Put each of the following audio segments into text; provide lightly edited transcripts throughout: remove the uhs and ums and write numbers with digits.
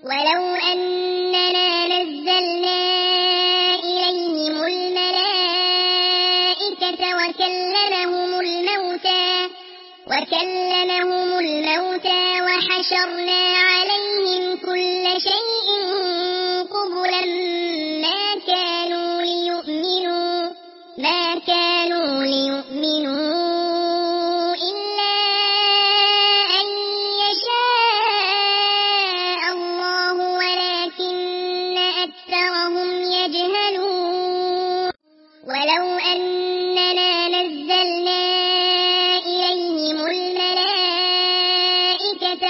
ولو أننا نزلنا إليهم الملائكة وكلمهم الموتى وحشرنا عليهم كل شيء قبلا ما كانوا ليؤمنوا إلا أن يشاء الله ولكن أكثرهم يجهلون ولو أننا نزلنا إليهم الملائكة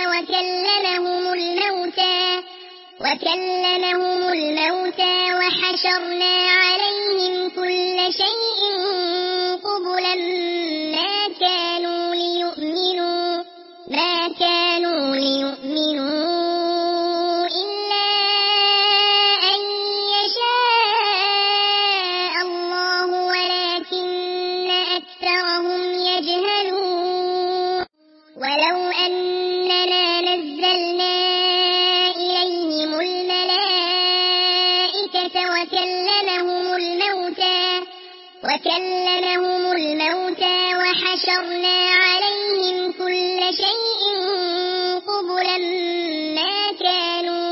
وكلمهم الموتى وحشرنا عليهم كل شيء قبلا ما كانوا ليؤمنوا إلا أن يشاء الله ولكن أكثرهم يجهلون ولو أننا نزلنا إليهم الملائكة وكلمهم الموتى وحشرنا عليهم كل شيء قبلا ما كانوا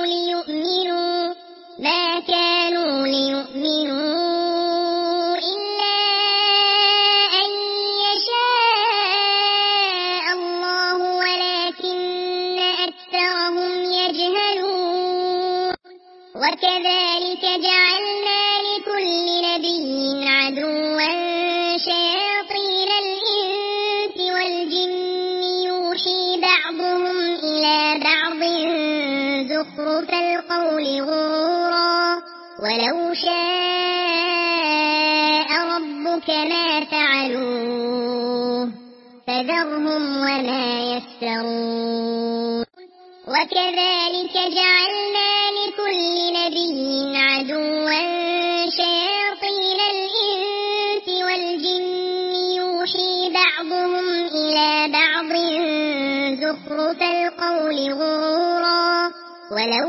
ليؤمنوا إلا أن يشاء الله ولكن أكثرهم يجهلون وكذلك جعلنا لكل نبي عدوا شياطين الإنس والجن يوحي بعضهم إلى بعض زخرف القول غرورا ولو شاء ربك ما فعلوه فذرهم وما يفترون وكذلك جعلنا لكل نبي عدوا شياطين الإنس والجن يوحي بعضهم إلى بعض زخرف القول غرورا ولو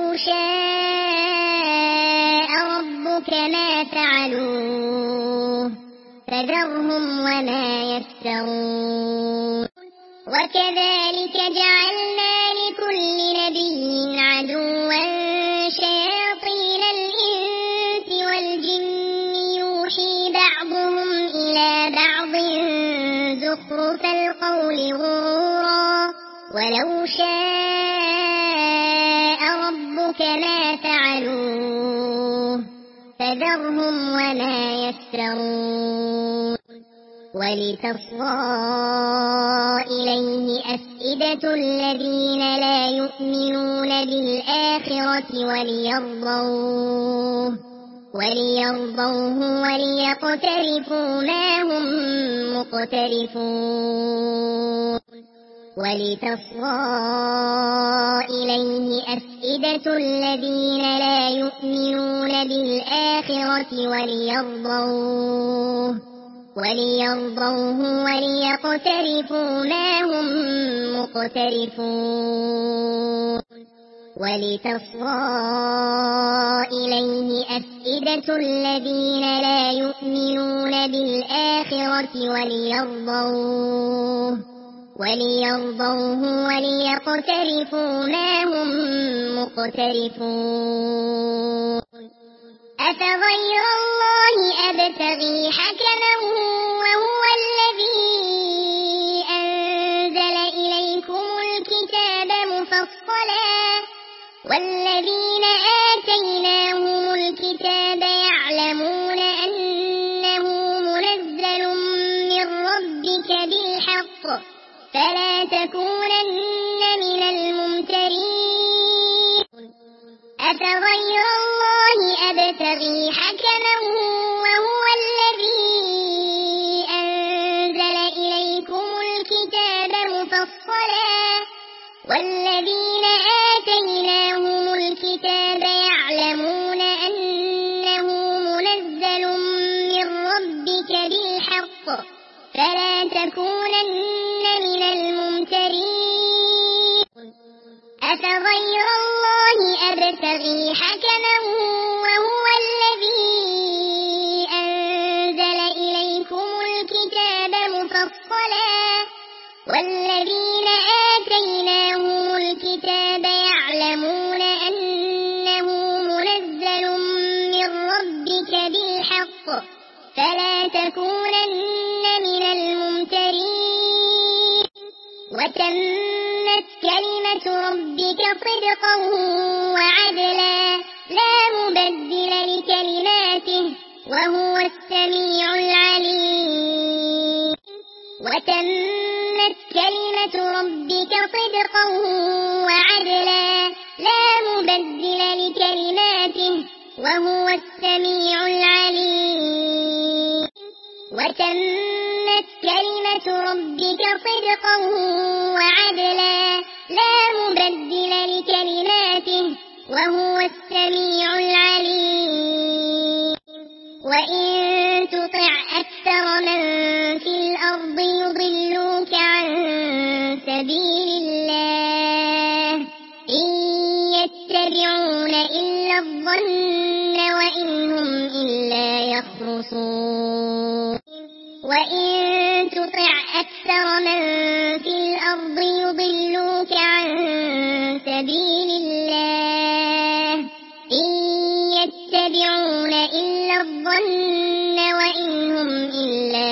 شاء ربك ما فعلوه فذرهم وما يفترون وكذلك جعلنا لكل نبي عدوا شياطين الإنس والجن يوحي بعضهم إلى بعض زخرف القول غرورا ولو شاء ربك ما فعلوه فذرهم وما يفترون ولتصغى إليه أفئدة الذين لا يؤمنون بالآخرة وليرضوه وليقترفوا ما هم مقترفون ولتصغى إليه أفئدة الذين لا يؤمنون بالآخرة وليرضوه وليقترفوا ما هم مقترفون ولتصغى إليه أفئدة الذين لا يؤمنون بالآخرة وليرضوه وليقترفوا ما هم مقترفون أفغير الله أبتغي حكما وهو الذي أنزل إليكم الكتاب مفصلا والذين آتيناهم الكتاب يعلمون أنه منزل من ربك بالحق فلا تكونن من الممترين أفغير الله أبتغي حكما وهو الذي أنزل إليكم الكتاب مفصلا والذين آتيناهم الكتاب يعلمون أنه منزل من ربك بالحق فلا تكونن من الممترين أفغير الله أبتغي يبتغي حكما وهو الذي أنزل إليكم الكتاب مفصلا والذين آتيناهم الكتاب يعلمون أنه منزل من ربك بالحق فلا تكونن من الممترين وتمت كلمة ربك صدقا وعدلا لا مبدل لكلماته وهو السميع العليم وتمت كلمة ربك صدقا وعدلا لا مبدل لكلماته وهو السميع العليم وتمت كلمة ربك صدقا وعدلا لا مبدل لكلماته وهو السميع العليم وإن تطع أكثر من في الأرض يضلوك عن سبيل الله إن يتبعون إلا الظن وإن هم إلا يخرصون وإن تطع أكثر من في الأرض يضلوك عن سبيل الله إن يتبعون إلا الظن وإن هم إلا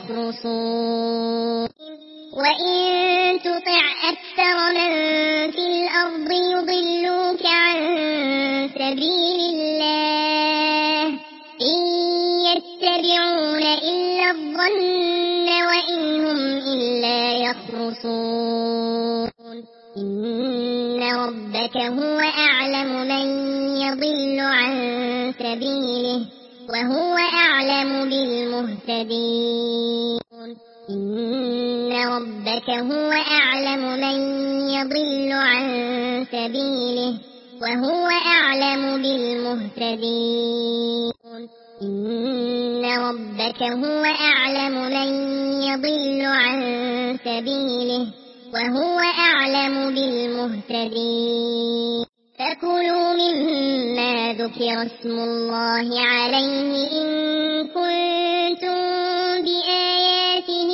يخرصون وإن تطع أكثر من في الأرض يضلوك عن سبيل الله إن يتبعون إلا الظن وإن هم إلا يخرصون إن ربك هو أعلم من يضل عن سبيله وهو أعلم بالمهتدين إن ربك هو أعلم من يضل عن سبيله وهو أعلم بالمهتدين إن ربك هو أعلم من يضل عن سبيله وهو أعلم بالمهتدين فكلوا مما ذكر اسم الله عليه إن كنتم بآياته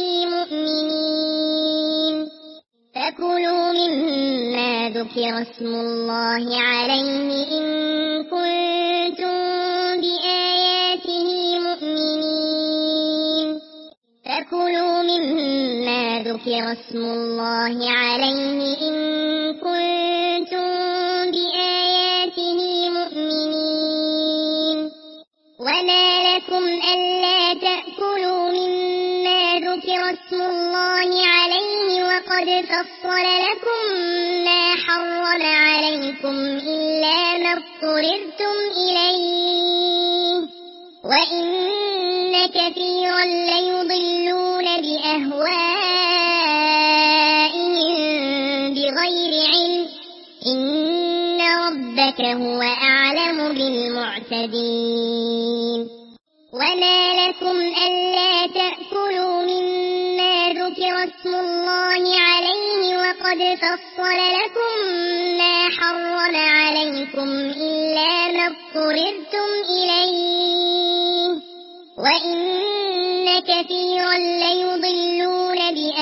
مؤمنين فكلوا مما ذكر اسم الله عليه إن كنتم بآياته مؤمنين فكلوا مما ذكر اسم الله عليه إن كنتم بآياته مؤمنين وما لكم ألا تأكلوا مما ذكر اسم الله عليه وقد فصل لكم ما حرم عليكم إلا ما اضطررتم إليه وإن كثيرا ليضلون بأهوائهم بغير علم إن ربك هو أعلم بالمعتدين وما لكم ألا تأكلوا مما ذكر اسم الله عليه وقد فصل لكم ما حرم عليكم إلا ما اضطررتم إليه وإن كثيرا ليضلون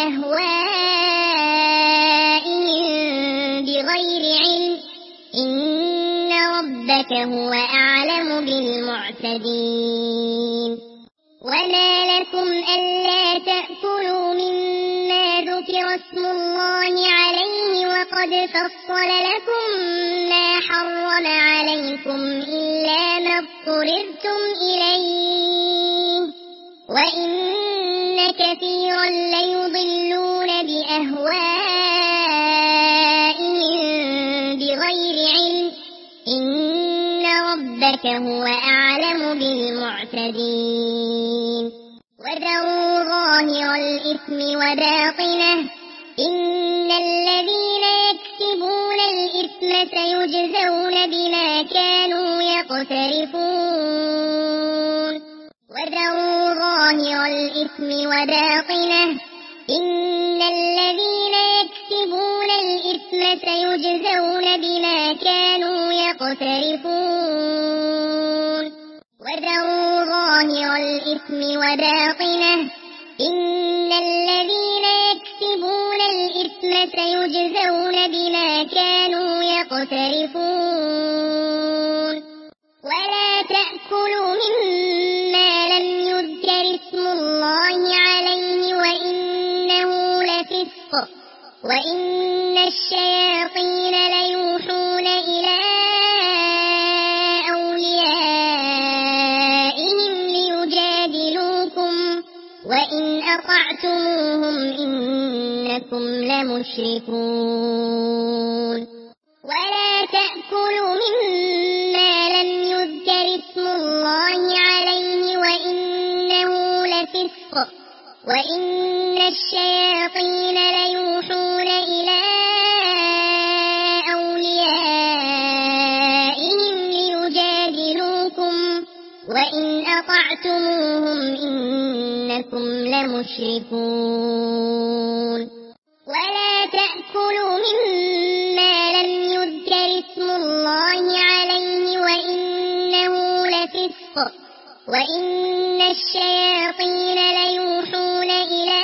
بأهوائهم بغير علم إن ربك هو أعلم بالمعتدين وما لكم ألا تأكلوا مما ذكر اسم الله عليه وقد فصل لكم ما حرم عليكم إلا ما اضطررتم إليه وإن كثيرا ليضلون بأهوائهم بغير علم إن ربك هو أعلم بالمعتدين وذروا ظاهر الإثم وباطنه إن الذين يكسبون الإثم سيجزون بما كانوا يقترفون وذروا ظاهر الإثم وباطنه إن الذين يكسبون الإثم سيجزون بما كانوا يقترفون وذروا ظاهر الإثم وباطنه إن الذين يكسبون الإثم سيجزون بما كانوا يقترفون ولا تأكلوا مما لم يذكر اسم الله عليه وإنه لفسق وإن الشياطين ليوحون إلى أوليائهم ليجادلوكم وإن أطعتموهم إنكم لمشركون ولا تأكلوا مما لم يذكر اسم الله عليه وإنه لفسق وإن الشياطين ليوحون إلى أوليائهم ليجادلوكم وإن أطعتموهم إنكم لمشركون ولا تأكلوا مما لم يذكر اسم الله عليه وإنه لفسق وإن الشياطين ليوحون إلى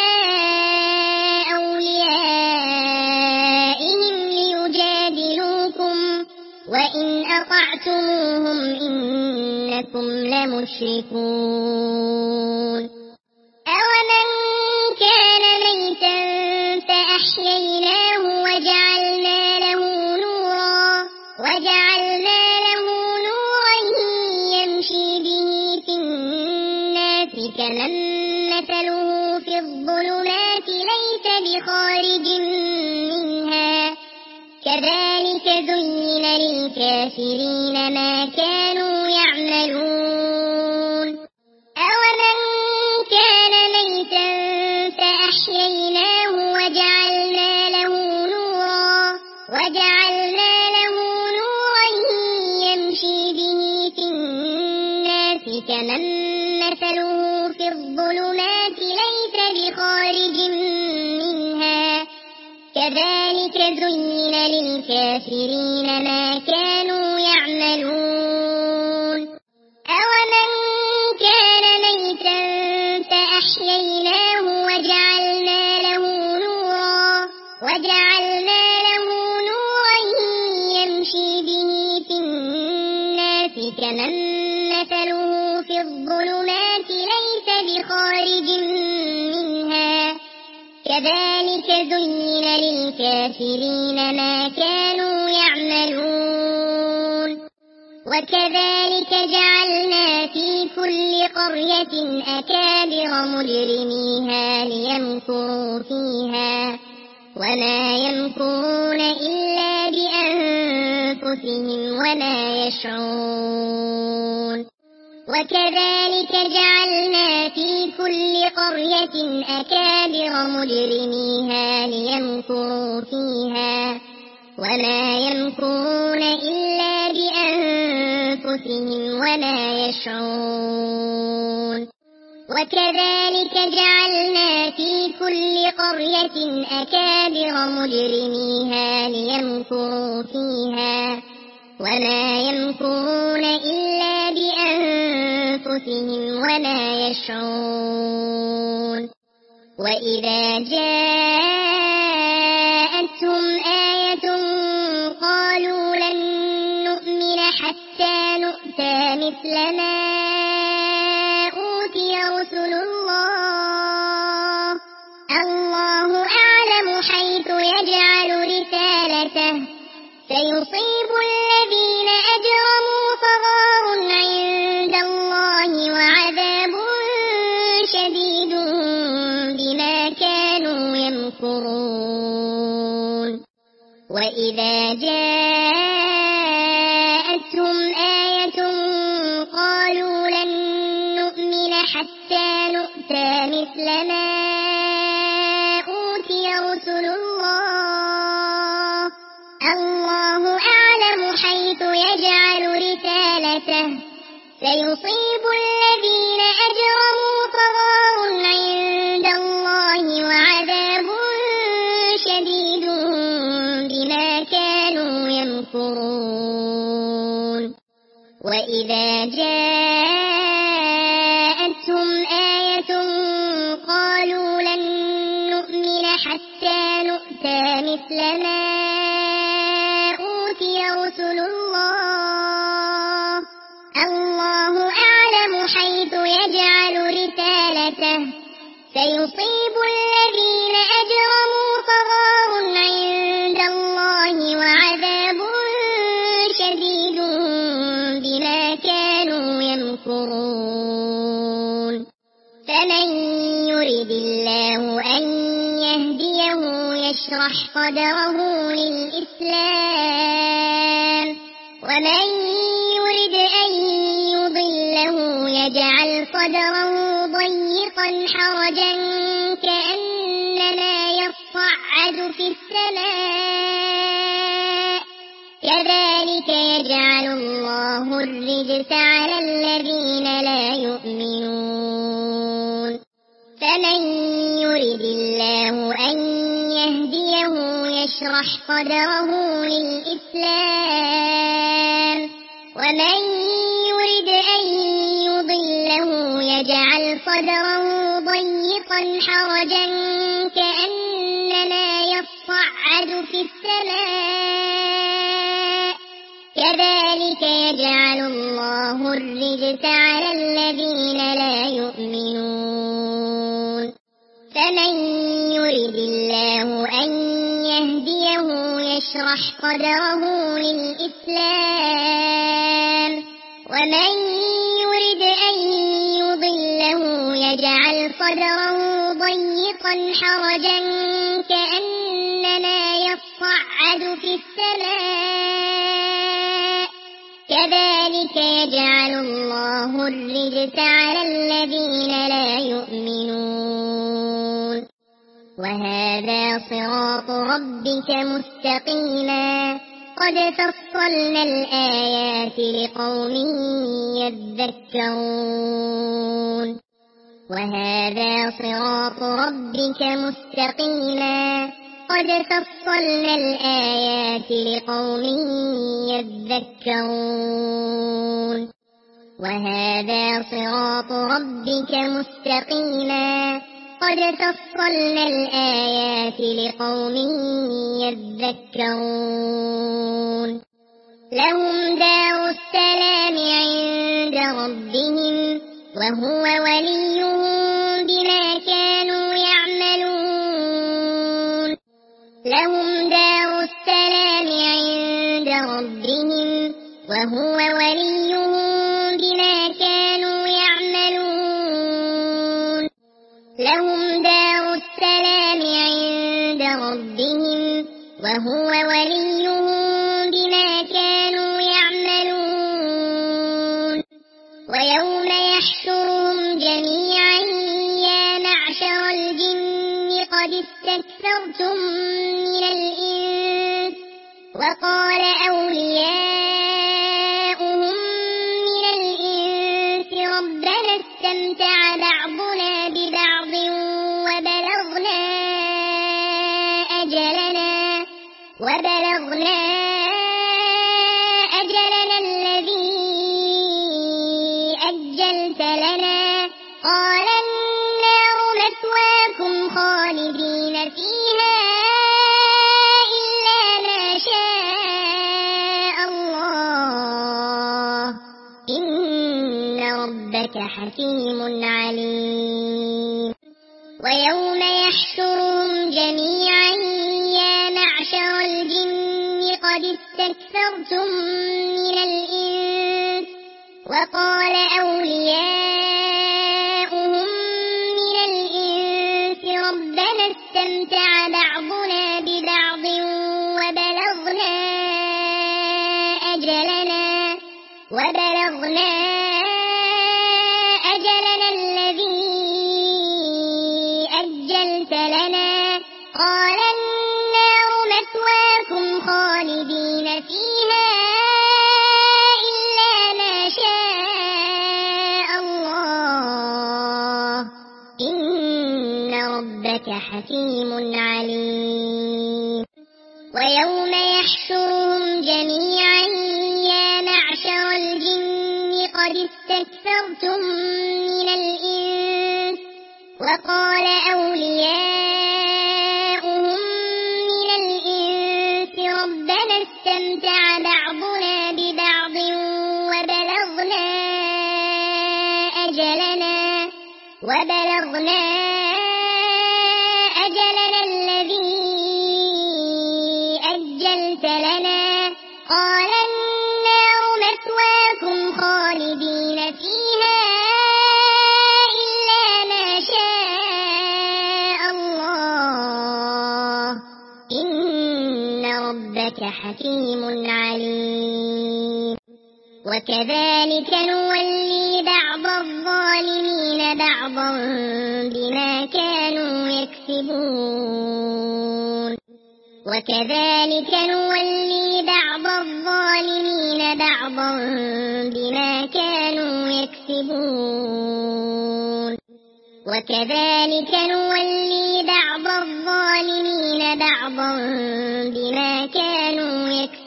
أوليائهم ليجادلوكم وإن أطعتموهم إنكم لمشركون أومن كان ميتا فأحييناه وجعلنا له نورا يمشي به في الناس كمن مثله في الظلمات ليس بخارج منها كذلك زين للكافرين ما كانوا يعملون أومن كان ميتا فأحييناه وجعلنا له نورا يمشي به في الناس كمن مثله في الظلمات ليس بخارج منها كذلك زين للكافرين ما كانوا يعملون أومن كان ميتا فأحييناه وجعلنا له نورا يمشي به في الناس كمن مثله في الظلمات ليس بخارج منها كذلك زين للكافرين ما كانوا يعملون وكذلك جعلنا في كل قرية أكابر مجرميها ليمكروا فيها وما يمكرون إلا بأنفسهم وما يشعرون وكذلك جعلنا في كل قرية أكابر مجرميها ليمكروا فيها وما يمكرون إلا بأنفسهم وما يشعرون وكذلك جعلنا في كل قرية أكابر مجرميها ليمكروا فيها وما يمكرون إلا بأنفسهم وما يشعرون وإذا جاءتهم آية قالوا لن نؤمن حتى نؤتى مثل ما أوتي رسل الله أعلم حيث يجعل رسالته سيصيب الذين أجرموا صغار عند الله وعذاب شديد بما كانوا يمكرون وإذا جاءتهم آية قالوا لن نؤمن حتى نؤتى مثل ما أوتي رسل الله أعلم حيث يجعل رسالته سيصيب الذين أجرموا صغار عند الله وإذا جاءتهم آية قالوا لن نؤمن حتى نؤتى مثل ما أوتي رسل الله أعلم حيث يجعل رسالته سيصيب الذين أجرموا صغار عند الله وعذاب شديد بما كانوا يمكرون فمن يرد الله أن يهديه يشرح صدره للإسلام ومن يرد أن يضله يجعل صدره ضيقا حرجا كأنما يصعد في السماء كذلك يجعل الله الرجس على الذين لا يؤمنون فمن يرد الله أن يهديه يشرح صدره للإسلام ومن يرد أن يضله يجعل صدره ضيقا حرجا كأنما يصعد في السماء كذلك يجعل الله الرجس على الذين لا يؤمنون فمن يرد الله أن يهديه يشرح صدره للإسلام ومن يرد أن يضله يجعل صدره ضيقا حرجا كأنما يصعد في السماء كذلك يجعل الله الرجس على الذين لا يؤمنون وهذا صراط ربك مستقيما قد فصلنا الآيات لقوم يذكرون وهذا صراط ربك مستقيما قد فصلنا الآيات لقوم يذكرون وهذا صراط ربك مستقيما قد فصلنا الآيات لقوم يذكرون لهم دار السلام عند ربهم وهو وليهم بما كانوا يعملون لهم دار السلام عند ربهم وهو وليهم بما كانوا يعملون لهم دار السلام عند ربهم وهو وليهم بما كانوا يعملون ويوم يحشرهم جميعا يا معشر الجن قد استكثرتم من الإنس وقال أولياؤهم من الإنس ربنا استمتع بعضنا ببعض وبلغنا أجلنا الذي أجلت لنا قال النار مثواكم خالدين فيها إلا ما شاء الله إن ربك حكيم عليم ويوم يحشرهم جميعا يا معشر الجن قد استكثرتم من الإنس وقال أولياؤهم من الإنس ربنا استمتع بعضنا ببعض وبلغنا أجلنا الذي أجلت لنا قال النار مثواكم خالدين فيها إلا ما شاء الله إن ربك حكيم عليم ويوم يحشرهم جميعا يا معشر الجن لقد استكثرتم من الإنس. وقال أولياؤهم من الإنس ربنا استمتع بعضنا ببعض وبلغنا أجلنا الذي أجلت لنا. قال النار مثواكم خالدين فيها إلا ما شاء الله إن ربك حكيم عليم. وكذلك نولي بعض الظالمين بعضا بما كانوا يكسبون. وكذلك نولي بعض الظالمين بعضا بما كانوا يكسبون. وكذلك نولي بعض الظالمين بعضا بما كانوا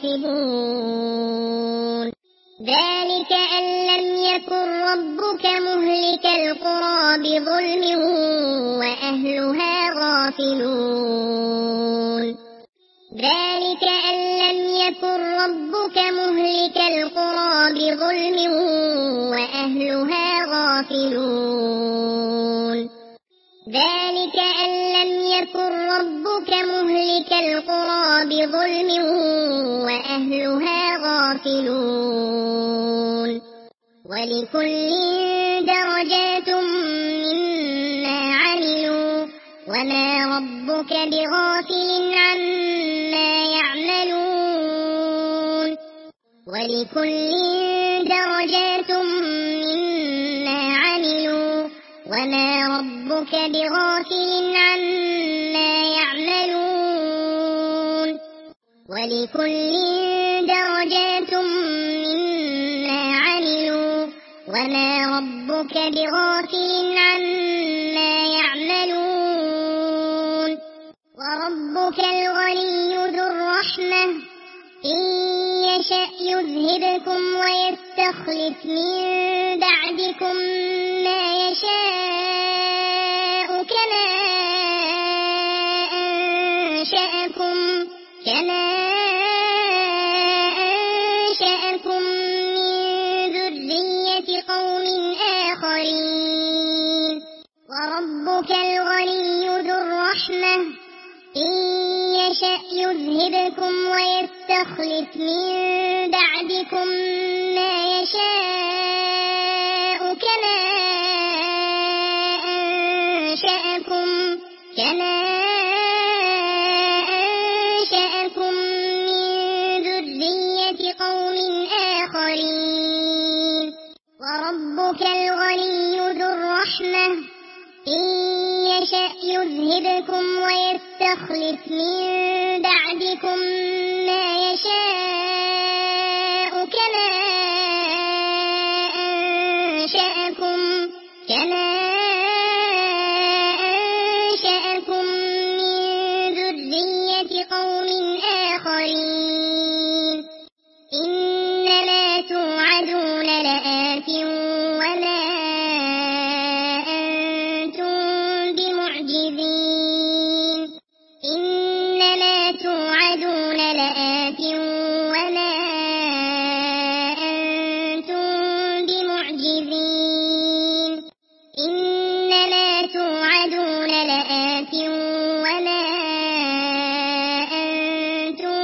يكسبون. ذلك أن لم يكن ربك مهلك القرى بظلم وأهلها غافلون. ذلك أن لم يكن ربك مهلك القرى بظلم وأهلها غافلون. ذلك أن لم يكن ربك مهلك القرى بظلم وأهلها غافلون. ولكل درجات مما عملوا وما ربك بغافل عما يعملون. ولكل درجات مما عملوا وما ربك بغافل عما يعملون. ولكل درجات مما عملوا وما ربك بغافل عما يعملون. وربك الغني ذو الرحمة إن يشأ يذهبكم ويستخلف من بعدكم ما يشاء كما أنشأكم من ذرية قوم آخرين. وربك الغني ذو الرحمة إن يشأ يذهبكم ويستخلف من بعدكم ما يشاء كما أنشأكم من ذرية قوم آخرين. وربك الغني ذو الرحمة إن يشأ يذهبكم ويستخلف من بعدكم ما يشاء كما أنشأكم من ذرية قوم آخرين. إنما توعدون لآت وما أنتم بمعجزين. إنما توعدون لآت وما أنتم بمعجزين. إنما توعدون لآت وما أنتم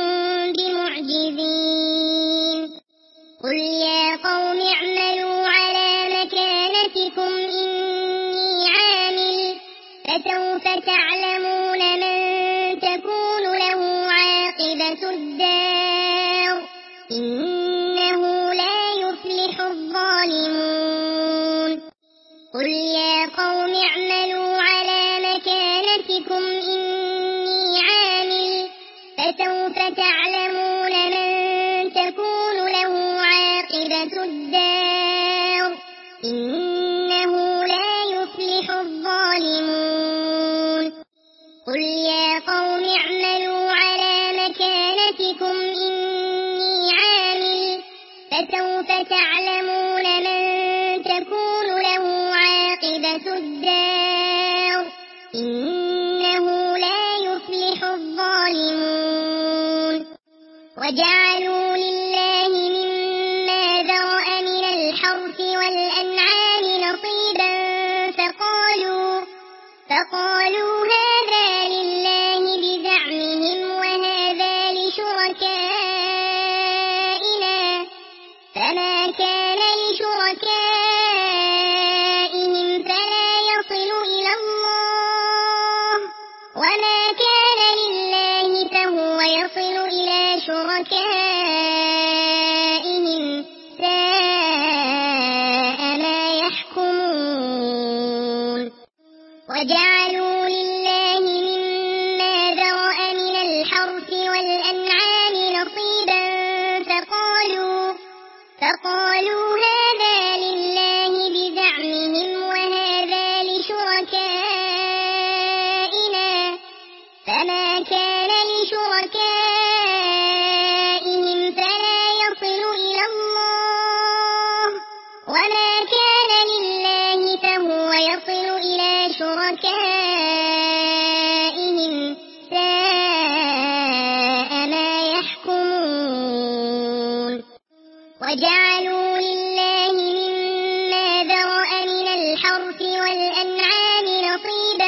بمعجزين. قل يا قوم اعملوا على مكانتكم إني عامل فسوف تعلمون من تكون له عاقبة الدار إنه لا يفلح الظالمون. قل يا قوم اعملوا على مكانتكم إني عامل فسوف تعلمون من تكون له عاقبة الدار إنه لا يفلح الظالمون. قل يا قوم اعملوا على مكانتكم إني عامل فسوف تعلمون من تكون له عاقبة الدار إنه لا يفلح الظالمون وجعلوا لله مما ذرأ من الحرث والأنعام نصيبا فقالوا هذا لله بزعمهم وهذا لشركائنا فما كان لشركائهم فلا يصل إلى الله وما كان لله فهو يصل إلى شركائهم ساء ما يحكمون وجعلوا لله مما ذرأ من الحرث والأنعام نصيبا فقالوا هذا لله بزعمهم وهذا لشركائنا فما كان لشركائهم فلا يصل إلى الله وما كان لله فهو يصل إلى شركائهم ساء ما يحكمون وجعلوا لله مما ذرأ من الحرث والأنعام نصيبا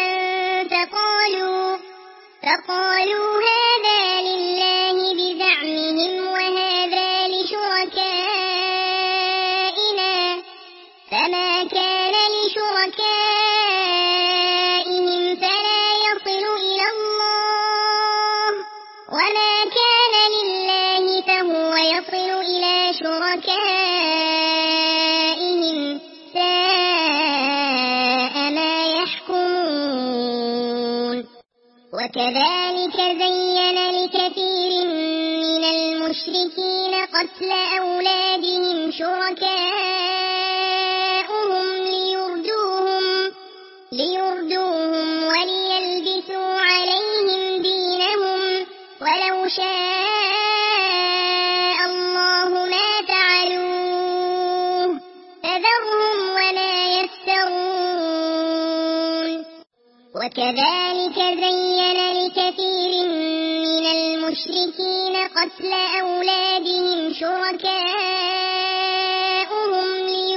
فقالوا هذا لله بزعمهم وهذا لشركائنا فما كان لشركائهم فلا يصل إلى الله وما كان لله فهو يصل إلى شركائهم ساء ما يحكمون وكذلك زين لكثير من المشركين قتل أولادهم شركاؤهم ليردوهم وليلبسوا عليهم دينهم ولو شاء الله ما فعلوه فذرهم وما يفترون وكذلك زين لكثير من المشركين قتل أولادهم شركاؤهم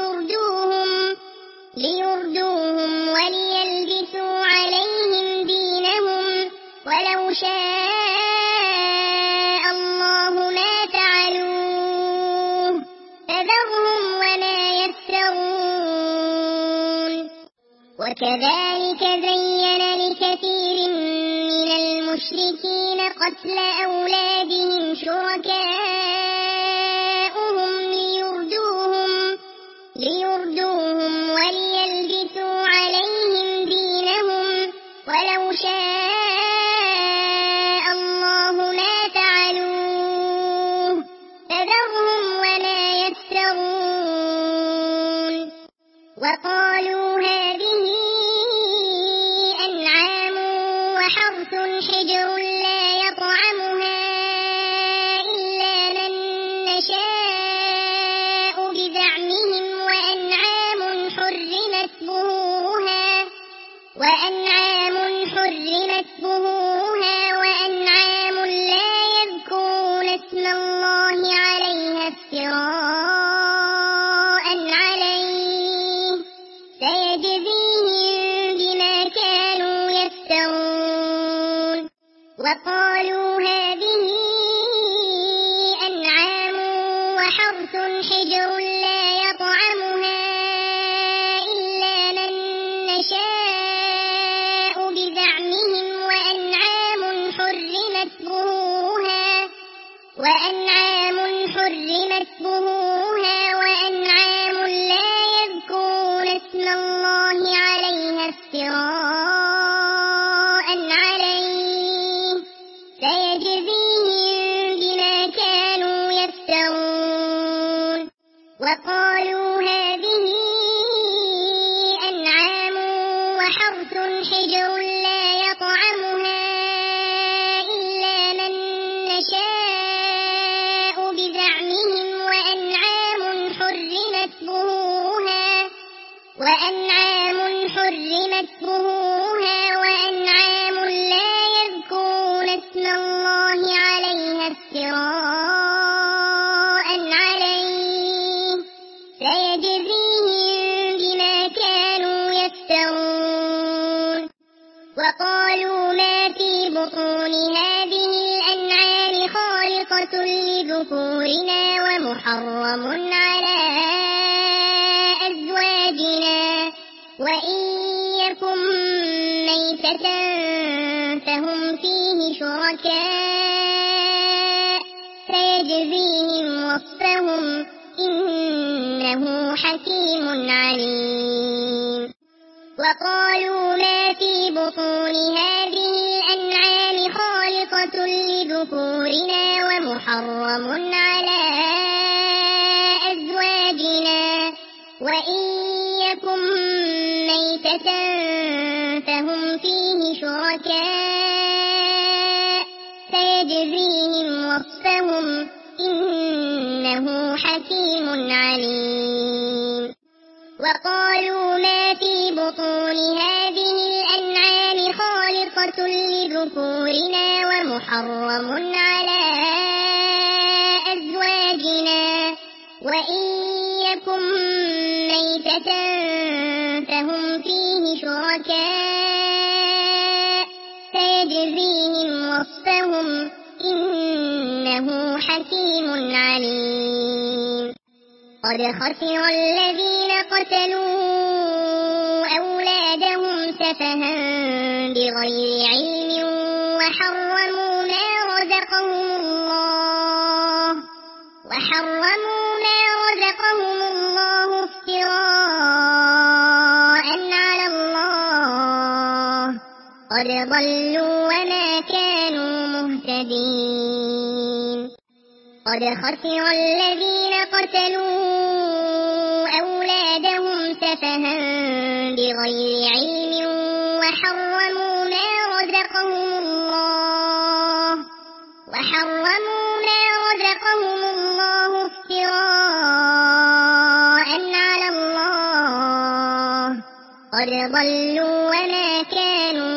ليردوهم وليلبسوا عليهم دينهم ولو شاء الله ما فعلوه فذرهم وما يفترون وكذلك زين لكثير من المشركين قتل أولادهم شركاؤهم ليردوهم وليلبسوا عليهم دينهم ولو شاء الله ما فعلوه فذرهم وما يفترون وقالوا هذه أنعام وحرث حجر لا يطعمها إلا من نشاء بزعمهم وأنعام حرمت ظهورها وأنعام لا يذكرون اسم الله عليها افتراء عليه سيجزيهم بما كانوا يفترون وقالوا هذه أنعام وحرث حجر لا يطعمها إلا من نشاء بزعمهم وأنعام حرمت ظهورها وأنعام لا يذكرون اسم الله عليها افتراء عليه سيجزيهم بما كانوا يفترون وقالوا هذه أنعام وحرث حجر لا يطعمها إلا من نشاء بزعمهم وأنعام وأنعام حرمت ظهورها وأنعام لا يذكرون اسم الله عليها افتراء عليه سيجزيهم بما كانوا يفترون وقالوا ما في بطون هذه الأنعام خالصة لذكورنا ومحرم على أزواجنا وإن يكن ميتة فهم فيه شركاء سيجزيهم وصفهم إنه حكيم عليم وقالوا ما في بطون هذه الأنعام خالصة لذكورنا ومحرم على أزواجنا وإن يكن ميتة فهم فيه شركاء سيجزيهم وصفهم إنه حكيم عليم وقالوا ما في بطون هذه الأنعام خالصة لذكورنا ومحرم على أزواجنا وإن يكن ميتة فهم فيه شركاء سيجزيهم وصفهم إنه حكيم عليم قد خسر الذين قتلوا أولادهم سفها بغير علم وحرموا ما رزقهم الله افتراء على الله قد ضلوا وما كانوا مهتدين قد خسر الذين قتلوا أولادهم سفها بغير علم وحرموا ما رزقهم الله افتراء على الله قد ضلوا وما كانوا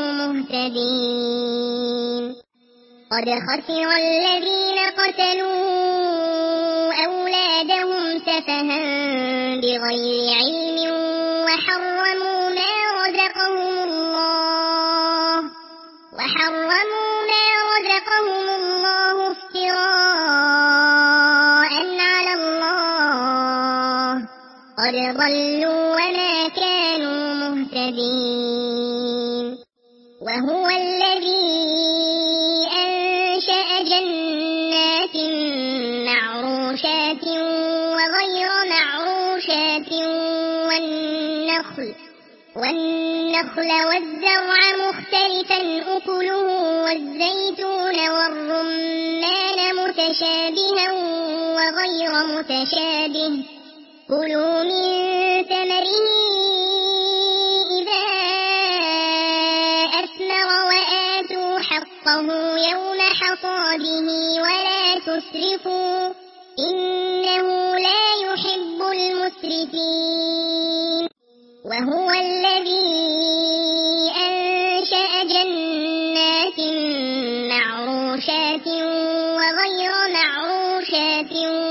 مهتدين قد خسر الذين قتلوا أولادهم سفها بغير علم وحرموا ما رزقهم الله افتراء على الله قد ضلوا وما كانوا مهتدين وهو الذي أنشأ جنات معروشات وغير معروشات والنخل والزرع مختلفا أكله والزيتون والرمان متشابها وغير متشابه كلوا من ثمره إذا أثمر وآتوا حقه يوم حصاده ولا تسرفوا إنه لا يحب المسرفين وهو الذي أنشأ جنات معروشات وغير معروشات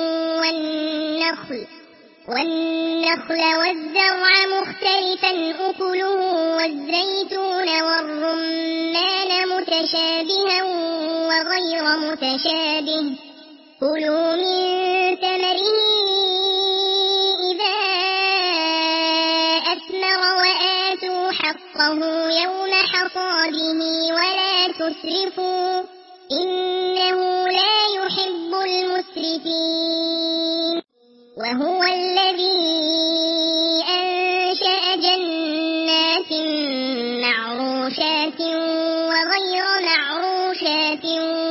والنخل والزرع مختلفا أكله والزيتون والرمان متشابها وغير متشابه كلوا من ثمره إذا أثمر وآتوا حقه يوم حصاده ولا تسرفوا إنه لا يحب المسرفين وهو الذي أنشأ جنات معروشات وغير معروشات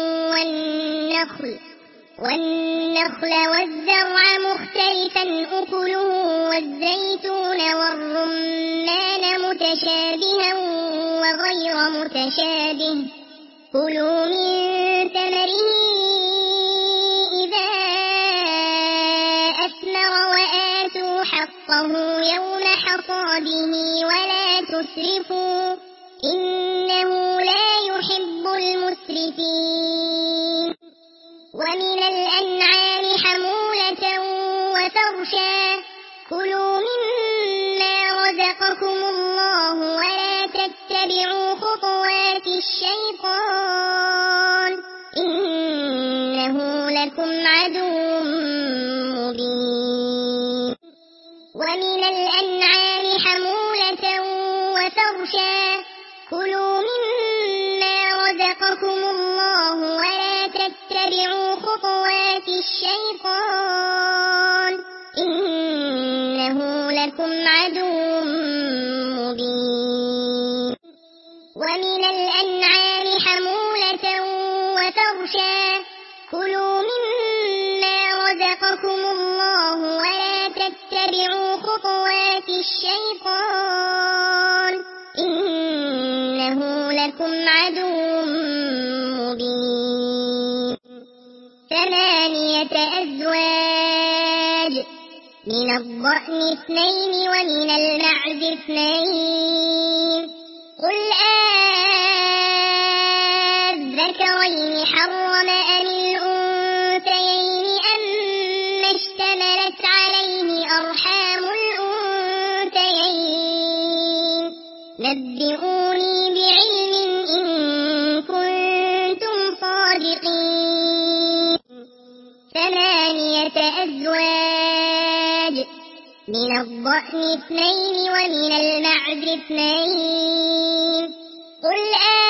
والنخل والزرع مختلفا أكله والزيتون والرمان متشابها وغير متشابه كلوا من ثمره إذا أثمر وآتوا حقه رزقه يوم حصاده ولا تسرفوا إنه لا يحب المسرفين ومن الأنعام حمولة وفرشا كلوا مما رزقكم الله ولا تتبعوا خطوات الشيطان إنه لكم عدو مبين ومن الأنعام حمولة وفرشا كلوا مما رزقكم الله ولا تتبعوا خطوات الشيطان إنه لكم عدو مبين ومن الأنعام حمولة وفرشا كلوا مما رزقكم الله ولا تتبعوا خطوات الشيطان إنه لكم عدو مبين 8 أزواج من الضأن 2 ومن المعز 2 قل الذكرين حرم أم الأنثيين أما اشتملت عليه أرحام الأنثيين نبئوني بعلم إن كنتم صادقين 8 أزواج من الضأن 2 ومن المعز 2 قل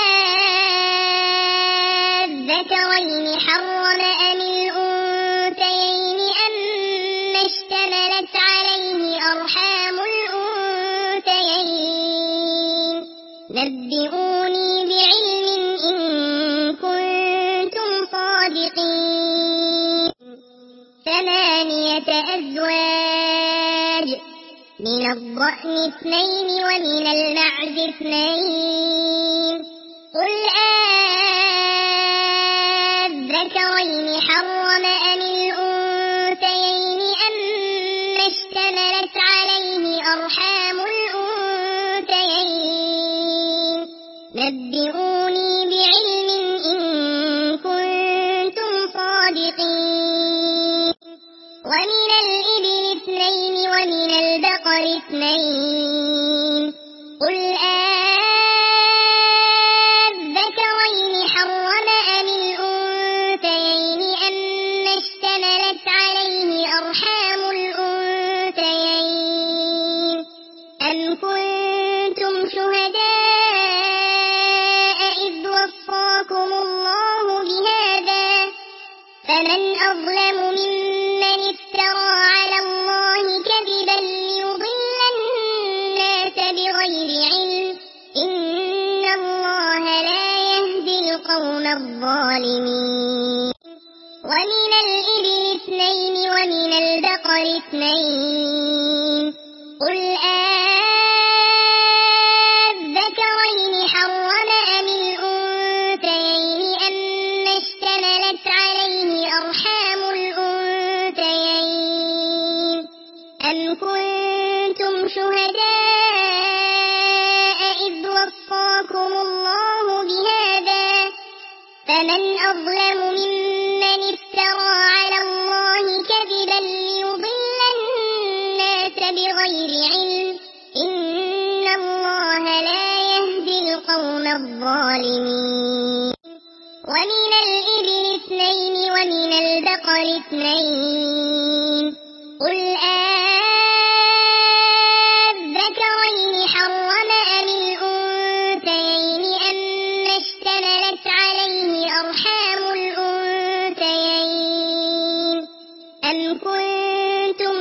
الذكرين حرم أم الأنثيين أما اشتملت عليه أرحام الأنثيين نبئوني بعلم إن كنتم صادقين 8 أزواج من الضأن 2 ومن المعز 2 قل الذكرين حرم أم الأنثيين أما اشتملت عليه أرحام الأنثيين نبئوني بعلم إن كنتم صادقين ومن الإبل 2 ومن البقر 2 قل الذكرين حرم أم الأنثيين أما اشتملت عليه أرحام الأنثيين أم كنتم شهداء إذ وصاكم الله بهذا فمن أظلم ممن افترى على الله كذبا ليضل الناس بغير علم إن الله لا يهدي القوم الظالمين ومن الإبل 2 ومن البقر 2 قل الذكرين حرم أم الأنثيين أما اشتملت عليه أرحام الأنثيين أم كنتم شهداء إذ وصاكم الله بهذا فمن أظلم ممن افترى على الله كذبا ليضل الناس بغير علم إن الله لا يهدي القوم الظالمين ومن الإبل 2 ومن البقر 2 قل الذكرين حرم أم الأنثيين أما اشتملت عليه أرحام الأنثيين أم كنتم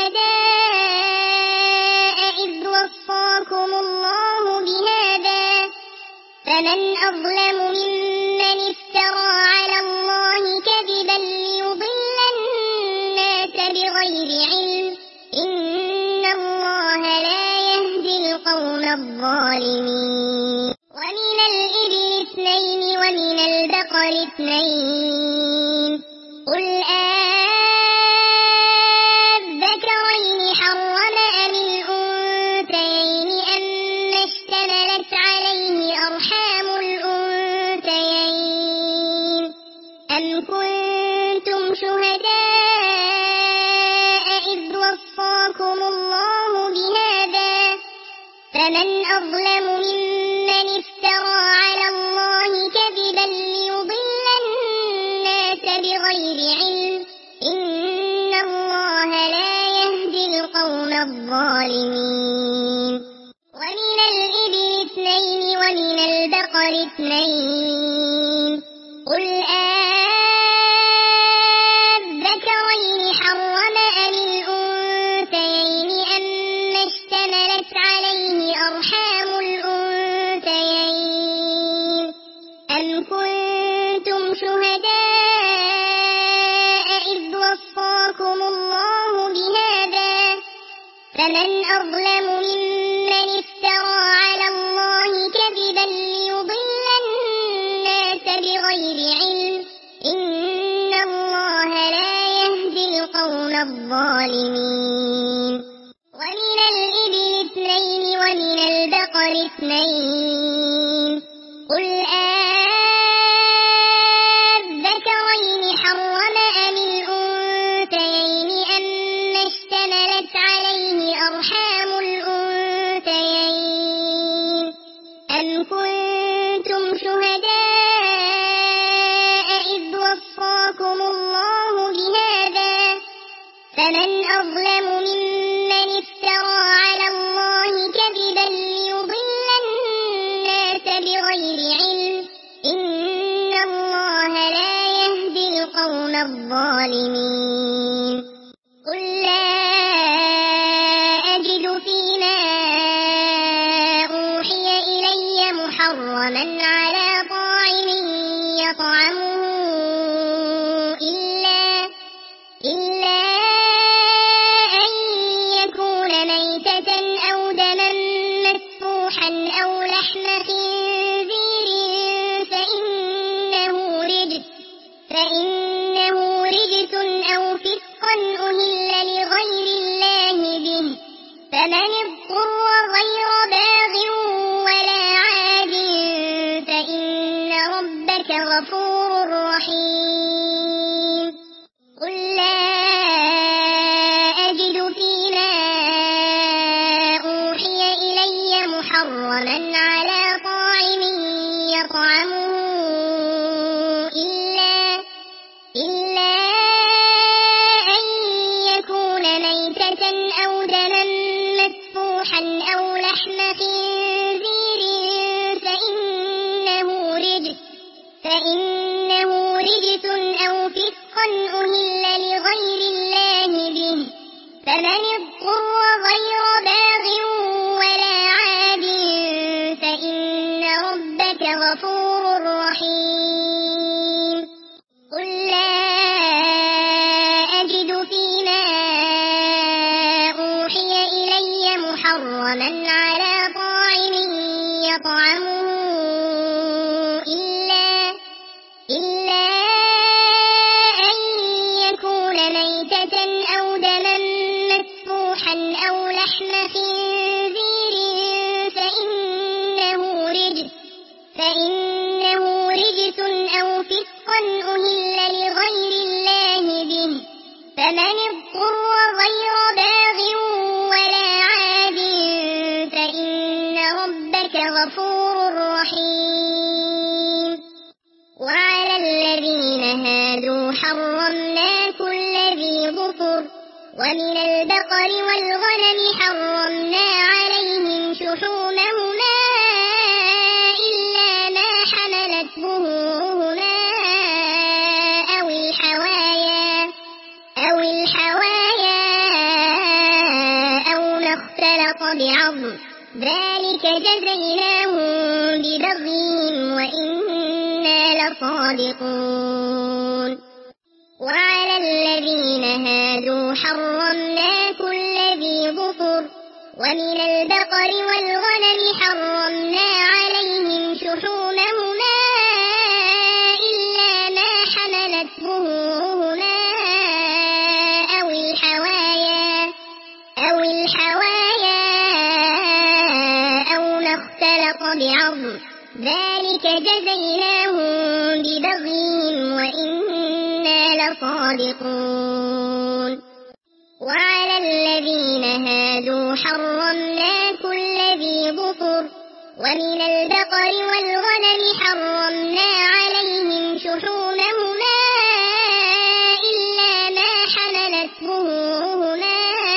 شهداء إذ وصاكم الله بهذا فمن أظلم ممن افترى على الله كذبا ليضل الناس بغير علم إن الله لا يهدي القوم الظالمين ومن الإبل 2 ومن البقر 2 قل الذكرين حرم فمن أظلم ممن افترى على الله كذبا ليضل الناس بغير علم إن الله لا يهدي القوم الظالمين ومن الإبل 2 ومن البقر 2 قل الذكرين حرم أم الأنثيين أما اشتملت عليه أرحام الأنثيين أم كنتم شهداء إذ وصاكم الله بهذا فمن أظلم ممن افترى على الله كذبا ليضل الناس بغير علم إن الله لا يهدي القوم الظالمين ومن الإبل 2 ومن البقر 2 قل الذكرين حرم أم الأنثيين أما اشتملت عليه أرحام الأنثيين أم كنتم شهداء إذ وصاكم الله بهذا فمن أظلم ممن افترى على الله كذبا ليضل الناس بغير علم إن الله لا يهدي القوم الظالمين قل لا أجد فيما أوحي إلي محرما على طاعم يطعمه إلا أن يكون ميتة أو دما مسفوحا أو لحم خنزير فإنه رجس أو فسقا أهل لغير الله به فمن اضطر غير باغ ولا عاد فإن ربك غفور رحيم قل لا أجد فيما أوحي إلي محرما على طاعم يطعمه إلا أن يكون ميتة أو دما مسفوحا أو لحم خنزير فإنه رجس أو فسقا أهل لغير الله به فمن اضطر غير باغ ولا عاد فإن ربك غفور رحيم قل لا أجد فيما أوحي إلي محرما على طاعم يطعمه إلا أن يكون ميتة أو دما مسفوحا أو لحم خنزير فإنه رجس أو فسقا أهل لغير الله به فمن اضطر غير باغ ولا عاد فإن ربك غفور رحيم وعلى الذين هادوا حرمنا كل ذي ظفر ومن البقر والغنم حرمنا عليهم شحومهما إلا ما حملت ظهورهما أو الحوايا أو ما اختلط بعظم ذلك جزيناهم ببغيهم وإنا لصادقون وعلى الذين هادوا حرمنا كل ذي ظفر ومن البقر والغنم حرمنا عليهم شحومهما إلا ما حملت ظهورهما أو الحوايا أو ما اختلط بعظم ذلك جزيناهم ببغيهم وإنا لصادقون وعلى الذين هادوا حرمنا كل ذي ظفر ومن البقر والغنم حرمنا عليهم شحومهما إلا ما حملت ظهورهما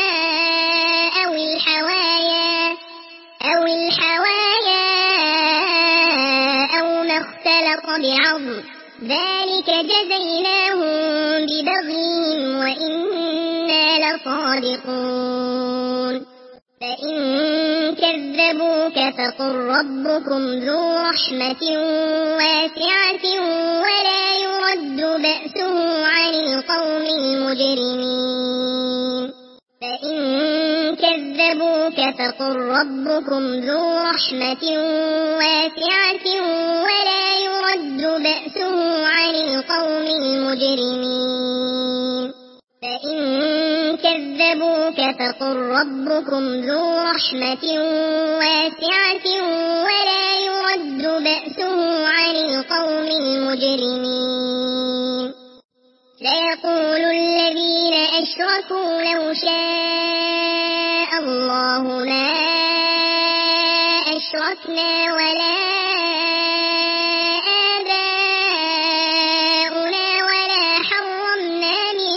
أو الحوايا أو ما اختلط بعظم ذلك جزيناهم ببغيهم وإنا لصادقون فإن كذبوك فقل ربكم ذو رحمة واسعة ولا يرد بأسه عن القوم المجرمين فإن كذبوك فقل ربكم ذو رحمة واسعة ولا يرد بأسه عن القوم المجرمين فإن كذبوك فقل ربكم ذو رحمة واسعة ولا يرد بأسه عن القوم المجرمين سيقول الذين أشركوا لو شاء الله ما أشركنا ولا آباؤنا ولا حرمنا من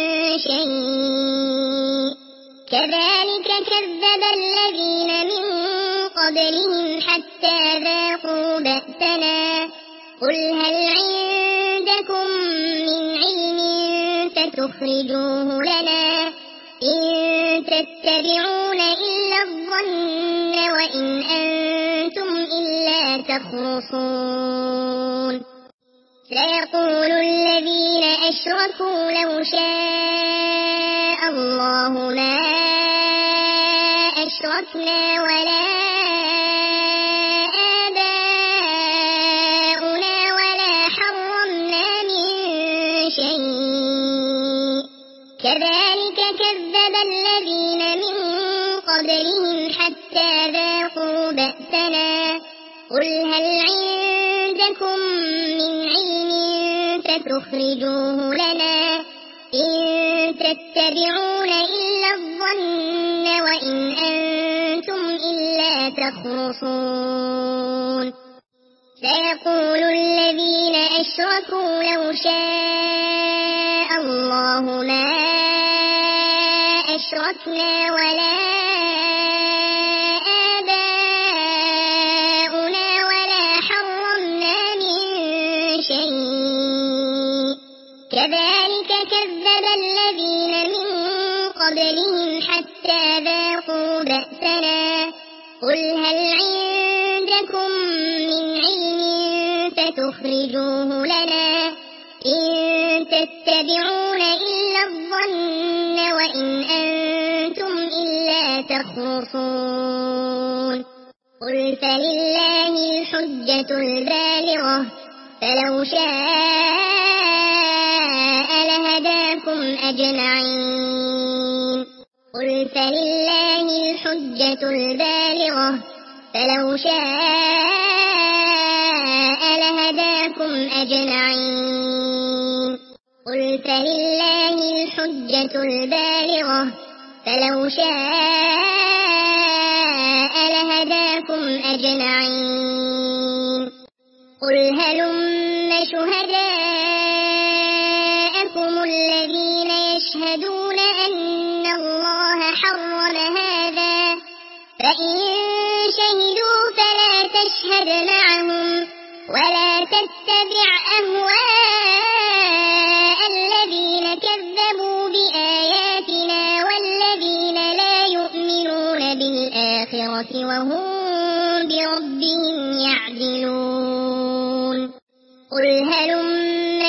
شيء كذلك كذب الذين من قبلهم حتى ذاقوا بأسنا قل هل عندكم من علم فتخرجوه لنا إن تتبعون إلا الظن وإن أنتم إلا تخرصون سيقول الذين أشركوا لو شاء الله ما أشركنا ولا آباؤنا ولا حرمنا من شيء كذلك كذب الذين من قبلهم حتى ذاقوا بأسنا قل هل عندكم من علم فتخرجوه لنا إن تتبعون إلا الظن وإن أنتم إلا تخرصون سيقول الذين أشركوا لو شاء الله ما أشركنا ولا آباؤنا ولا حرمنا من شيء كذلك كذب الذين من قبلهم حتى ذاقوا بأسنا قل هل عندكم من علم فتخرجوه لنا إن تتبعون إلا الظن وإن أنتم إلا تخرصون قل فلله الحجة البالغة فلو شاء لهداكم أجمعين قل فلله الحجة البالغة فلو شاء لهداكم أجمعين قل فلله الحجة البالغة فلو شاء لهداكم أجمعين قل هلم شهداءكم الذين يشهدون أن الله حرم هذا فإن شهدوا فلا تشهد معهم ولا تتبع أهواء الذين كذبوا بآياتنا والذين لا يؤمنون بالآخرة وهم بربهم يعدلون قل هلم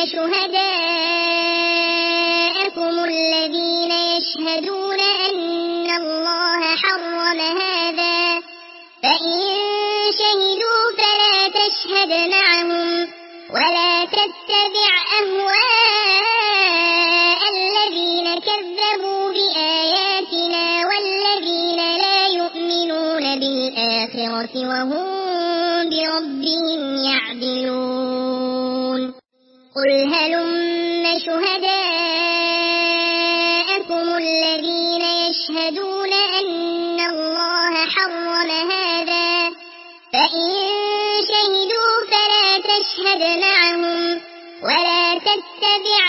شهداءكم الذين يشهدون أن الله حرم هذا فإن شهدوا فلا تشهد معهم ولا تتبع أهواء الذين كذبوا بآياتنا والذين لا يؤمنون بالآخرة وهم بربهم يعدلون قل هلم شهداءكم الذين يشهدون أن الله حرم هذا فإن شهدوا فلا تشهد معهم ولا تتبع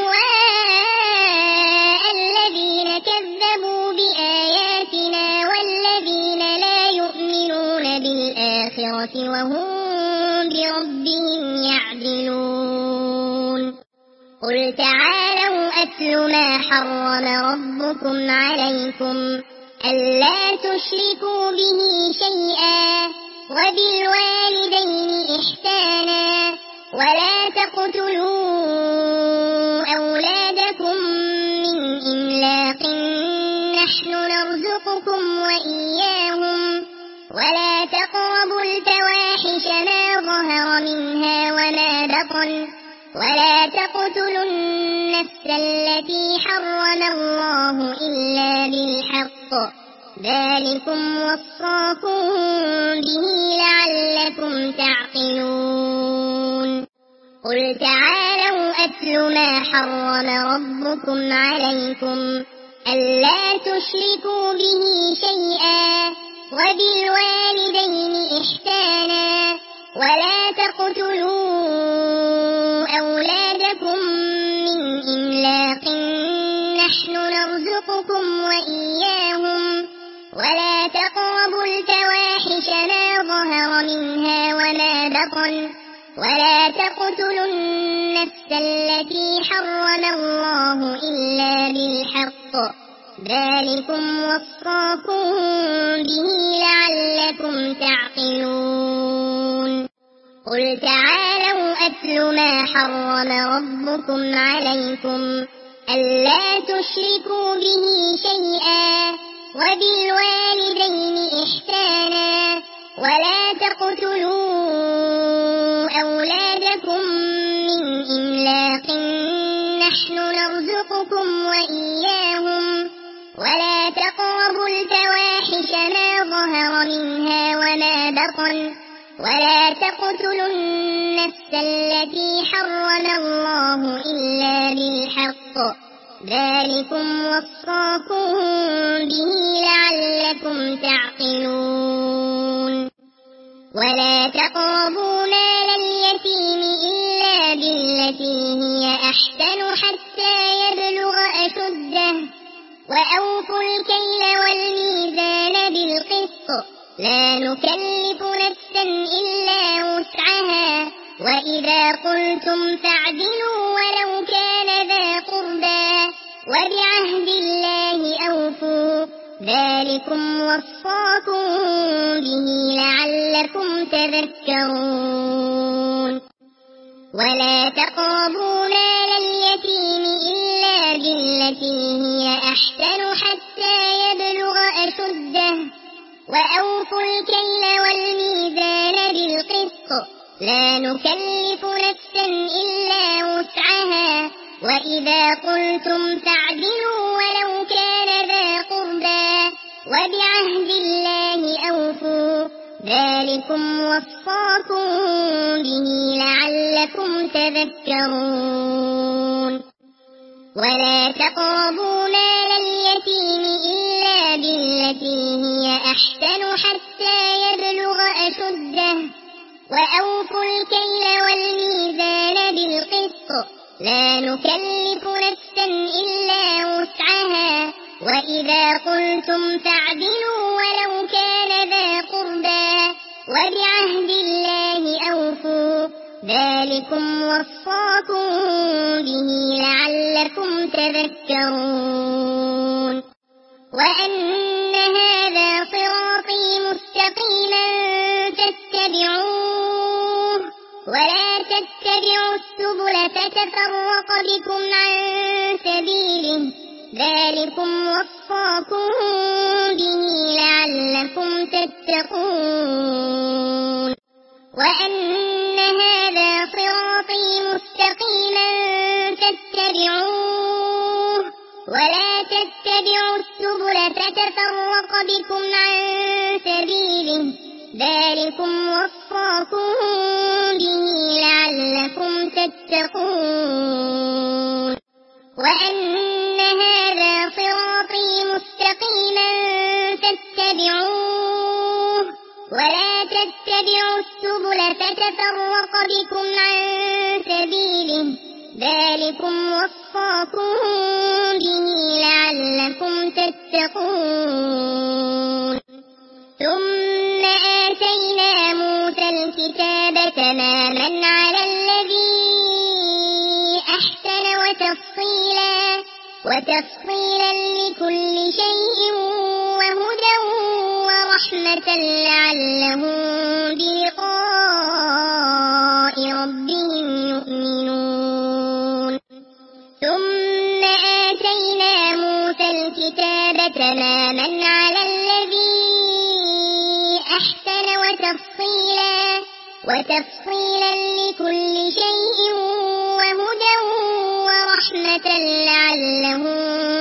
أهواء الذين كذبوا بآياتنا والذين لا يؤمنون بالآخرة وهم بربهم يعدلون قل تعالوا أتل ما حرم ربكم عليكم ألا تشركوا به شيئا وبالوالدين إحسانا ولا تقتلوا أولادكم من إملاق نحن نرزقكم وإياهم ولا تقربوا الفواحش ما ظهر منها وما بطن ولا تقتلوا النفس التي حرم الله إلا بالحق ذلكم وصاكم به لعلكم تعقلون قل تعالوا أتل ما حرم ربكم عليكم ألا تشركوا به شيئا وبالوالدين إحسانا ولا تقتلوا أولادكم من إملاق نحن نرزقكم وإياهم ولا تقربوا الفواحش ما ظهر منها وما بطن ولا تقتلوا النفس التي حرم الله إلا بالحق ذلكم وصاكم به لعلكم تعقلون قل تعالوا أتل ما حرم ربكم عليكم ألا تشركوا به شيئا وبالوالدين إحسانا ولا تقتلوا أولادكم من إملاق نحن نرزقكم وإياهم ولا تقربوا الفواحش ما ظهر منها وما بطن ولا تقتلوا النفس التي حرم الله إلا بالحق ذلكم وصاكم به لعلكم تعقلون ولا تقربوا مال اليتيم إلا بالتي هي أحسن حتى يبلغ أشده وأوفوا الكيل والميزان بالقسط لا نكلف نفسا إلا وسعها وإذا قلتم فاعدلوا ولو كان ذا قربى وبعهد الله أوفوا ذلكم وصاكم به لعلكم تذكرون ولا تقربوا مال اليتيم إلا بالتي هي أحسن حتى يبلغ أشده وأوفوا الكيل والميزان بالقسط لا نكلف نفسا إلا وسعها وإذا قلتم فاعدلوا ولو كان ذا قربى وبعهد الله أوفوا ذلكم وصاكم به لعلكم تذكرون ولا تقربوا مال اليتيم إلا بالتي هي أحسن حتى يبلغ أشده وأوفوا الكيل والميزان بالقسط لا نكلف نفسا إلا وسعها وإذا قلتم فاعدلوا ولو كان ذا قربى وبعهد الله أوفوا ذلكم وصاكم به لعلكم تذكرون وأن هذا صراطي مستقيما فاتبعوه ولا تتبعوا السبل فتفرق بكم عن سبيله ذلكم وصاكم به لعلكم تتقون وأن هذا صراطي مستقيما فاتبعوه ولا تتبعوا السبل فتفرق بكم عن سبيله ذلكم وصاكم به لعلكم تتقون وأن هذا صراطي مستقيما فاتبعوه ولا تتبعوا السبل فتفرق بكم عن سبيله ذلكم وصاكم به لعلكم تتقون ثم آتينا موسى الكتاب تماما على الذي أحسن وتفصيلا لكل شيء وهدى ورحمة لعلهم بلقاء ربهم يؤمنون ثم آتينا موسى الكتاب تماما على الذي أحسن وتفصيلا لكل شيء وهدى ورحمة لعلهم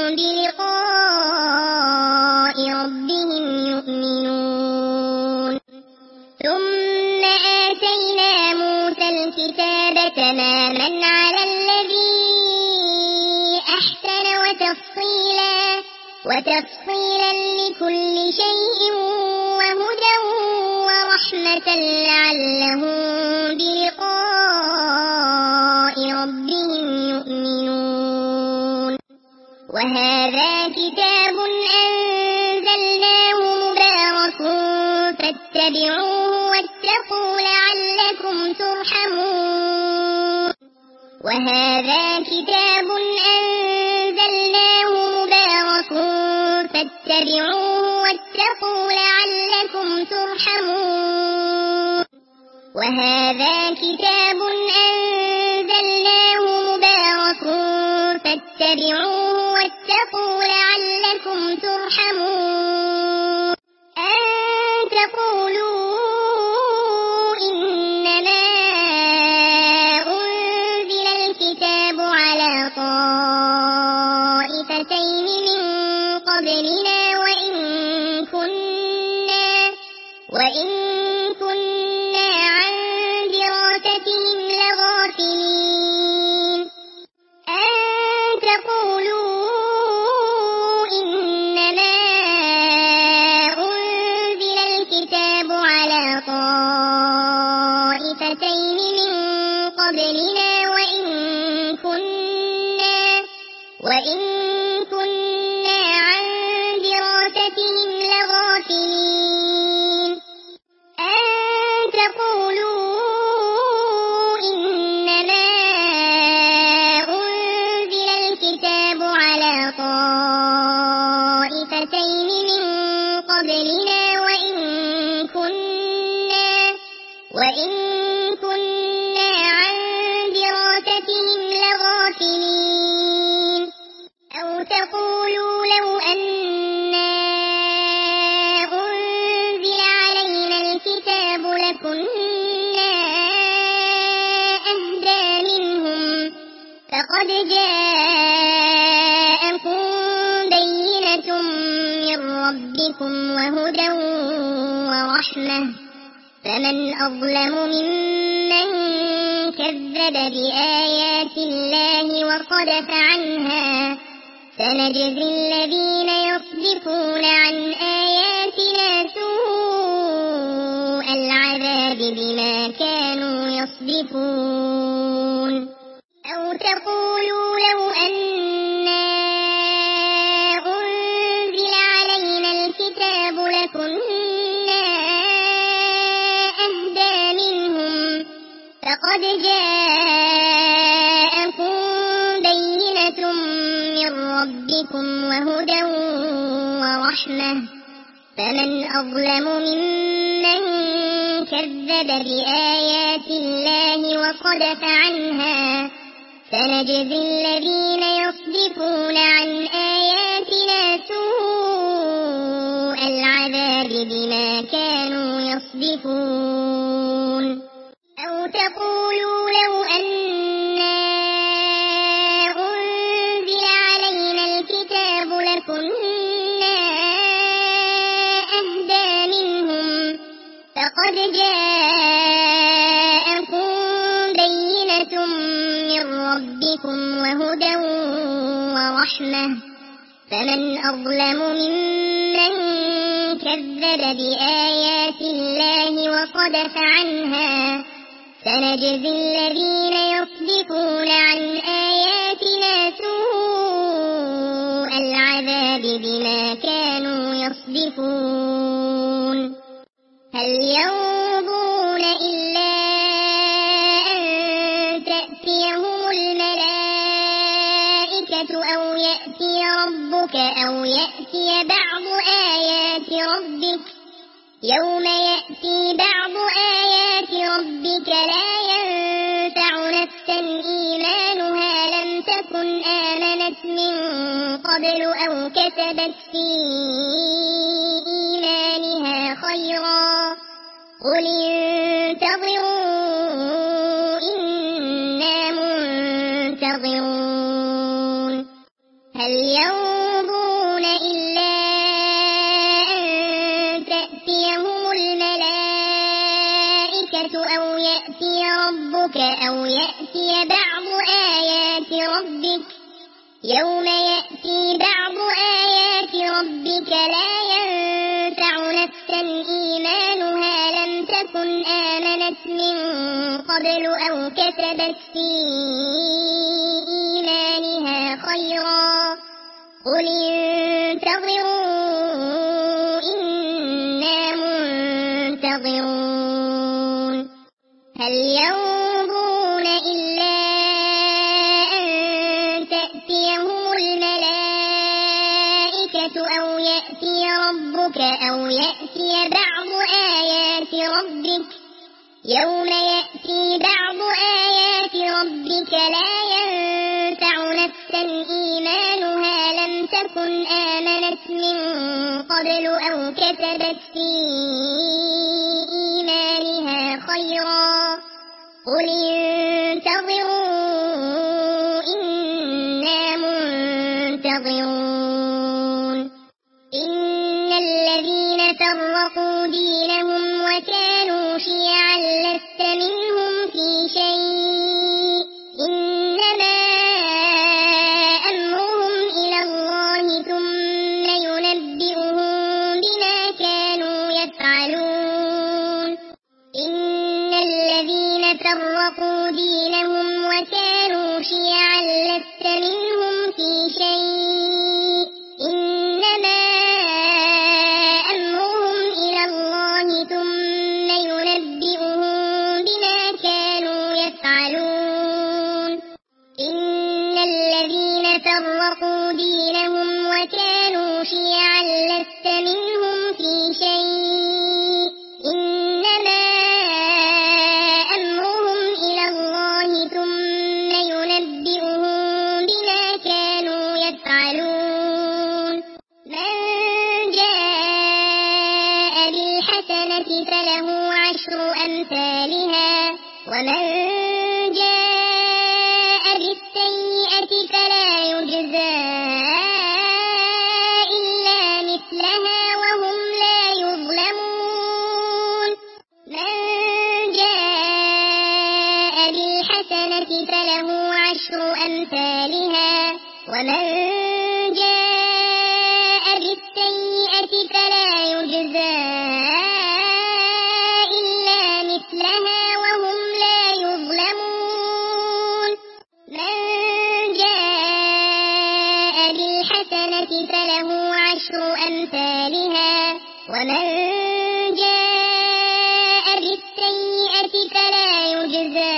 بلقاء ربهم يؤمنون ثم آتينا موسى الكتاب تماما على الذي أحسن وتفصيلا لكل شيء وهدى ورحمة لعلهم بلقاء ربهم يؤمنون وهذا كتاب أنزلناه مبارك فاتبعوه واتقوا لعلكم ترحمون وهذا كتاب أنزلناه مبارك فاتبعوه واتقوا لعلكم ترحمون وهذا كتاب أنزلناه مبارك فاتبعوه واتقوا لعلكم ترحمون أن تقولوا إنما أنزل الكتاب على طائفتين من قبلنا وإن كنا عن دراستهم لغافلين أن تقولوا إنما أنزل الكتاب على طائفتين من قبلنا وإن كنا عن دراستهم لغافلين أن تقولوا إنما أنزل الكتاب على طائفتين من قبلنا وإن كنا عن دراستهم لغافلين أو تقولوا لو أنا أنزل علينا الكتاب لكنا أهدى منهم فقد جاءكم بينة من ربكم وهدى ورحمة فمن أظلم ممن كذب بآيات الله وصدف عنها سنجزي الذين يصدفون عن آياتنا سوء العذاب بما كانوا يصدفون أو تقولوا لو أنا أنزل علينا الكتاب لكنا أهدى منهم فقد جاءكم بينة من ربكم وهدى ورحمة فمن أظلم ممن كذب بآيات الله وصدف عنها سنجزي الذين يصدفون عن آياتنا سوء العذاب بما كانوا يصدفون أو تقولوا لو أنا أنزل علينا الكتاب لكنا أهدى منهم فقد جاءكم بينة من ربكم وهدى ورحمة فمن أظلم ممن كذب بآيات الله وصدف عنها سنجزي الذين يصدفون عن آياتنا سوء العذاب بما كانوا يصدفون هل ينظرون إلا أن تأتيهم الملائكة أو يأتي ربك أو يأتي بعض آيات ربك يوم يأتي بعض آيات ربك لا ينفع نفسا إيمانها لم تكن آمنت من قبل أو كسبت في إيمانها خيرا قل انتظروا إنا منتظرون هل ينظرون إلا أن تأتيهم الملائكة أو يأتي ربك أو يأتي بعض آيات ربك يوم يأتي بعض آيات ربك لا ينفع نفسا إيمانها لم تكن آمنت من قبل أو كسبت في إيمانها خيرا قل انتظروا إنا منتظرون هل ينظرون إلا أن تأتيهم الملائكة أو يأتي ربك أو يأتي بعض آيات ربك يوم يأتي بعض آيات ربك لا ينفع نفسا إيمانها لم تكن آمنت من قبل أو كسبت في إيمانها خيرا قل انتظروا إنا منتظرون إن الذين فرقوا دينهم وكانوا شيعا لست منهم في شيء إنما أمرهم إلى الله ثم ينبئهم بما كانوا يفعلون إن الذين فرقوا دينهم وكانوا شيعا لست منهم في شيء إنما أمرهم إلى الله ثم ينبئهم بما كانوا يفعلون إن الذين فرقوا دينهم وكانوا شيعا لست منهم في شيء إنما أمرهم إلى الله ثم ينبئهم بما كانوا يفعلون من جاء بالحسنة فله عشر أمثالها ومن جاء بالسيئة فلا يجزى إلا مثلها وهم لا يظلمون من جاء بالحسنة فله عشر أمثالها ومن جاء بالسيئة فلا يجزى إلا مثلها وهم لا يظلمون من جاء بالحسنة فله عشر أمثالها ومن جاء بالسيئة فلا يجزى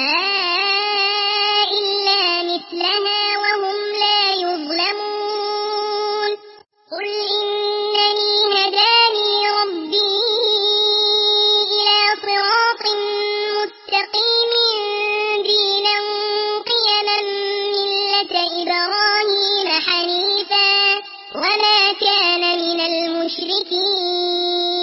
إلا مثلها وهم لا يظلمون قل إنني هداني ربي إلى صراط مستقيم دينا قيما ملة إبراهيم حنيفا وما كان من المشركين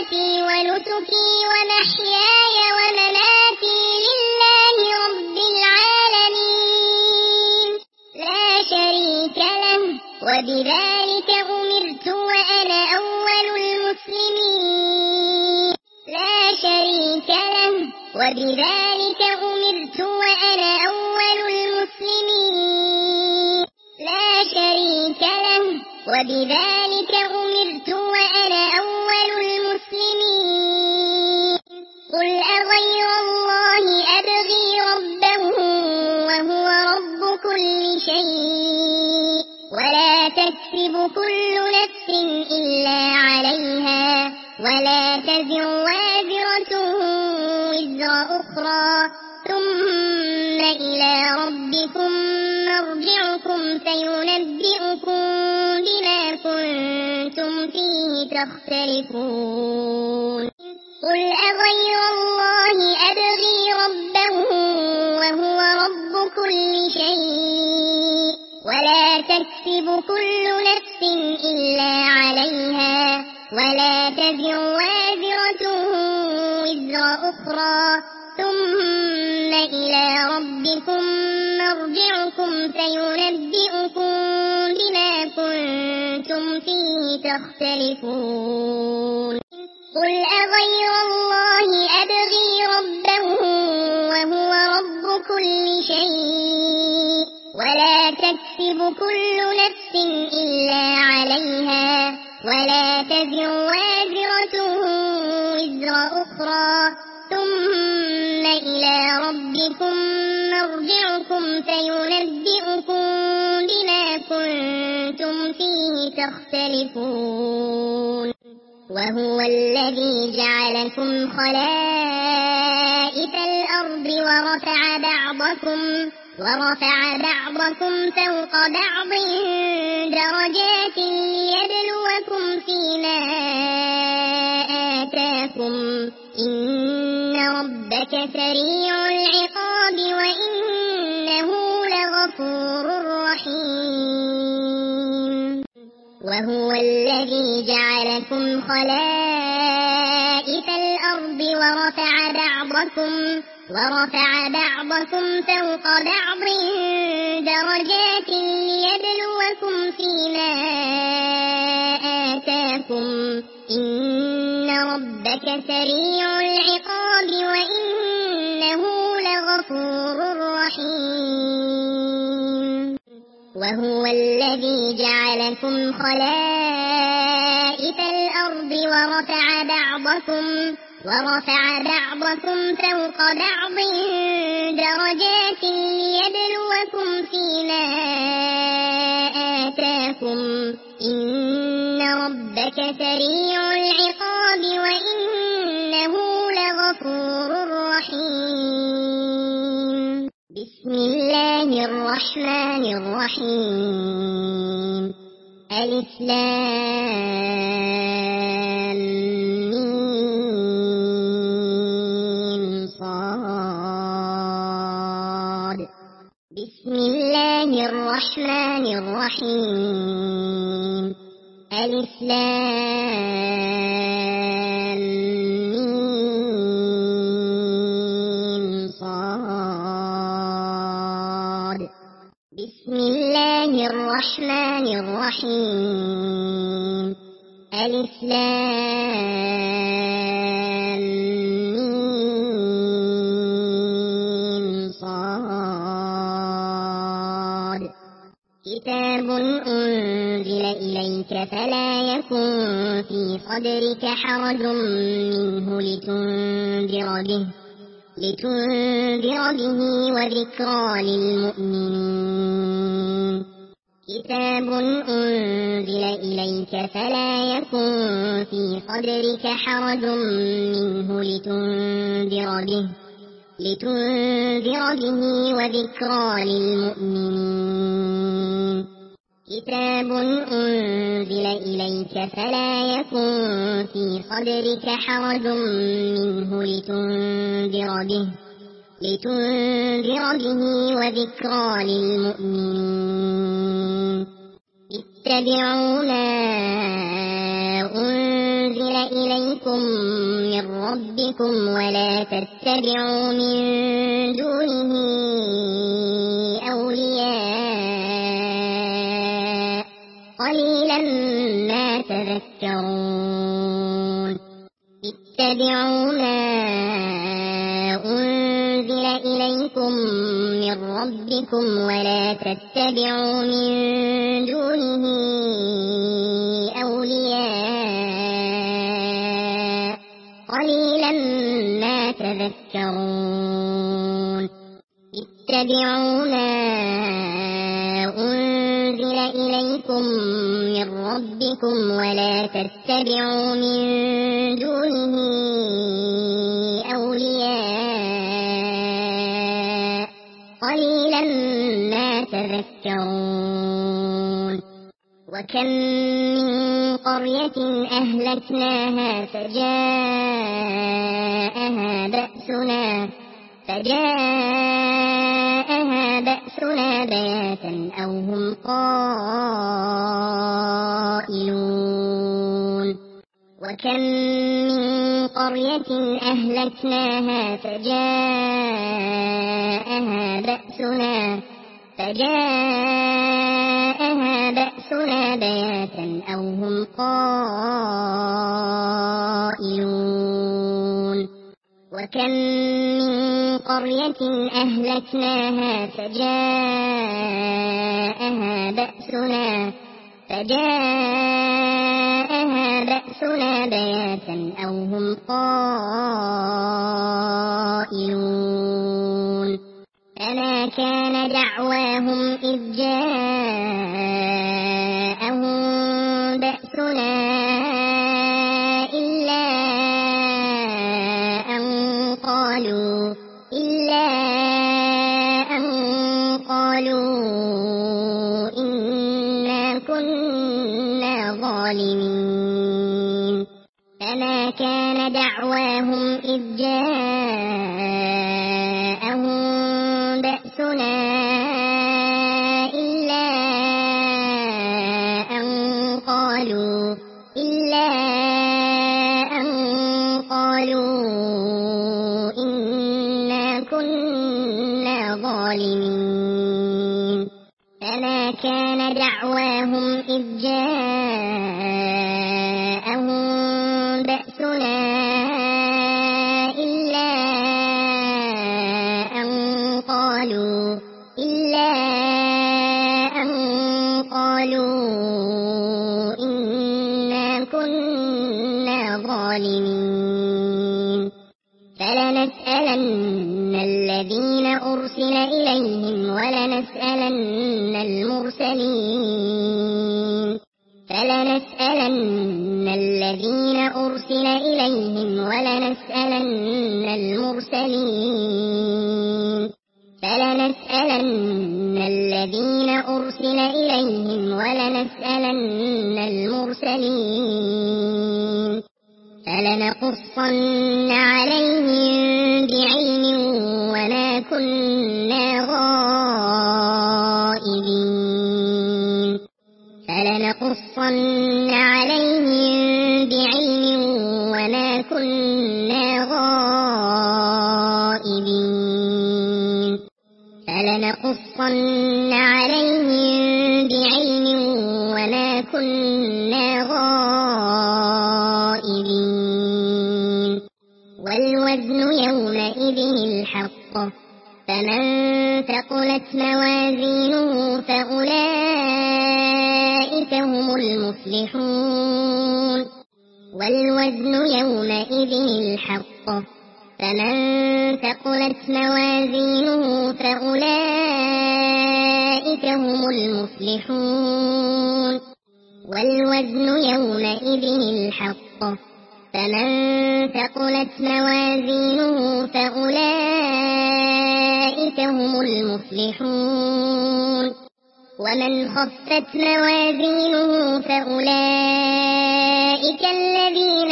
وصلاتي ونسكي ومحياي ومماتي لله رب العالمين لا شريك له وبذلك أمرت وأنا أول المسلمين لا شريك له وبذلك أمرت وأنا أول المسلمين لا شريك له وبذلك أمرت وأنا أول المسلمين قل أغير الله أبغي ربا وهو رب كل شيء ولا تكسب كل نفس إلا عليها ولا تزر وازرة وزر أخرى ثم إلى ربكم مرجعكم فينبئكم بما كنتم فيه تختلفون قل أغير الله أبغي ربا وهو رب كل شيء ولا تكسب كل نفس إلا عليها ولا تزر وازرة وزر أخرى ثم إلى ربكم مرجعكم فينبئكم بما كنتم فيه تختلفون قل أغير الله أبغي ربا وهو رب كل شيء ولا تكسب كل نفس إلا عليها ولا تزر وازرة وزر أخرى ثم إلى ربكم مرجعكم فينبئكم بما كنتم فيه تختلفون وهو الذي جعلكم خلائف الأرض ورفع بعضكم فوق بعض درجات ليبلوكم فيما آتاكم إن ربك سريع العقاب وإنه لغفور رحيم وهو الذي جعلكم خلائف الأرض ورفع بعضكم فوق بعض درجات ليبلوكم فيما آتاكم إن ربك سريع العقاب وإنه لغفور رحيم وهو الذي جعلكم خلائف الأرض ورفع بعضكم فوق بعض درجات ليبلوكم فيما آتاكم إن ربك سريع العقاب وإنه لغفور رحيم بسم الله الرحمن الرحيم ألف لام ميم صاد بسم الله الرحمن الرحيم ألف لام ميم صاد بسم الله الرحمن الرحيم ألف لام ميم صاد كتاب أنزل إليك فلا يكن في صدرك حرج منه لتنذر به وذكرى للمؤمنين كتاب أنزل إليك فلا يكن في صدرك حرج منه لتنذر به وذكرى للمؤمنين كتاب أنزل إليك فلا يكن في صدرك حرج منه لتنذر به وذكرى للمؤمنين اتبعوا ما أنزل إليكم إليكم من ربكم ولا تتبعوا من دونه أولياء قليلا ما تذكرون اتبعوا ما أنزل إليكم من ربكم ولا تتبعوا من دونه أولياء قليلا ما تذكرون اتبعوا ما أنزل إليكم من ربكم ولا تتبعوا من دونه أولياء قليلا ما تذكرون وكم من قرية أهلكناها فجاءها بأسنا بياتا أو هم قائلون وكم من قرية أهلكناها فجاءها بأسنا بياتا أو هم قائلون وكم من قرية أهلكناها فجاءها بأسنا بياتا أو هم قائلون فما كان دعواهم إذ جاءهم بأسنا إلا أن قالوا إنا كنا ظالمين فما كان دعواهم إذ جاءهم بأسنا إلا أن قالوا إنا كنا ظالمين فما كان دعواهم إذ جاءهم بأسنا إلا أن قالوا إنا كنا ظالمين فلنسألن الذين أرسل إليهم ولنسألن المرسلين فلنسألن الذين أرسل إليهم ولنسألن المرسلين فلنسألن الذين أرسل إليهم ولنسألن المرسلين فلنقصن عليهم بعلم وما كنا غائبين فلنقصن عليهم بعلم وما كنا غائبين فلنقصن عليهم بعلم وما كنا غائبين والوزن يومئذ الحق فمن ثقلت موازينه فأولئك هم المفلحون والوزن يومئذ الحق فمن ثقلت موازينه فأولئك هم المفلحون والوزن يومئذ الحق فمن ثقلت موازينه فأولئك هم المفلحون ومن خفت موازينه فأولئك الذين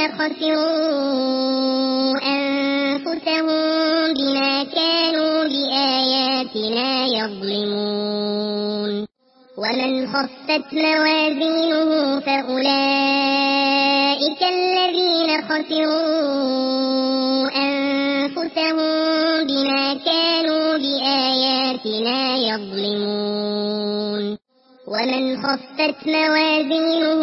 خسروا أنفسهم بما كانوا بآياتنا يظلمون ومن خفت موازينه فأولئك الذين خسروا أنفسهم بما كانوا بآياتنا يظلمون ومن خفت موازينه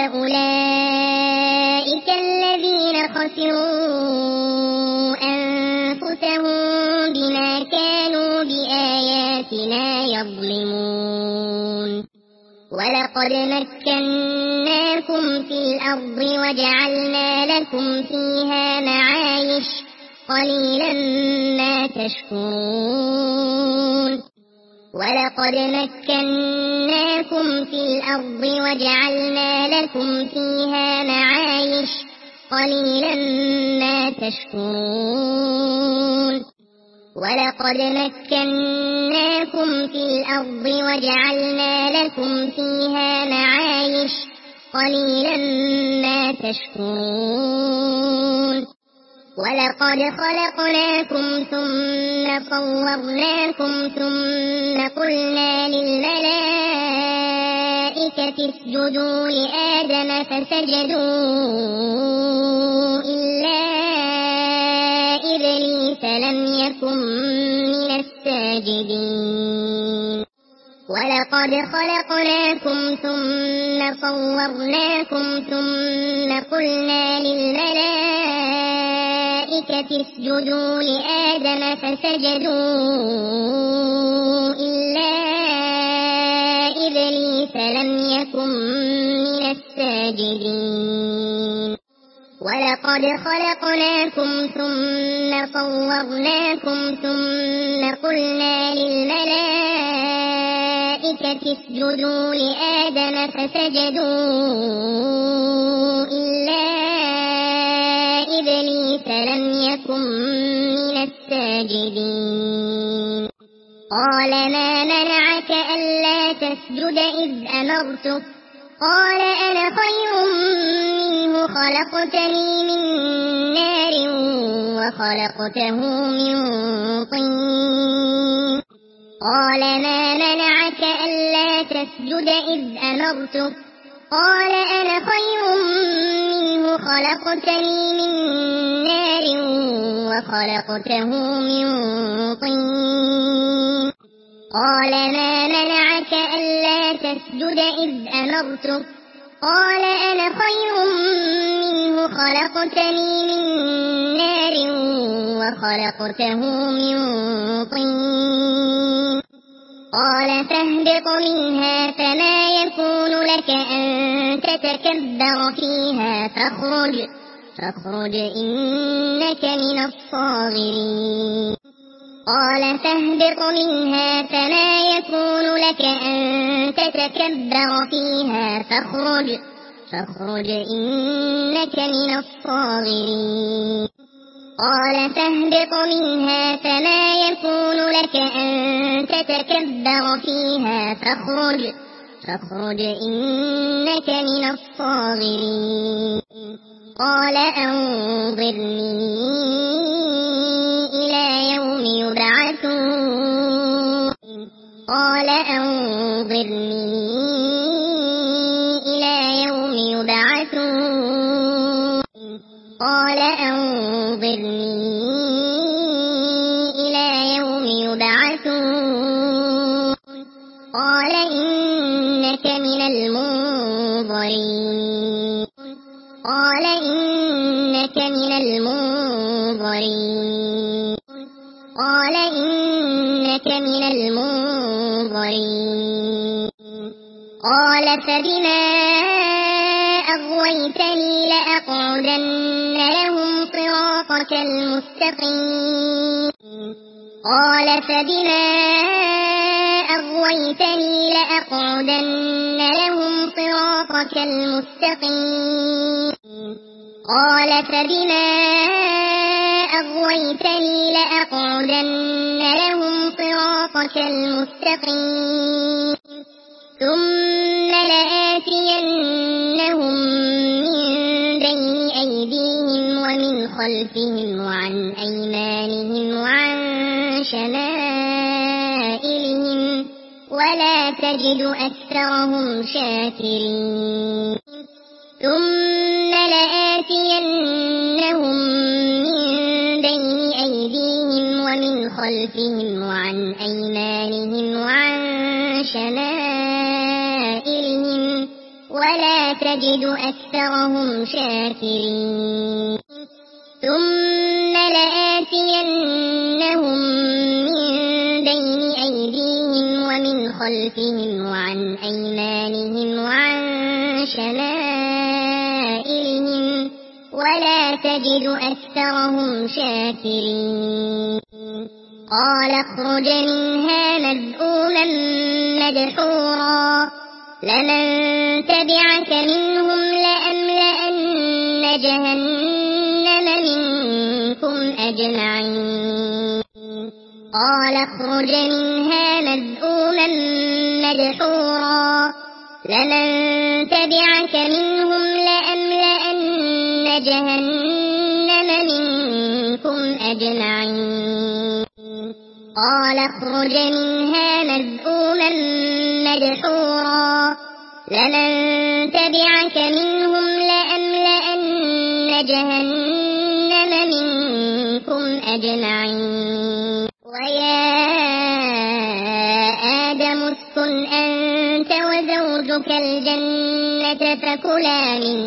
فأولئك الذين خسروا أنفسهم بما كانوا بآياتنا يظلمون ولقد مكناكم في الأرض وجعلنا لكم فيها معايش قليلا ما تشكرون ولقد مكناكم في الأرض وجعلنا لكم فيها معايش قليلا ما تشكرون ولقد مكناكم في الأرض وجعلنا لكم فيها معايش قليلا ما تشكرون ولقد خلقناكم ثم صورناكم ثم قلنا للملائكة اسجدوا لآدم فسجدوا إلا إبليس لم يكن من الساجدين ولقد خلقناكم ثم صورناكم ثم قلنا للملائكة اسجدوا لآدم فسجدوا إلا إبليس لم يكن من الساجدين ولقد خلقناكم ثم صورناكم ثم قلنا للملائكة اسجدوا لآدم فسجدوا إلا إبليس لم يكن من الساجدين قال ما منعك ألا تسجد إذ أمرتك قال أنا خير منه خلقتني من نار وخلقته من طين قال ما منعك ألا تسجد إذ أمرتك قال أنا خير منه خلقتني من نار وخلقته من طين قال ما منعك ألا تسجد إذ أمرتك قال أنا خير منه خلقتني من نار وخلقته من طين قال فاهبط منها فما يكون لك أن تتكبر فيها فاخرج إنك من الصاغرين قال فاهبط منها فما يكون لك أن تتكبر فيها فاخرج إنك من الصاغرين قال فاهبط منها فما يكون لك أن تتكبر فيها فاخرج إنك من الصاغرين قال أنظرني إلى يوم يبعثون قال أنظرني إلى يوم يبعثون قال أنظرني إلى يوم يبعثون قال إنك من المنظرين قال إنك من المنظرين قال إنك من المنظرين قال فبما أغويتني لأقعدن لهم صراطك المستقيم قال فبما أغويتني لأقعدن لهم صراطك المستقيم قال فبما أغويتني لأقعدن لهم صراطك المستقيم ثم لآتينهم من بين أيديهم ومن خلفهم وعن أيمانهم وعن شمائلهم ولا تجد أكثرهم شاكرين ثم لآتينهم خلفهم وعن أيمانهم وعن شمائلهم ولا تجد أكثرهم شاكرين ثم لآتينهم من بين أيديهم ومن خلفهم وعن أيمانهم وعن شمائلهم ولا تجد أكثرهم شاكرين قال اخرج منها مذءوما مدحورا لمن تبعك منهم لأملأن جهنم منكم أجمعين قال اخرج منها مذءوما مدحورا لمن تبعك منهم لأملأن جهنم منكم أجمعين قال اخرج منها مذءوما مدحورا لمن تبعك منهم لأملأن جهنم منكم أجمعين ويا آدم اسكن أنت وزوجك الجنة فكلا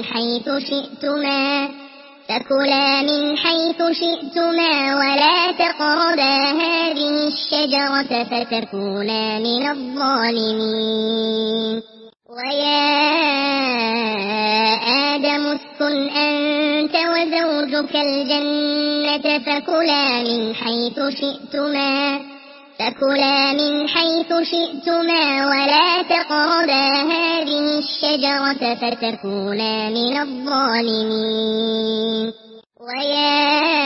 من حيث شئتما ولا تقربا هذه الشجرة فتكونا من الظالمين ويا آدم اسكن أنت وزوجك الجنة فكلا من حيث شئتما ولا تقربا هذه الشجرة فتكونا من الظالمين ويا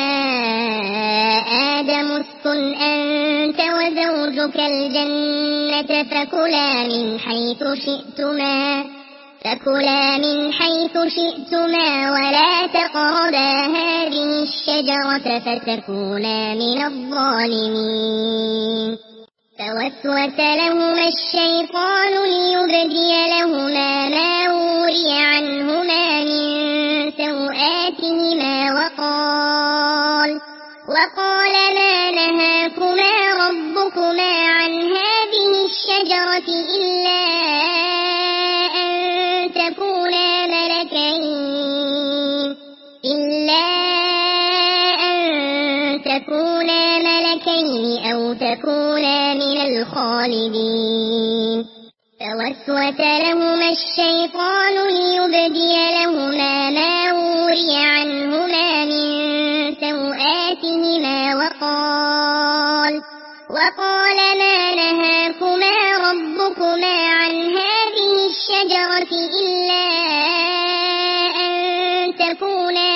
آدم اسكن أنت وزوجك الجنة فكلا من حيث شئتما ولا تقربا هذه الشجرة فتكونا من الظالمين فوسوس لهما الشيطان ليبدي لهما ما وري عنهما من سوآتهما وقال ما نهاكما ربكما عن هذه الشجرة إلا أن تكونا ملكين أو تكونا من الخالدين فوسوس لهما الشيطان ليبدي لهما ما وري عنهما من سوآتهما وقال ما نهاكما ربكما عن هذه الشجرة إلا أن تكونا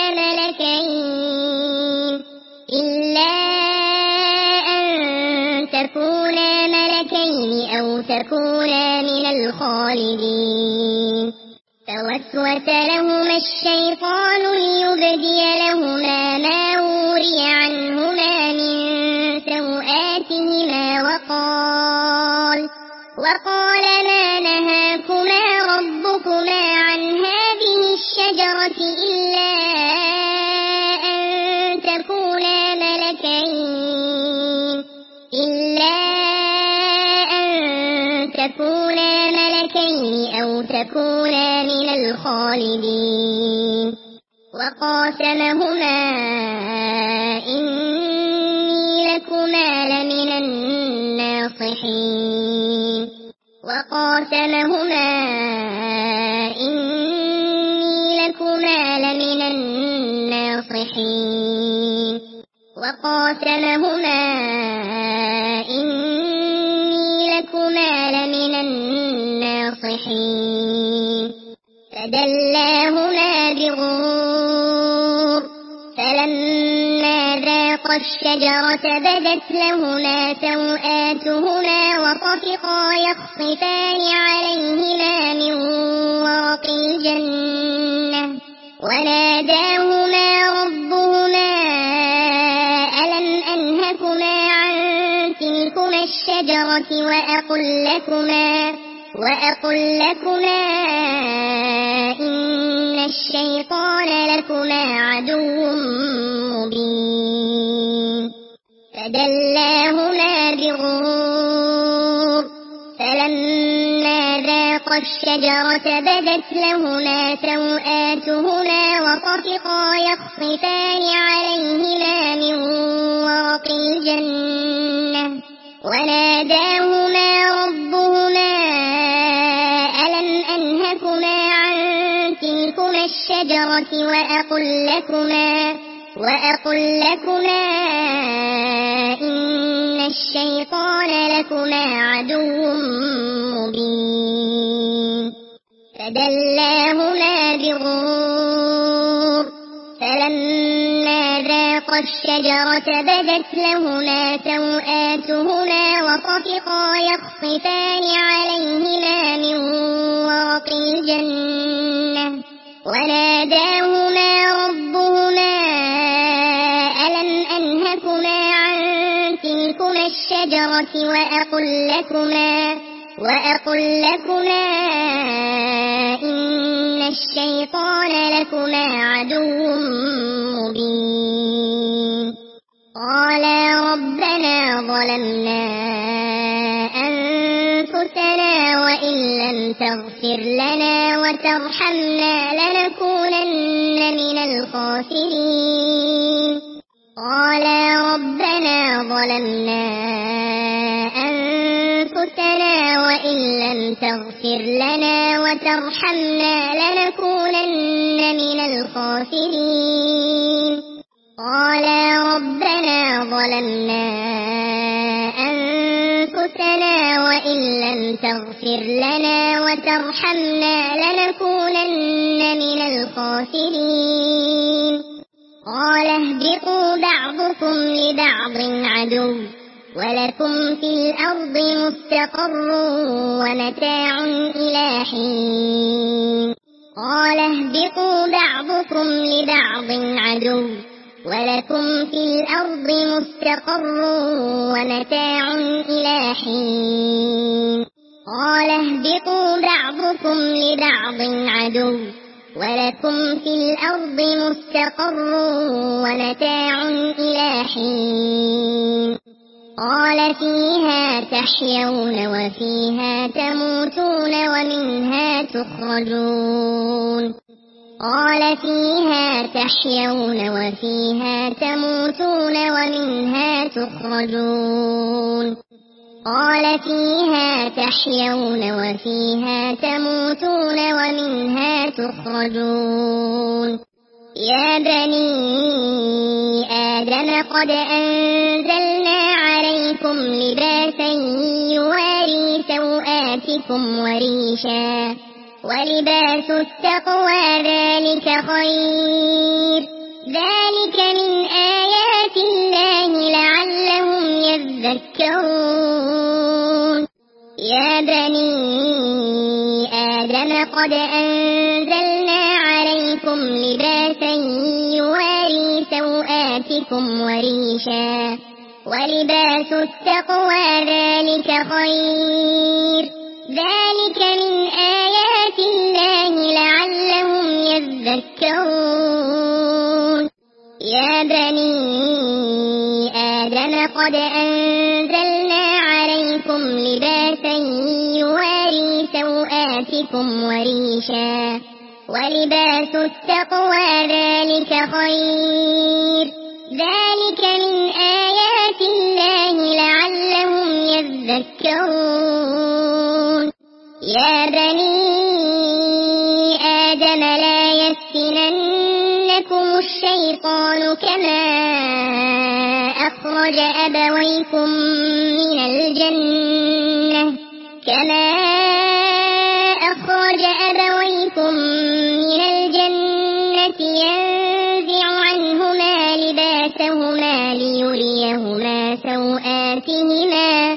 ملكين أو تكونا من الخالدين فوسوس لهما الشيطان ليبدي لهما ما وري عنهما من سوآتهما وقال ما نهاكما ربكما عن هذه الشجرة إلا أن تكونا ملكين أو تكونا من الخالدين وقاسمهما إني لكما لمن الناصحين وقاسمهما إني لكما لمن الناصحين فدلاهما بغرور فلما ذاقا الشجرة بدت لهما سوآتهما وطفقا يخصفان عليهما من ورق الجنة وناداهما ربهما ألم أنهكما عن تلكما الشجرة وأقل لكما إن الشيطان لكما عدو مبين فدلاهما بغرور فلما ذاقا الشجرة بدت لهما سوآتهما وطفقا يخصفان عليهما من ورق الجنة وناداهما ربهما ألم أنهكما عن تلكما الشجرة وأقل لكما إن الشيطان لكما عدو مبين فدلاهما بغرور فلما ذاقا الشجرة بدت لهما سوآتهما وطفقا يخصفان عليهما من ورق الجنة وناداهما ربهما ألم أنهكما عن تلكما الشجرة وأقل لكما إن الشيطان لكما عدو مبين قالا ربنا ظلمنا أنفسنا وإن لم تغفر لنا وترحمنا لنكونن من الخاسرين قالا ربنا ظلمنا أنفسنا وإن لم تغفر لنا وترحمنا لنكونن من الخاسرين قالا ربنا ظلمنا أنفسنا وإن لم تغفر لنا وترحمنا لنكونن من الخاسرين قال اهبطوا بعضكم لبعض عدو ولكم في الأرض مستقر ومتاع إلى حين قال اهبطوا بعضكم لبعض عدو ولكم في الأرض مستقر ومتاع إلى حين قال اهبطوا بعضكم لبعض عدو ولكم في الأرض مستقر ومتاع إلى حين قال فيها تحيون وفيها تموتون ومنها تخرجون قال فيها تحيون وفيها تموتون ومنها تخرجون قال فيها تحيون وفيها تموتون ومنها تخرجون يا بني آدم قد أنزلنا عليكم لباسا يواري سوآتكم وريشا ولباس التقوى ذلك خير ذلك من آيات الله لعلهم يذكرون يا بني آدم قد أنزلنا عليكم لباسا يواري سوآتكم وريشا ولباس التقوى ذلك خير ذلك من آيات الله لعلهم يذكرون يا بني آدم قد أنزلنا عليكم لباسا يواري سوآتكم وريشا ولباس التقوى ذلك خير ذلك من آيات الله لعلهم يذكرون يا بني آدم لا يفتننكم الشيطان كما أخرج أبويكم من الجنة ينزع عنهما لباسهما ليريهما سوآتهما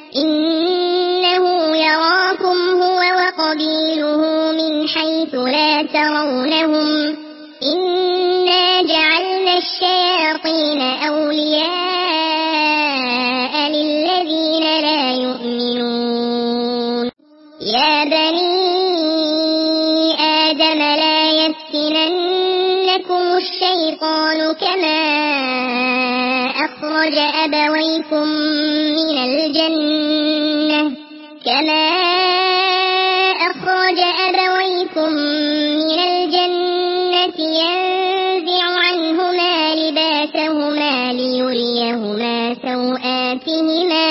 إنه يراكم هو وقبيله من حيث لا ترونهم إنا جعلنا الشياطين أولياء للذين لا يؤمنون يا بني آدم لا يفتننكم الشيطان كما أخرج أبويكم من الجنة ينزع عنهما لباسهما ليريهما سوآتهما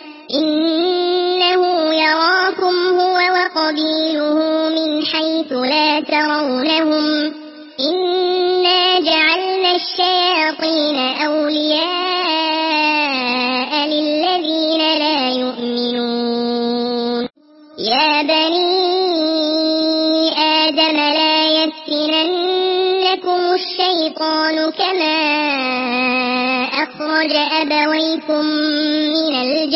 إنه يراكم هو وقبيله من حيث لا ترونهم إنا جعلنا الشياطين أولياء للذين لا يؤمنون يا بني آدم لا يفتننكم الشيطان كما أخرج أبويكم من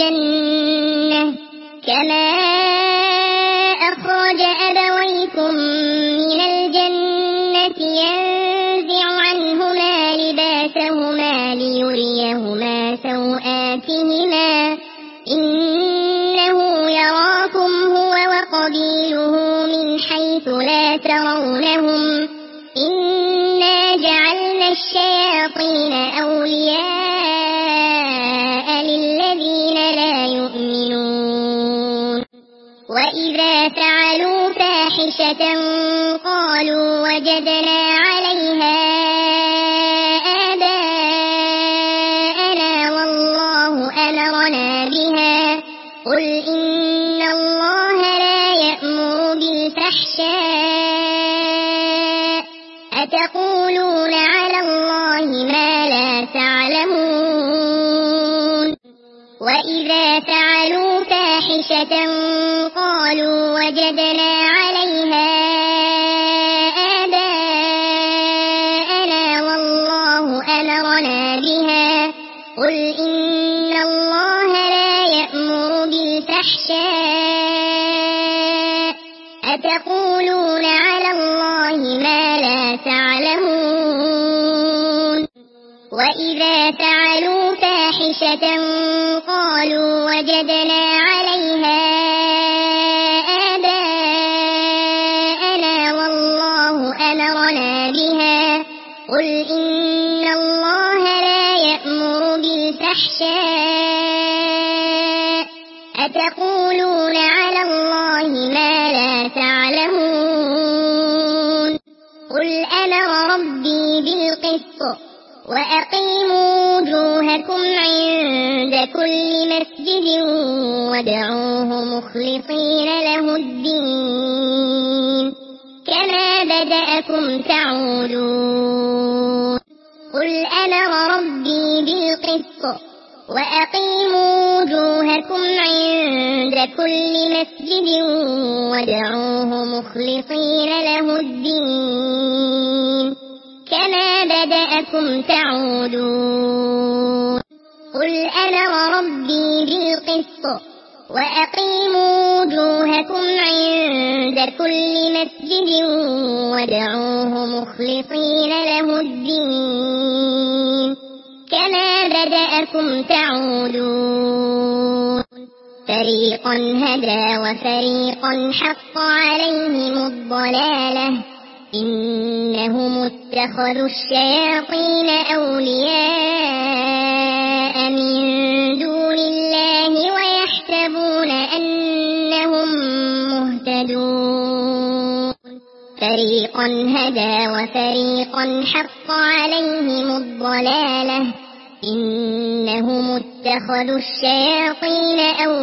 الجنة ينزع عنهما لباسهما ليريهما سوآتهما إنه يراكم هو وقبيله من حيث لا ترونهم إنا جعلنا الشياطين أولياء للذين لا يؤمنون وإذا فعلوا فاحشة قالوا وجدنا عليها آباءنا والله أمرنا بها قل إن الله لا يأمر بالفحشاء أتقولون على الله ما لا تعلمون وإذا فعلوا فاحشة قالوا وجدنا عليها آباءنا والله أمرنا بها قل إن الله لا يأمر بالفحشاء أتقولون على الله ما لا تعلمون وإذا فعلوا فاحشة قالوا وجدنا عليها آباءنا والله أمرنا بها قل إن الله لا يأمر بالفحشاء أتقولون على الله ما لا تعلمون قل أمر ربي بالقسط وأقيموا وجوهكم عند كل مسجد وادعوه مخلصين له الدين كما بدأكم تعودون قل أمر ربي بالقسط وأقيموا وجوهكم عند كل مسجد وادعوه مخلصين له الدين كما بدأكم تعودون قل أمر ربي بالقسط وأقيموا وجوهكم عند كل مسجد وادعوه مخلصين له الدين كما بدأكم تعودون فريقا هدى وفريقا حق عليهم الضلالة إنهم اتخذوا الشياطين أولياء من دون الله ويحسبون أنهم مهتدون فريقا هدى وفريقا حق عليهم الضلالة إنهم اتخذوا الشياطين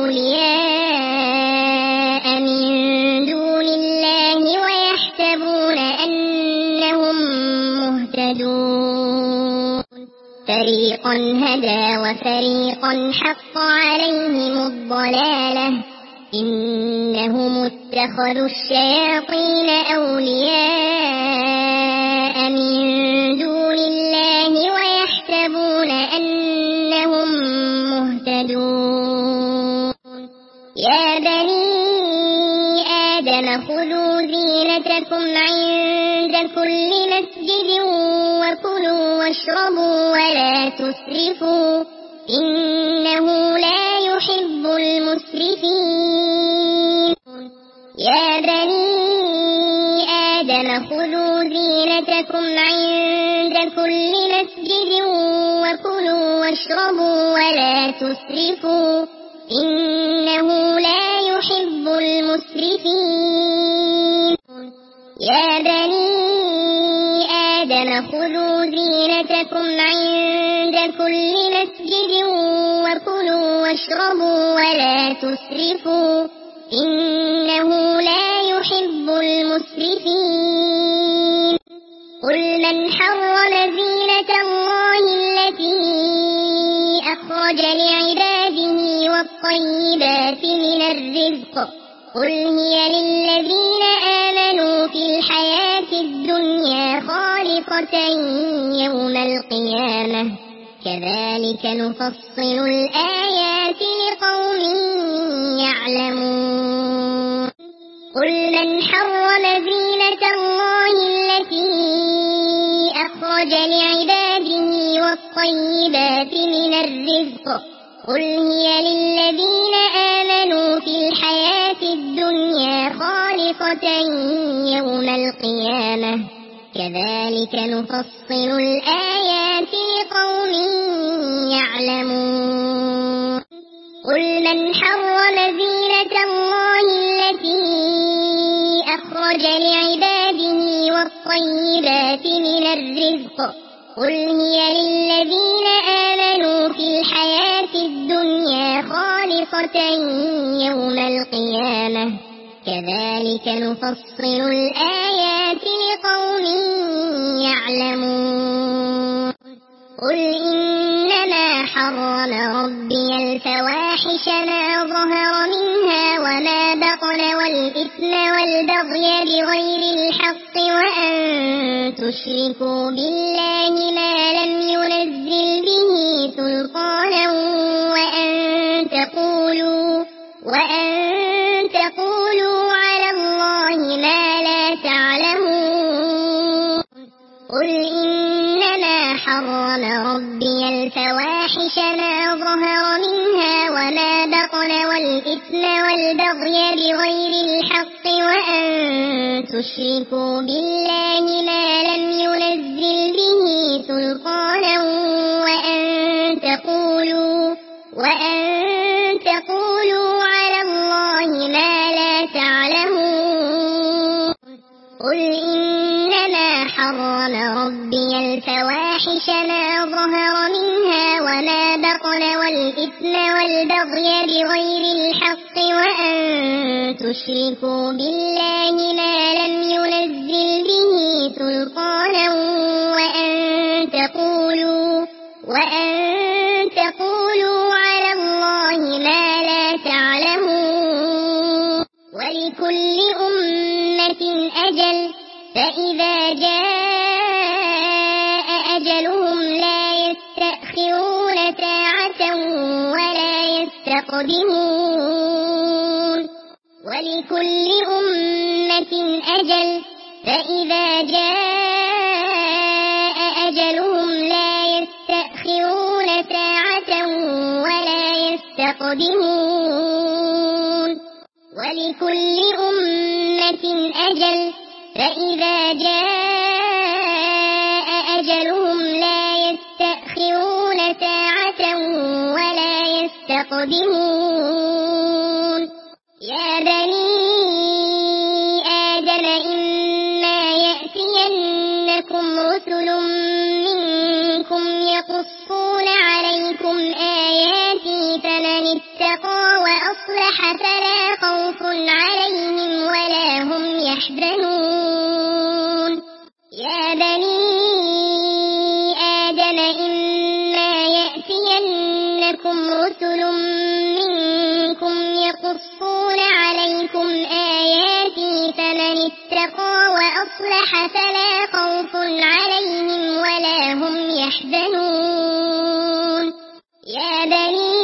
أولياء من دون الله ويحسبون أنهم مهتدون فريقا هدى وفريقا حق عليهم الضلالة إنهم اتخذوا الشياطين أولياء من دون الله ويحسبون أنهم مهتدون يا بني آدم خذوا زينتكم عند كل مسجد وكلوا واشربوا ولا تسرفوا إنه لا يحب المسرفين يا بني آدم خذوا زينتكم عند عند كل مسجد وكلوا واشربوا ولا تسرفوا إنه لا يحب المسرفين يا بني آدم خذوا زينتكم عند كل مسجد وكلوا واشربوا ولا تسرفوا إنه لا يحب المسرفين قل من حرم زينة الله التي أخرج لعباده والطيبات من الرزق قل هي للذين آمنوا في الحياة الدنيا خالصة يوم القيامة كذلك نفصل الآيات لقوم يعلمون قل من حرم زينة الله التي أخرج لعباده والطيبات من الرزق قل هي للذين آمنوا في الحياة الدنيا خالصة يوم القيامة كذلك نفصل الآيات لقوم يعلمون قل من حرم زينة الله التي أخرج لعباده والطيبات من الرزق قل هي للذين آمنوا في الحياة الدنيا خالصة يوم القيامة كذلك نفصل الآيات لقوم يعلمون قل إنما حرم ربي الفواحش ما ظهر منها وما بطن والإثم والبغي بغير الحق وأن تشركوا بالله ما لم ينزل به سلطانا وأن تقولوا على الله ما لا تعلمون قل إنما حرم ربي الفواحش ما ظهر منها وما بطن والإثم والبغي بغير الحق وأن تشركوا بالله ما لم ينزل به سلطانا وأن تقولوا على الله ما لا تعلمون قل إنما حرم ربي الفواحش ما ظهر منها وما بطن والإثم والبغي بغير الحق وأن تشركوا بالله ما لم ينزل به سلطانا وأن تقولوا على الله ما لا تعلمون ولكل أمة أجل فإذا جاء أجلهم لا يستأخرون ساعة ولا يستقدمون ولكل أمة أجل فإذا جاء أجلهم لا يستأخرون ساعة ولا يستقدمون ولكل أمة أجل فإذا جاء أجلهم لا يستأخرون ساعة ولا يستقدمون يا بني آدم إما يأتينكم رسل منكم يقصون عليكم آياتي فمن اتقى وأصلح فلا خوف عليهم ولا هم يحزنون يا بني آدم إما يأتينكم رسل منكم يقصون عليكم آياتي فمن اتقى وأصلح فلا خوف عليهم ولا هم يحزنون يا بني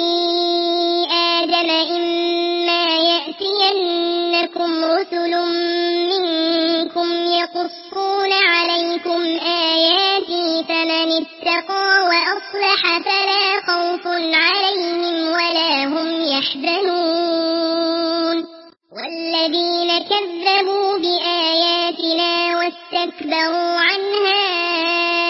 آدم إما يأتينكم رسل منكم يقصون عليكم آياتي فمن اتقى وأصلح فلا خوف عليهم ولا هم يحزنون والذين كذبوا بآياتنا واستكبروا عنها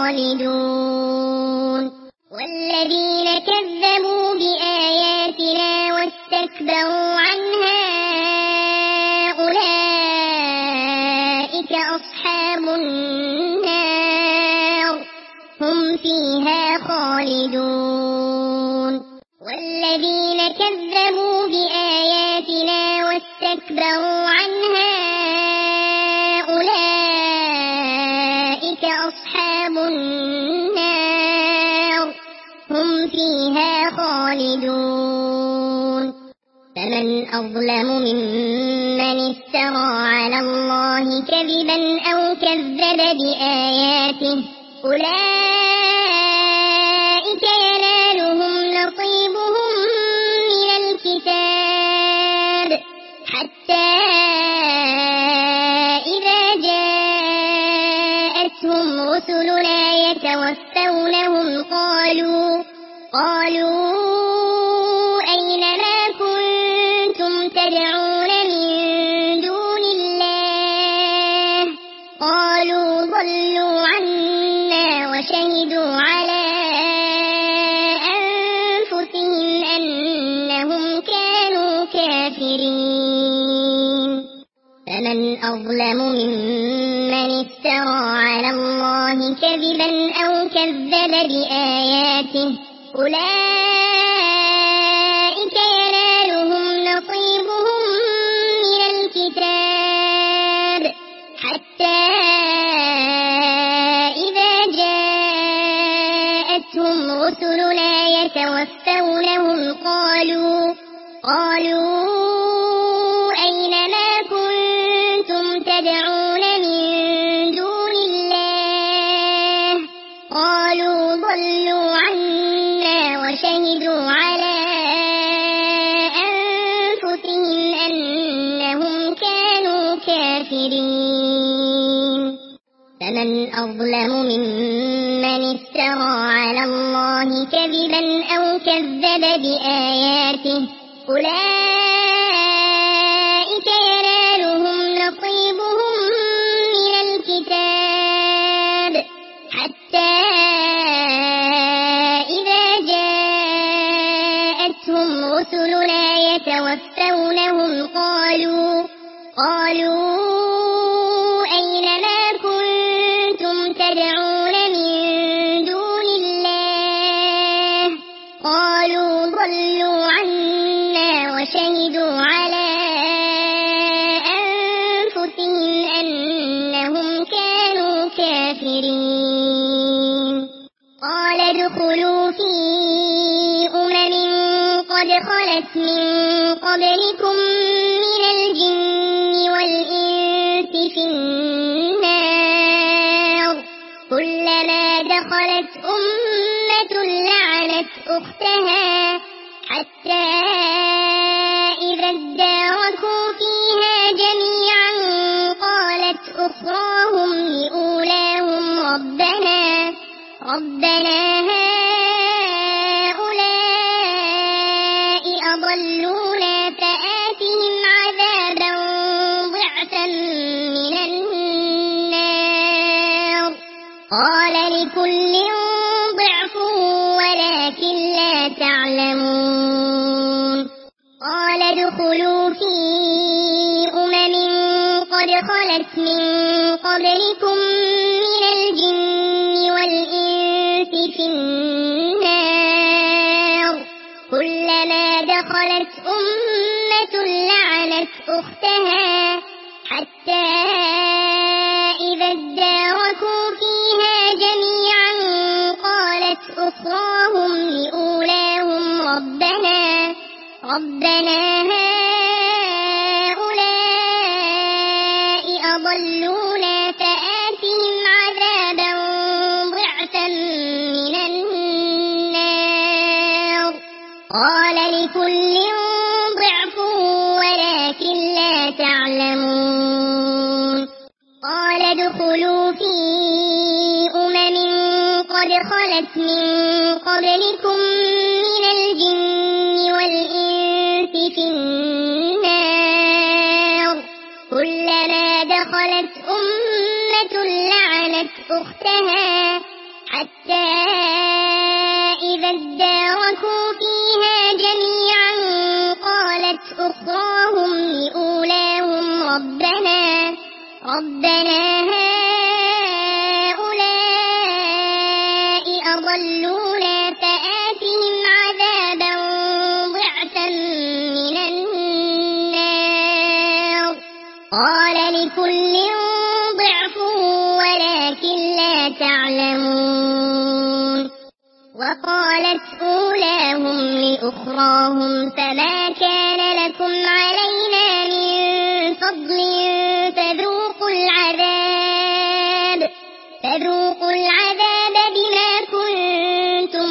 خالدون والذين كذبوا بآياتنا واستكبروا عنها أولئك أصحاب النار هم فيها خالدون والذين كذبوا بآياتنا واستكبروا عنها أولئك أصحاب النار هم فيها خالدون فمن أظلم ممن افترى على الله كذبا أو كذب بآياته أولئك ينالهم نصيبهم من الكتاب حتى إذا جاءتهم رسلنا يتوفونهم قالوا أين ما كنتم تدعون من دون الله قالوا ضلوا عنا وشهدوا على أنفسهم أنهم كانوا كافرين فمن أظلم ممن افترى على الله كذبا أو كذب بآياته أولئك ينالهم نصيبهم من الكتاب حتى إذا جاءتهم رسلنا يتوفونهم قالوا أين ما كنتم تدعون من دون الله قالوا ضلوا عنا وشهدوا على أنفسهم أنهم كانوا كافرين فمن أظلم ممن افترى على الله كذبا أو كذب بآياته أولئك ينالهم نصيبهم من الكتاب حتى إذا جاءتهم رسلنا يتوفونهم قالوا أين ما كنتم تدعون من دون الله قالوا ضلوا عنا وشهدوا على أنفسهم أنهم كانوا كافرين قال ادخلوا في أمم قد خلت من قبلكم من الجن والإنس في النار كلما دخلت أمة لعنت أختها حتى إذا اداركوا فيها جميعا قالت أخراهم لأولاهم ربنا هؤلاء أضلونا فآتهم عذابا ضعفا من النار قال لكل ضعف ولكن لا تعلمون قال ادخلوا في أمم قد خلت من قبلكم من الجن والإنس في النار كلما دخلت أمة لعنت أختها حتى إذا اداركوا فيها جميعا قالت أخراهم لأولاهم ربنا هؤلاء أضلونا فآتهم عذابا ضعفا من النار قال لكل ضعف ولكن لا تعلمون قال ادخلوا في أمم قد خلت من قبلكم من الجن والإنس في النار كلما دخلت أمة لعنت أختها حتى إذا اداركوا فيها جميعا قالت أخراهم لأولاهم ربنا هؤلاء أضلونا فآتهم عذابا ضعفا من النار قال لكل ضعف ولكن لا تعلمون وقالت أولاهم لأخراهم فما كان لكم علينا من فضل فذوقوا العذاب بما كنتم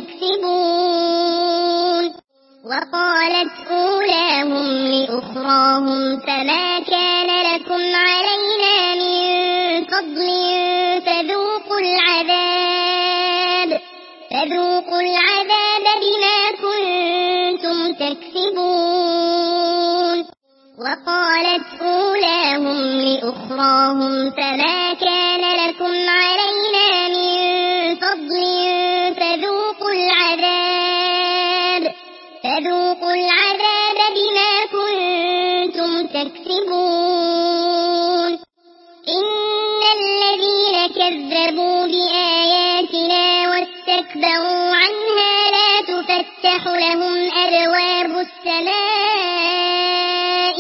تكسبون وقالت أولاهم لأخراهم فما كان لكم علينا من فضل فذوقوا العذاب بما كنتم تكسبون وقالت أولاهم لأخراهم فما كان لكم علينا من فضل فذوقوا العذاب بما كنتم تكسبون إن الذين كذبوا بآياتنا واستكبروا عنها لا تفتح لهم أبواب السماء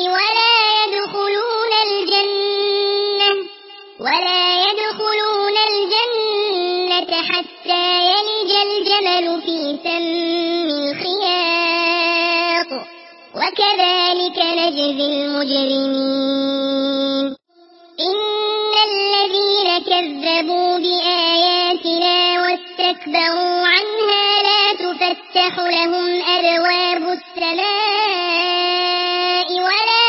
ولا يدخلون الجنة حتى يلج الجمل في سم الخياط وكذلك نجزي المجرمين إن الذين كذبوا بآياتنا واستكبروا عنها لا تفتح لهم أبواب السماء ولا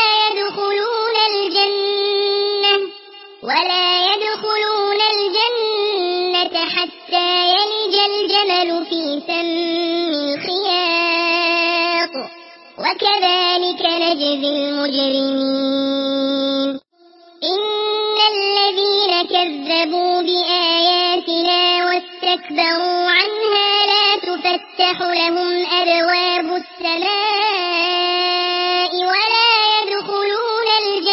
يدخلون الجنة حتى يلج الجمل في سم الخياط وكذلك نجزي المجرمين إن الذين كذبوا بآياتنا واستكبروا عنها لا تفتح لهم أبواب السماء ولا يدخلون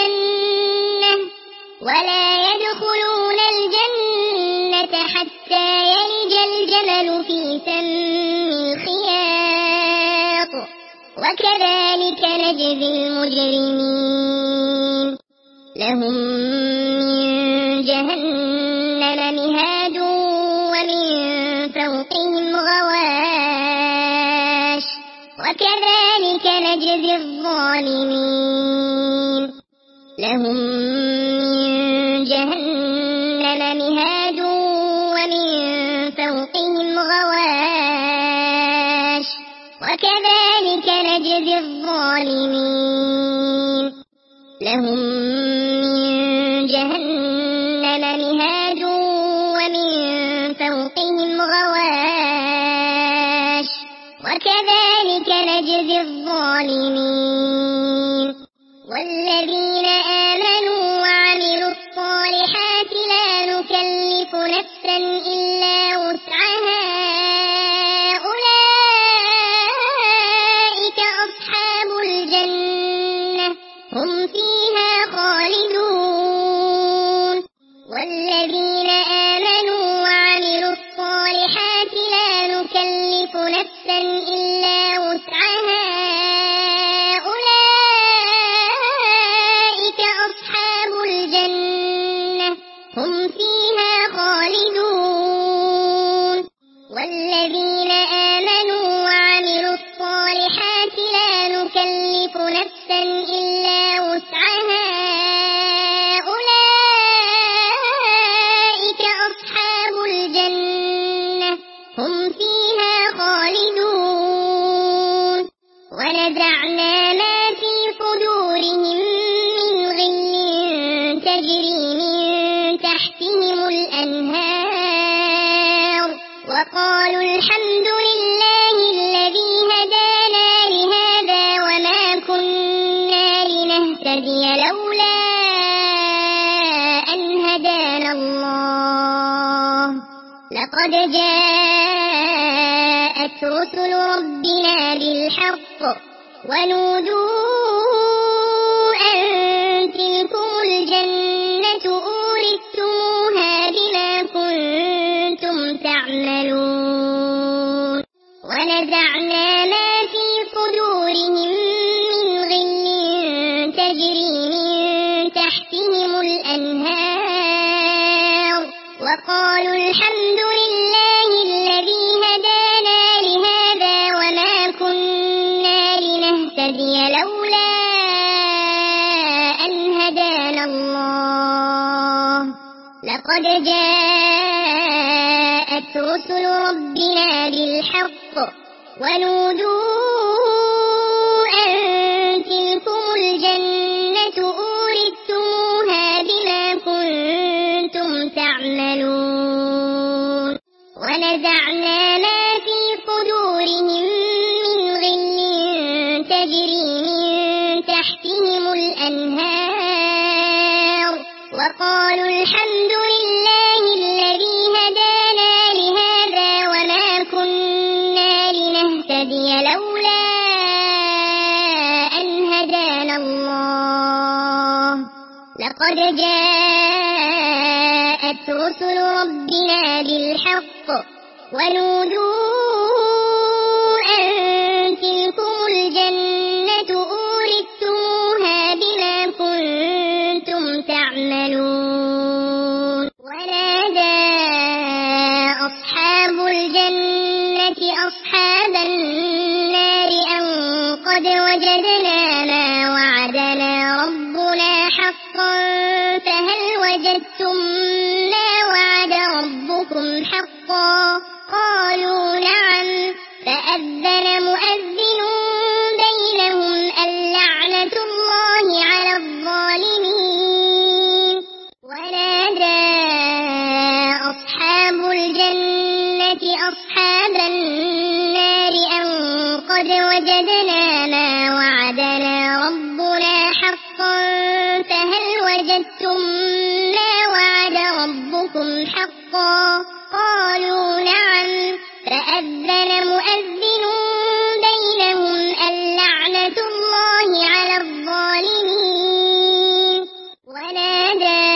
الجنة حتى يلج الجمل في سم الخياط وكذلك نجزي المجرمين لهم من جهنم مهاد ومن فوقهم غواش وكذلك نجزي الظالمين لهم من جهنم مهاد ومن فوقهم غواش وكذلك نجزي الظالمين لهم من جهنم مهاد ومن فوقهم غواش وكذلك نجزي الظالمين والذين آمنوا وعملوا الصالحات لا نكلف نفسا إلا وسعها أولئك أصحاب الجنة هم فيها خالدون والذين آمنوا وعملوا الصالحات لا نكلف نفسا إلا وسعها هم فيها خالدون والذين آمنوا وعملوا الصالحات لا نكلف نفسا إلا وسعها أولئك أصحاب الجنة هم فيها خالدون ونزعنا ما في صدورهم من غل تجري تحتهم الأنهار وقالوا الحمد لله الذي هدانا لهذا وما كنا لنهتدي لولا أن هدانا الله لقد جاءت رسل ربنا بالحق ونودوا أن تلكم الجنة أورثتموها بما كنتم تعملون ونزعنا ما في صدورهم من غل تجري من تحتهم الأنهار وقالوا الحمد لله الذي هدانا لهذا وما كنا لنهتدي لولا أن هدانا الله لقد جاءت رسل ربنا بالحق ونودوا أن تلكم الجنة أورثتموها بما كنتم تعملون ونزعنا ما في صدورهم من غل تجري من تحتهم الأنهار وقالوا الحمد لله الذي هدانا لهذا وما كنا لنهتدي لولا أن هدانا الله لقد جاءت رسل ربنا بالحق ونودوا أن تلكم الجنة أورثتموها بما كنتم تعملون ونادى أصحاب الجنة أصحاب النار أن قد وجدنا ما وعدنا ربنا حقا فهل وجدتم ما وعد ربكم حقا قالوا نعم فأذن مؤذن بينهم اللعنة الله على الظالمين ونادى أصحاب الجنة أصحاب النار أن قد وجدنا ما وعدنا ربنا حقا فهل وجدتم ما وعد ربكم حقا قالوا نعم فأذن مؤذن بينهم اللعنة الله على الظالمين ونادى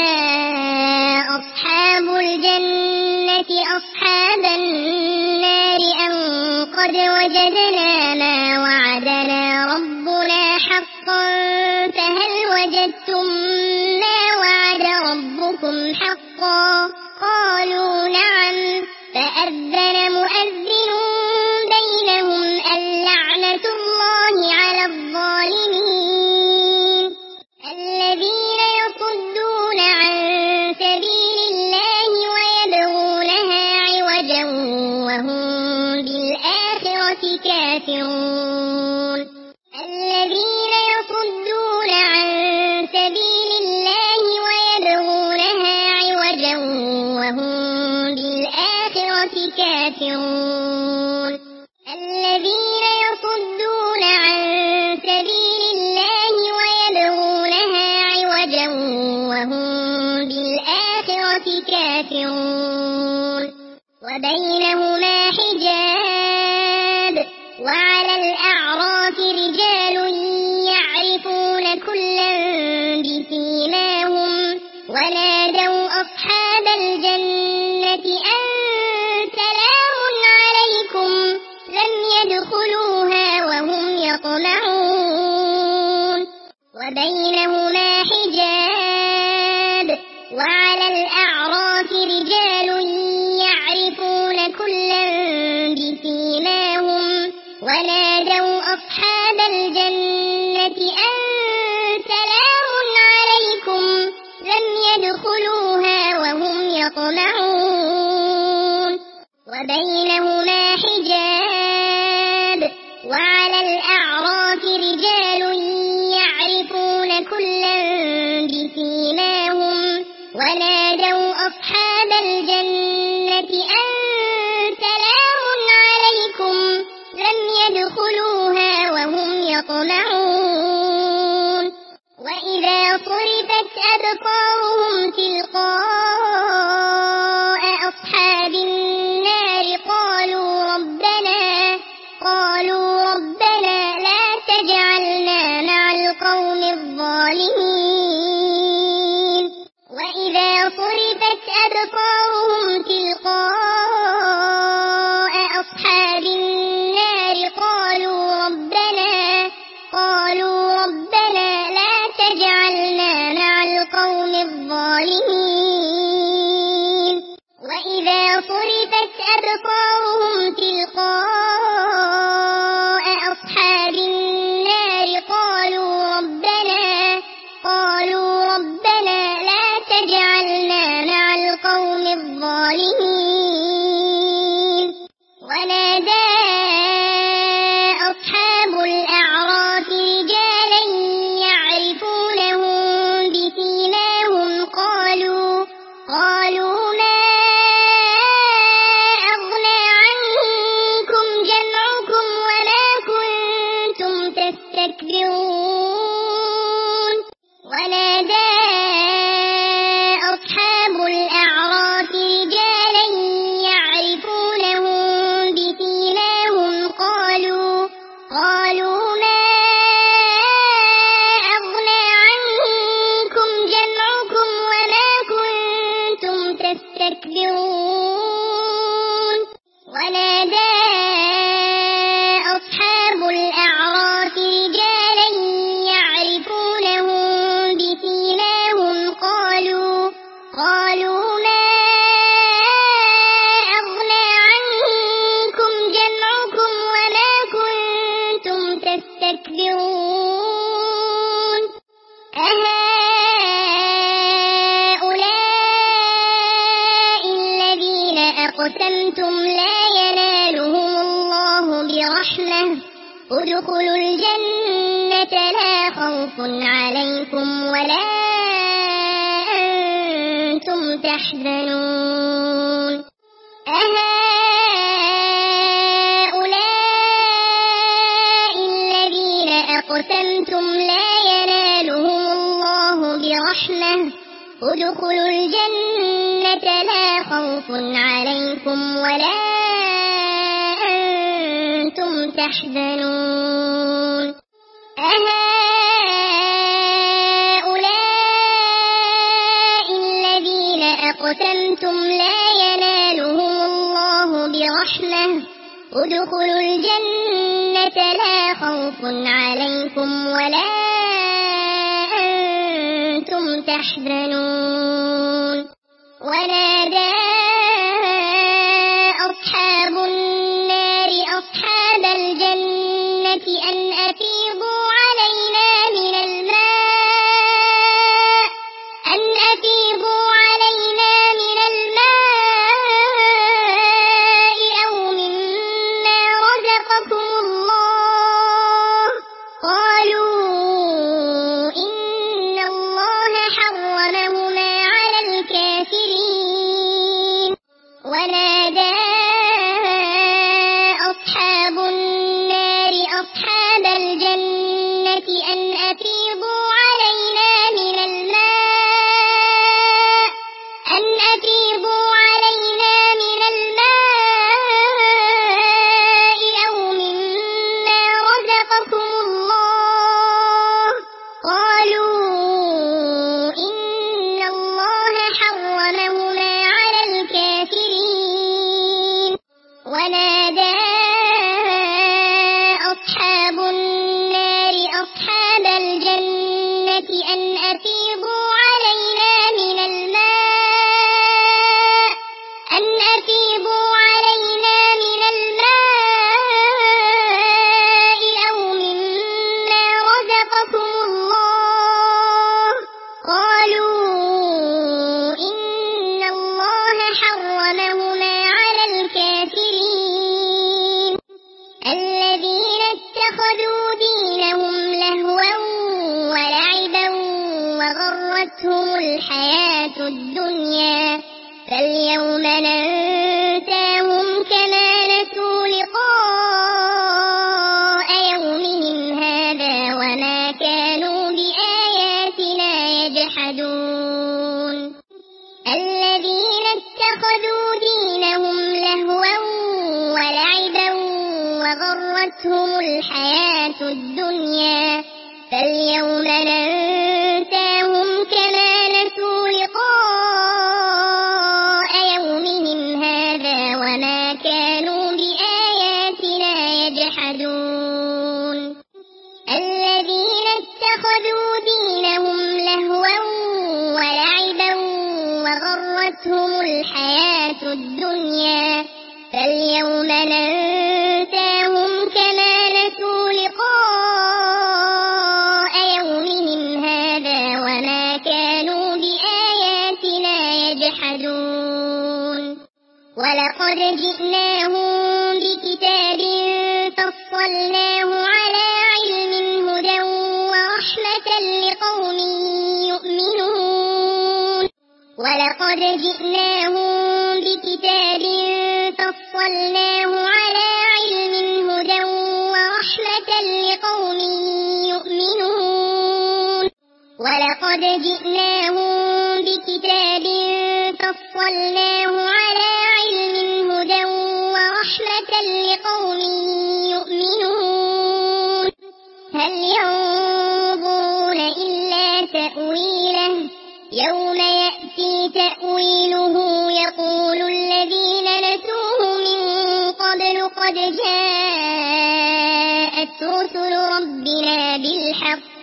أصحاب الجنة أصحاب النار أن قد وجدنا ما وعدنا ربنا حقا فهل وجدتم ما وعد ربكم حقا قالوا نعم فأذن مؤذن بينهم اللعنة الله على الظالمين الذين يصدون عن سبيل الله ويبغونها عوجا وهم بالآخرة كافرون الذين يصدون عن سبيل الله ويبغونها عوجا وهم بالآخرة كافرون الذين يصدون عن سبيل الله ويبغونها عوجا وهم بالآخرة كافرون وبينهما حجاب وعلى الأعراف رجال يعرفون كلا بسيماهم ونادوا أصحاب الجنة أن سلام عليكم لم يدخلوها وهم يطمعون وبينهما حجاب وعلى الأعراف رجال يعرفون كلا بسيماهم ونادوا أصحاب الجنة أن سلام عليكم لم يدخلوها وهم يطمعون وبينهما حجاب وعلى الأعراف رجال يعرفون كلا بسيماهم ونادوا أصحاب الجنة أن سلام عليكم لم يدخلوها وهم يطمعون وإذا صرفت أبصارهم تلقاء أصحاب النار القوم الظالمين وإذا صرفت أبصارهم تلقاء أصحاب النار قالوا ربنا لا تجعلنا مع القوم الظالمين وإذا صرفت أبصارهم تلقاء أصحاب النار قالوا ربنا لا تجعلنا مع القوم الظالمين ونادى أصحاب الأعراف رجالا يعرفونهم بسيماهم قالوا ما أغنى عنكم جمعكم وما كنتم تستكبرون ونادى أصحاب الأعراف رجالا يعرفونهم بسيماهم قالوا ما أغنى عنكم جمعكم وما كنتم تستكبرون ونادى أصحاب الأعراف رجالا يعرفونهم بسيماهم قالوا ما أغنى عنكم جمعكم وما كنتم تستكبرون أهؤلاء الذين أقسمتم لا ينالهم الله برحمة ادخلوا الجنة لا خوف عليكم ولا أنتم تحزنون أهؤلاء الذين أقسمتم لا ينالهم الله برحمة ادخلوا الجنة لا خوف عليكم ولا أنتم تحزنون أهؤلاء الذين أقسمتم لا ينالهم الله برحمة ادخلوا الجنة لا خوف عليكم ولا أنتم تحزنون ونادى أصحاب النار أصحاب الجنة أن أفيضوا علينا من الماء أو مما رزقكم الله قالوا إن الله حرمهما على الكافرين ونادى أصحاب النار أصحاب الجنة أن أفيضوا علينا من الماء أو مما رزقكم الله قالوا إن الله حرمهما على الكافرين ونادى أصحاب النار أصحاب الجنة أن أفيضوا علينا من الماء أو مما رزقكم الله قالوا إن الله حرمهما على الكافرين الذين اتخذوا دينهم لهوا ولعبا وغرتهم الحياة الدنيا فاليوم ننساهم كما نسوا لقاء يومهم هذا وما كانوا بآياتنا يجحدون الذين اتخذوا دينهم لهوا ولعبا وغرتهم الحياة الدنيا فاليوم اتخذوا دينهم لهوا ولعبا وغرتهم الحياة الدنيا فاليوم ننساهم كما نسوا لقاء يومهم هذا وما كانوا بآياتنا يجحدون ولقد جئناهم بكتاب فصلناه على علم هدى ورحمة لقوم يؤمنون ولقد جئناهم بكتاب فصلناه على علم هدى ورحمة لقوم يؤمنون ولقد جئناهم بكتاب فصلناه على علم هدى ورحمة لقوم يؤمنون هل ينظرون إلا تأويله يوم يأتي تأويله يقول الذين نسوه من قبل قد جاءت رسل ربنا بالحق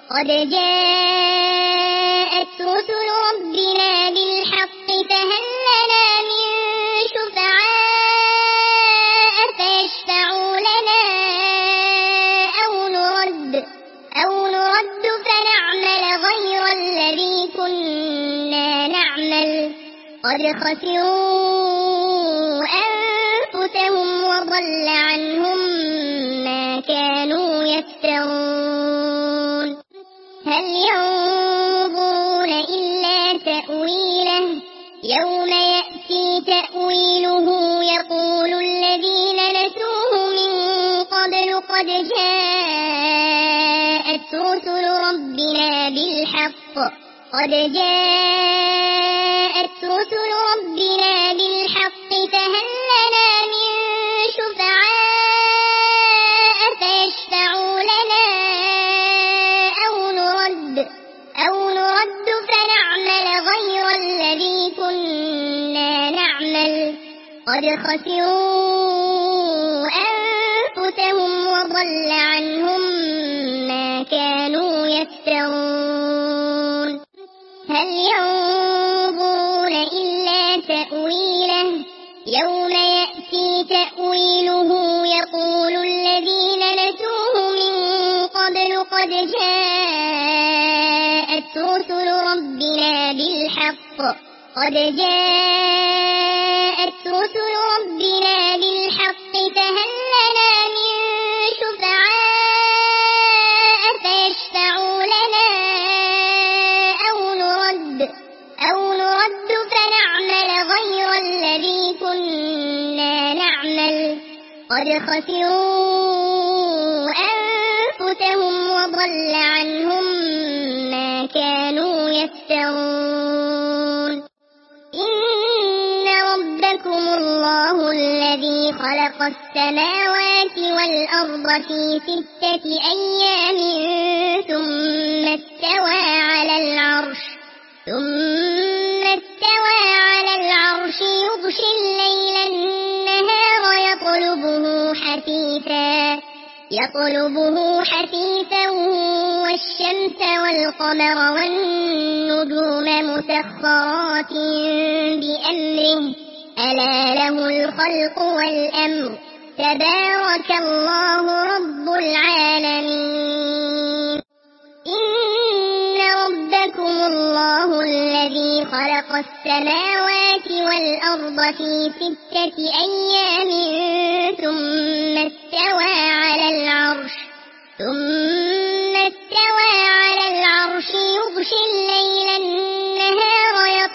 فهل لنا من شفعاء فيشفعوا لنا أو نرد فنعمل غير الذي كنا نعمل قد خسروا أنفسهم وضل عنهم ما كانوا يفترون هل ينظرون إلا تأويله يوم يأتي تأويله يقول الذين نسوه من قبل قد جاءت رسل ربنا بالحق فهل لنا من شفعاء فيشفعوا لنا أو نرد فنعمل غير الذي كنا نعمل قد خسروا أنفسهم وضل عنهم ما كانوا يفترون هل ينظرون إلا تأويله يوم يأتي تأويله يقول الذين نسوه من قبل قد جاءت رسل ربنا بالحق فهل لنا من شفعاء فيشفعوا لنا أو نرد فنعمل غير الذي كنا نعمل قد خسروا أنفسهم وضل عنهم ما كانوا يفترون إن ربكم الله الذي خلق السماوات والأرض في 6 أيام ثم استوى على العرش يغشي الليل النهار يطلبه حثيثا والشمس والقمر والنجوم مسخرات بأمره ألا له الخلق والأمر تبارك الله رب العالمين إن ربكم الله الذي خلق السماوات والأرض في 6 أيام ثم استوى على العرش يغشي الليل النهار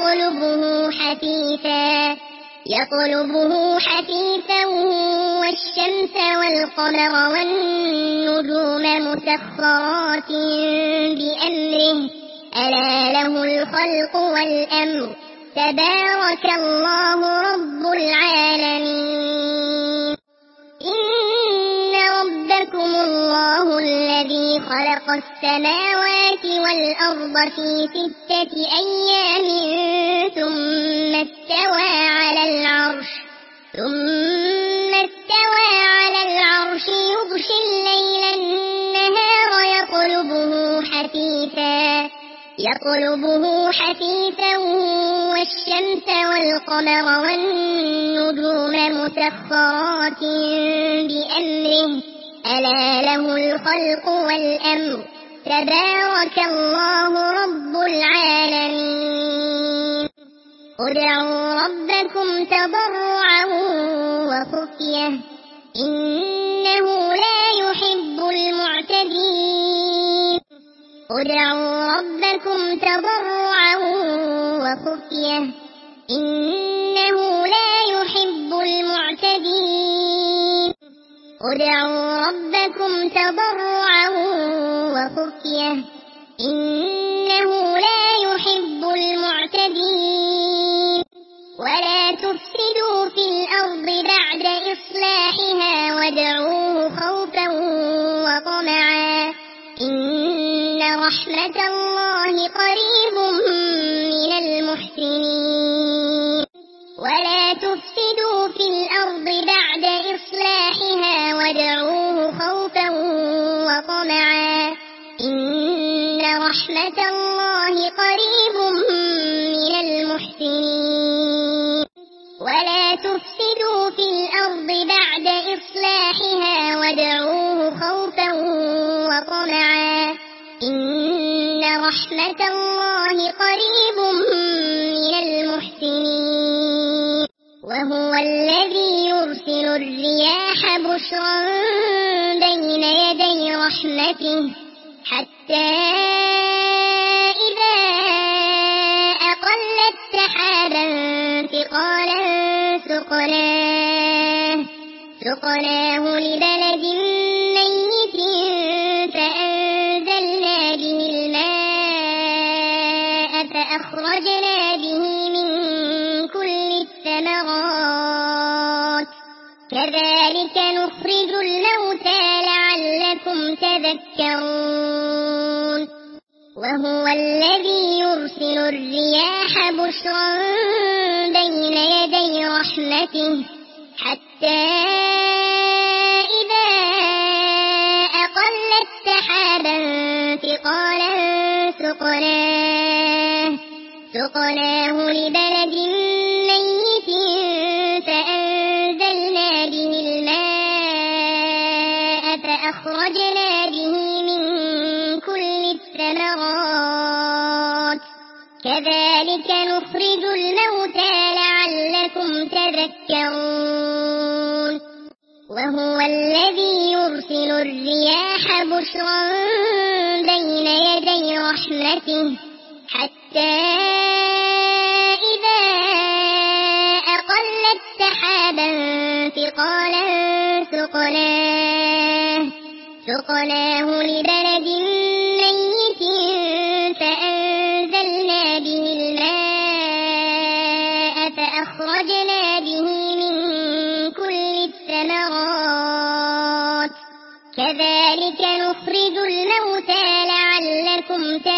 يطلبه حثيثا والشمس والقمر والنجوم مسخرات بأمره ألا له الخلق والأمر تبارك الله رب العالمين إن ربكم الله الذي خلق السماوات والأرض في 6 أيام ثم استوى على العرش يغشي الليل النهار يطلبه حثيثا يطلبه حثيثا والشمس والقمر والنجوم مسخرات بأمره ألا له الخلق والأمر تبارك الله رب العالمين ادعوا ربكم تضرعا وخفية إنه لا يحب المعتدين ادعوا ربكم تضرعا وخفية إنه لا يحب المعتدين ادعوا ربكم تضرعا وخفية إنه لا يحب المعتدين ولا تفسدوا في الأرض بعد إصلاحها وادعوه خوفا وطمعا إن رحمة الله قريب من المحسنين ولا تفسدوا في الأرض بعد إصلاحها وادعوه خوفا وطمعا إن رحمة الله قريب من المحسنين ولا تفسدوا في الأرض بعد إصلاحها وادعوه خوفا وطمعا إن رحمة الله قريب من المحسنين وهو الذي يرسل الرياح بشرا بين يدي رحمته حتى إذا أقلت سحابا ثقالا سقناه لبلد ميت فأنزلنا به الماء فأخرجنا به من كل الثمرات كذلك نخرج الموتى لعلكم تذكرون وهو الذي يرسل الرياح بشرا بين يدي رحمته حتى إذا أقلت سحابا ثقالا سقناه لبلد ميت فأنزلنا به الماء فأخرجنا به من كل الثمرات كذلك نخرج الموتى لعلكم تذكرون وهو الذي يرسل الرياح بشرا بين يدي رحمته حتى إذا أقلت سحابا ثقالا سقناه لبلد ميت فأنزلنا به الماء فأخرجنا به من كل الثمرات كذلك نخرج الموتى لعلكم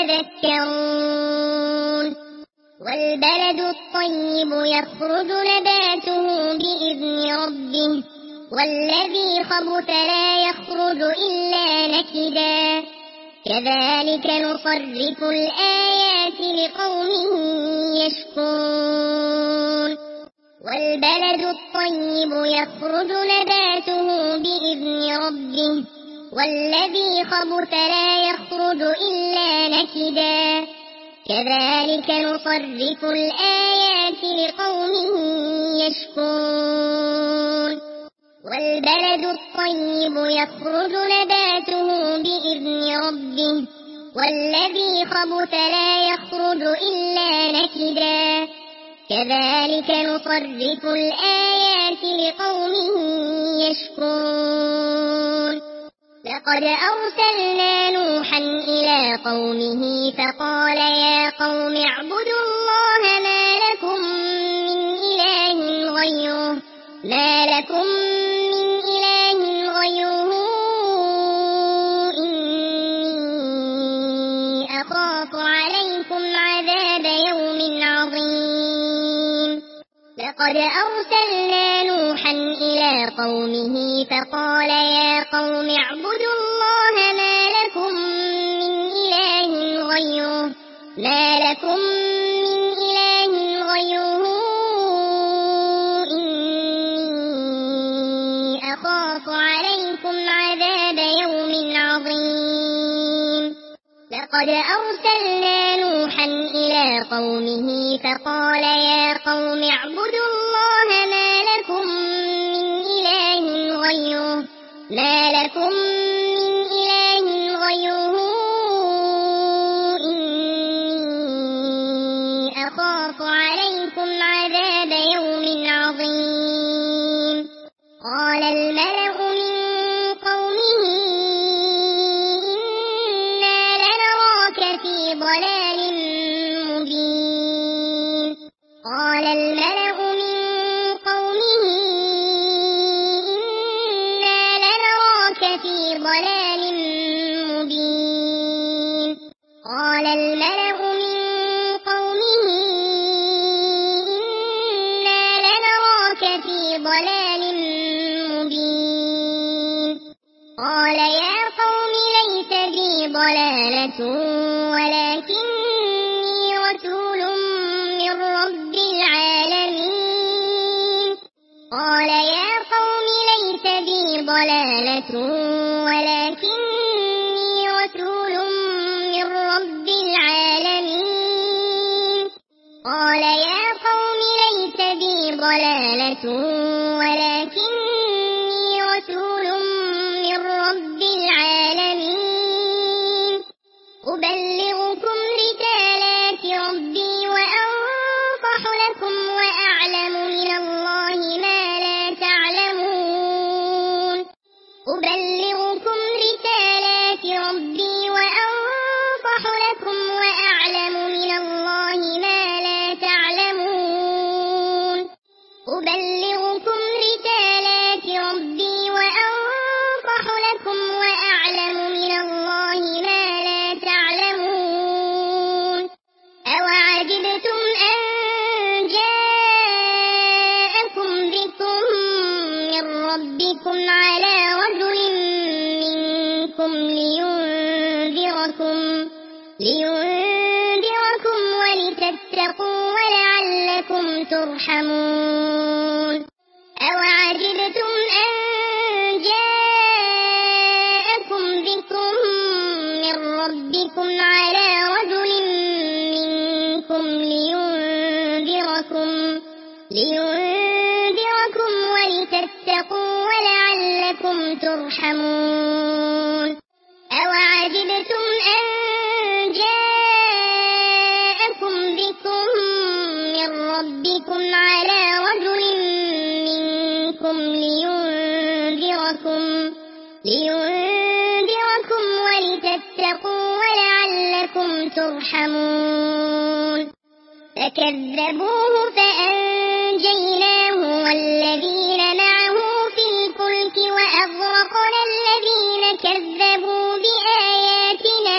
تذكرون والبلد الطيب يخرج نباته بإذن ربه والذي خبث لا يخرج إلا نكدا كذلك نصرف الآيات لقوم يشكرون والبلد الطيب يخرج نباته بإذن ربه والذي خبث لا يخرج إلا نكدا كذلك نصرف الآيات لقوم يشكرون والبلد الطيب يخرج نباته بإذن ربه والذي خبث لا يخرج إلا نكدا كذلك نصرف الآيات لقوم يشكرون لقد أرسلنا نوحا إلى قومه فقال يا قوم اعبدوا الله ما لكم من إله غيره إني أخاف عليكم عذاب يوم عظيم لقد أرسلنا نوحا إلى قومه فقال يا قوم اعبدوا الله ما لكم من إله قد أرسلنا نوحا إلى قومه فقال يا قوم اعبدوا الله ما لكم من إله غيره إني أخاف عليكم عذاب يوم عظيم قال الملأ من قومه إنا لنراك في ضلال مبين قال الملأ من قومه إنا لنراك في ضلال مبين قال الملأ من قومه إنا لنراك في ضلال مبين قال يا قوم ليس بي ضلالة ولكني رسول من رب العالمين قال يا قوم ليس بي ضلالة ولكني رسول من رب العالمين قال يا قوم ليس بي ضلالة ولكني رسول من رب العالمين أبلغكم رسالات ربي وأنصح لكم وأعلم من الله ما لا تعلمون أبلغكم رسالات ربي وأنصح لكم وأعلم من الله ما لا تعلمون أبلغكم رسالات ربي وأنصح لكم وأعلم من الله ما لا تعلمون أوعجبتم أن جاءكم ذكر من ربكم على رجل منكم لينذركم ولتتقوا ولعلكم ترحمون أوعجبتم أن جاءكم ذكر من ربكم على رجل منكم لينذركم ولتتقوا ولعلكم ترحمون أوعجبتم أن جاءكم ذكر من ربكم على رجل منكم لينذركم ولتتقوا ولعلكم ترحمون فكذبوه فأنجيناه والذين معه في الفلك وأغرقنا الذين كذبوا بآياتنا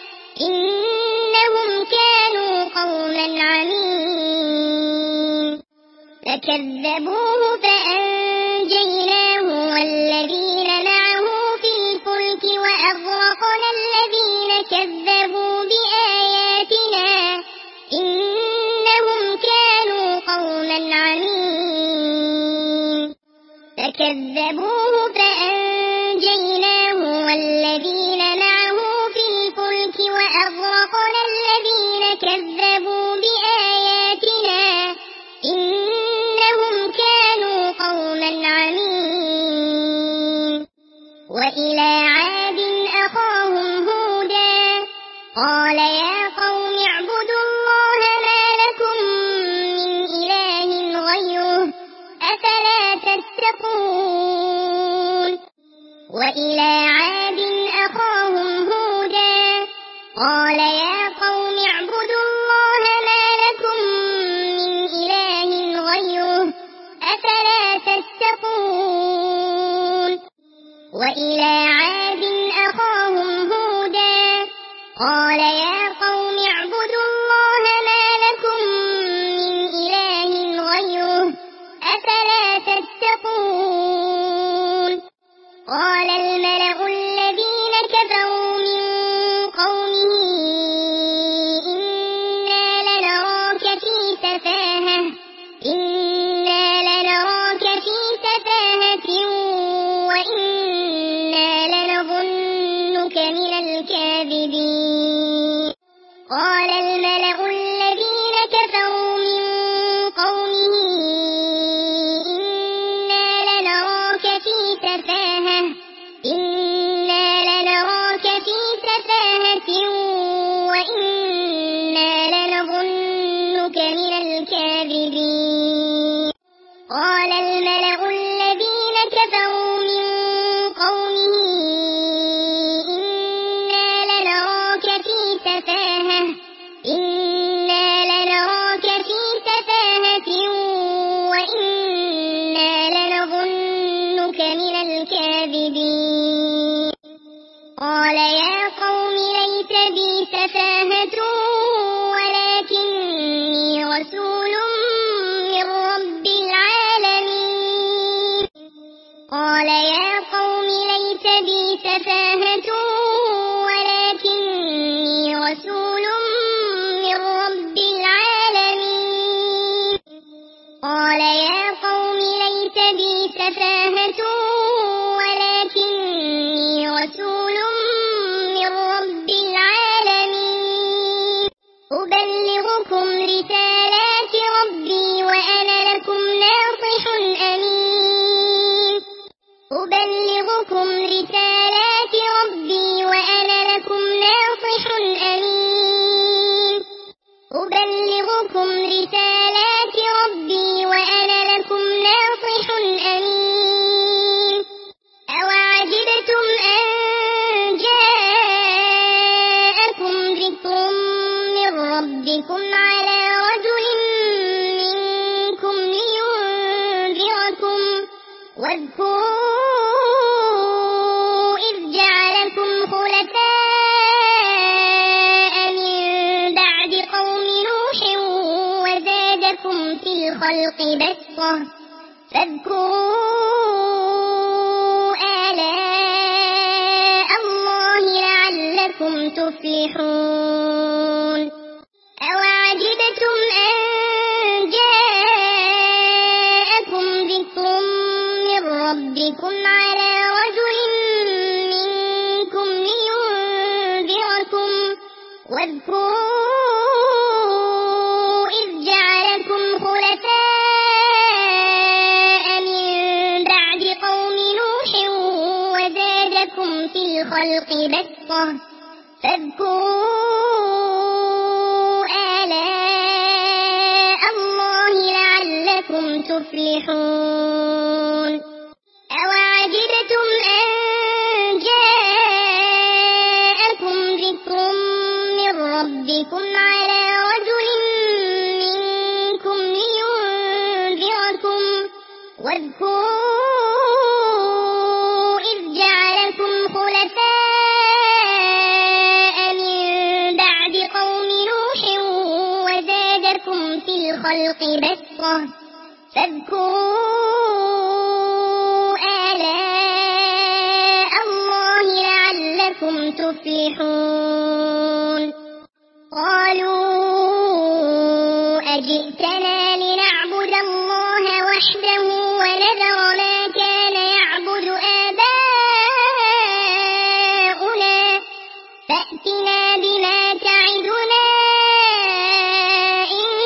إنهم كانوا قوما عمين فكذبوه فأنجيناه والذين معه في الفلك وأغرقنا الذين كذبوا بآياتنا إنهم كانوا قوما عمين فكذبوه فأنجيناه والذين معه في الفلك وأغرقنا الذين كذبوا بآياتنا إنهم كانوا قوما عمين وإلى عاد أخاهم هودا قال يا قوم اعبدوا الله ما لكم من إله غيره أفلا تتقون وإلى عاد أخاهم هودا قال يا قوم اعبدوا الله ما لكم من إله غيره أفلا تتقون وإلى عاد أخاهم هودا قال يا قوم اعبدوا الله ما لكم من إله غيره أفلا تتقون قال الملأ الذين كفروا من قومه إنا لنراك في سفاهة وإنا لنظنك من الكاذبين قال الملأ الذين كفروا من قومه إنا لنراك في سفاهة وإنا لنظنك من الكاذبين قال الملأ الذين كفروا من قومه إنا لنراك في سفاهة وإنا لنظنك من الكاذبين قال يا قوم ليس بي سفاهة ولكني رسول من رب العالمين قال يا قوم ليس بي سفاهة ولكني رسول من رب العالمين قال يا قوم ليس بي سفاهة ولكني رسول من رب العالمين أبلغكم رسالات ربي وأنا لكم ناصح أمين أبلغكم رسالات ربي وأنا لكم ناصح أمين أبلغكم رسالات ربي وأنا لكم ناصح أمين أوعجبتم أن جاءكم ذكر من ربكم على رجل منكم لينذركم واذكروا إذ جعلكم خلفاء من بعد قوم نوح وزادكم في الخلق بسطة فاذكروا آلاء الله لعلكم تفلحون أوعجبتم أن جاءكم ذكر من ربكم على رجل منكم لينذركم واذكروا إذ جعلكم خلفاء من بعد قوم نوح وزادكم في الخلق بسطة فاذكروا آلاء الله لعلكم تفلحون أوعجبتم أن جاءكم ذكر من ربكم على رجل منكم لينذركم واذكروا إذ جعلكم خلفاء من بعد قوم نوح وزادكم في الخلق بسطة فاذكروا آلاء الله لعلكم تفلحون قالوا أجئتنا لنعبد الله وحده ونذر ما كان يعبد آباؤنا فأتنا بما تعدنا إن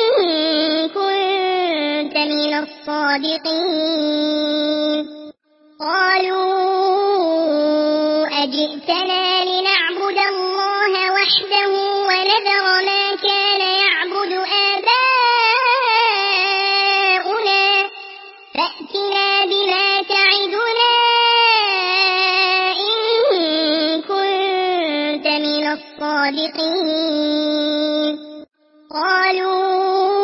كنت من الصادقين قالوا أجئتنا لنعبد الله وحده ونذر ما كان يعبد آباؤنا فأتنا بما تعدنا إن كنت من الصادقين قالوا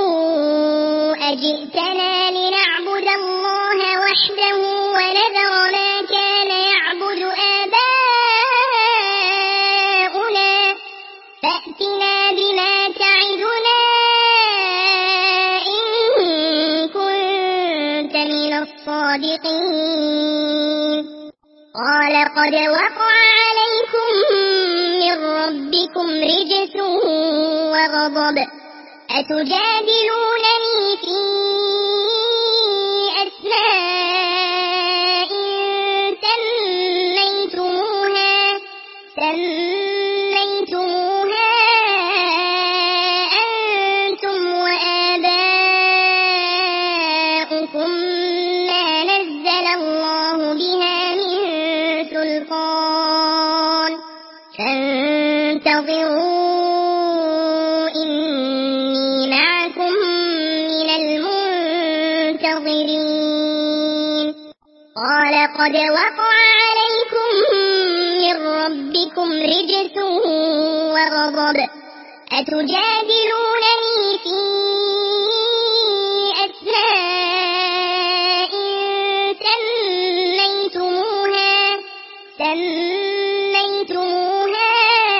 أجئتنا لنعبد الله وحده ونذر ما كان يعبد آباؤنا فأتنا بما تعدنا إن كنت من الصادقين قال قد وقع عليكم من ربكم رجس وغضب أتجادلونني في أسماء سميتموها فانتظروا إني معكم من المنتظرين قال قد وقع عليكم من ربكم رجس وغضب أتجادلونني في أسماء سميتموها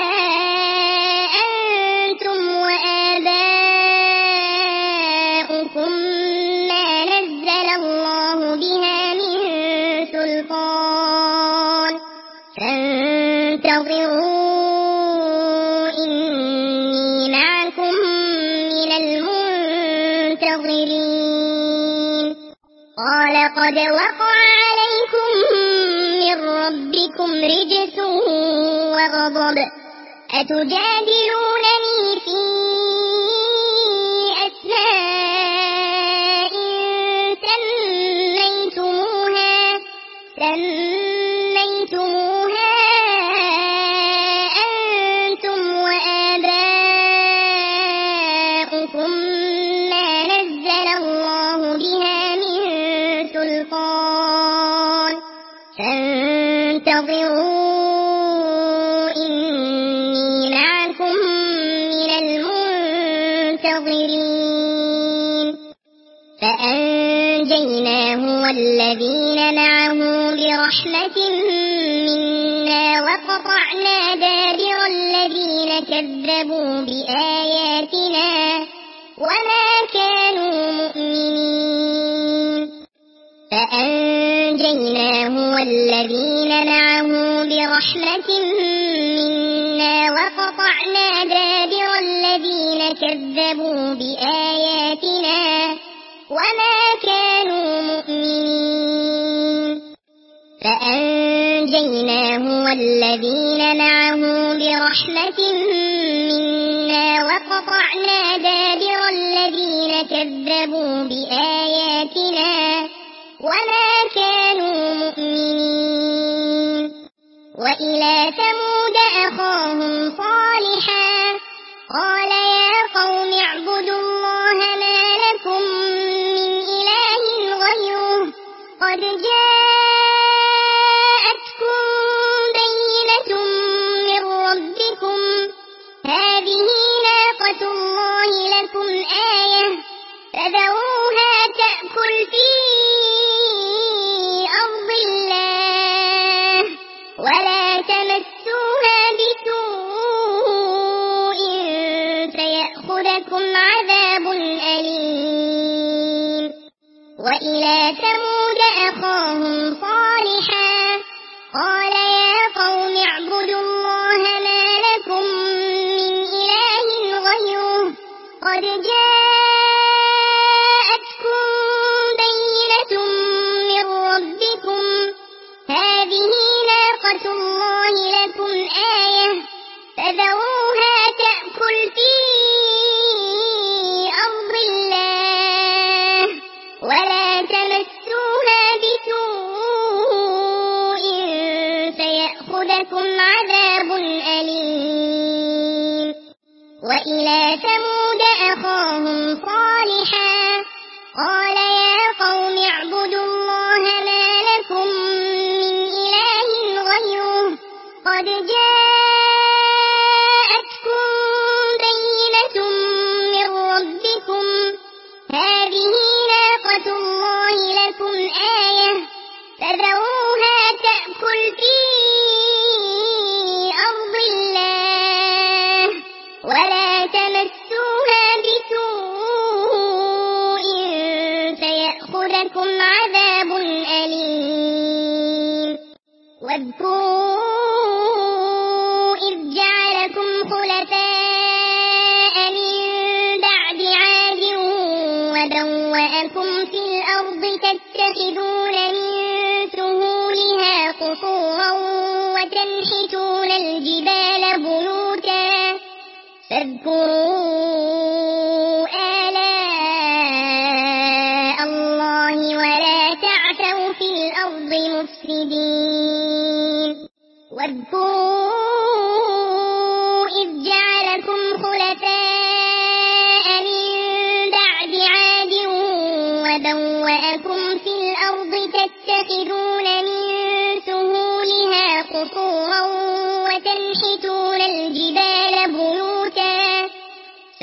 أنتم وآباؤكم ما نزل الله بها من سلطان فانتظروا إني معكم من المنتظرين قال قد وقع عليكم من ربكم رجس وغضب أتجادلونني في أسماء سميتموها أنتم وآباؤكم ما نزل الله بها من سلطان فانتظروا إني معكم من المنتظرين فأنجيناه والذين معه برحمة منا وقطعنا دابر الذين كذبوا بآياتنا وما كانوا مؤمنين فأنجيناه والذين معه برحمة منا وقطعنا دابر الذين كذبوا بآياتنا وما كانوا مؤمنين فأنجيناه والذين معه برحمة منا وقطعنا دابر الذين كذبوا بآياتنا وما كانوا مؤمنين وإلى ثمود أخاهم صالحا قال يا قوم اعبدوا الله ما لكم من إله غيره قد جاءتكم بينة من ربكم هذه ناقة الله لكم آية فذروها تأكل في أرض الله ولا تمسوها بسوء فيأخذكم عذاب أليم وإلى ثمود أخاهم صالحا قال يا قوم اعبدوا الله ما لكم من إله غيره قد جاءتكم بينة من ربكم هذه ناقة الله لكم آية فذروها تأكل في أرض الله ولا تمسوها بسوء فيأخذكم عذاب أليم وإلى ثمود أخاهم صالحا قال يا قوم اعبدوا الله ما لكم من إله غيره قد جاءتكم بينة من ربكم هذه ناقة الله لكم آية فذروها تأكل في أرض الله ولا تمسوها بسوء فيأخذكم عذاب أليم واذكروا إذ جعلكم خلفاء من بعد عاد وبوأكم في الأرض تتخذون من سهولها قصورا وتنحتون الجبال بيوتا فاذكروا آلاء الله ولا تعثوا في الأرض مفسدين واذكروا إذ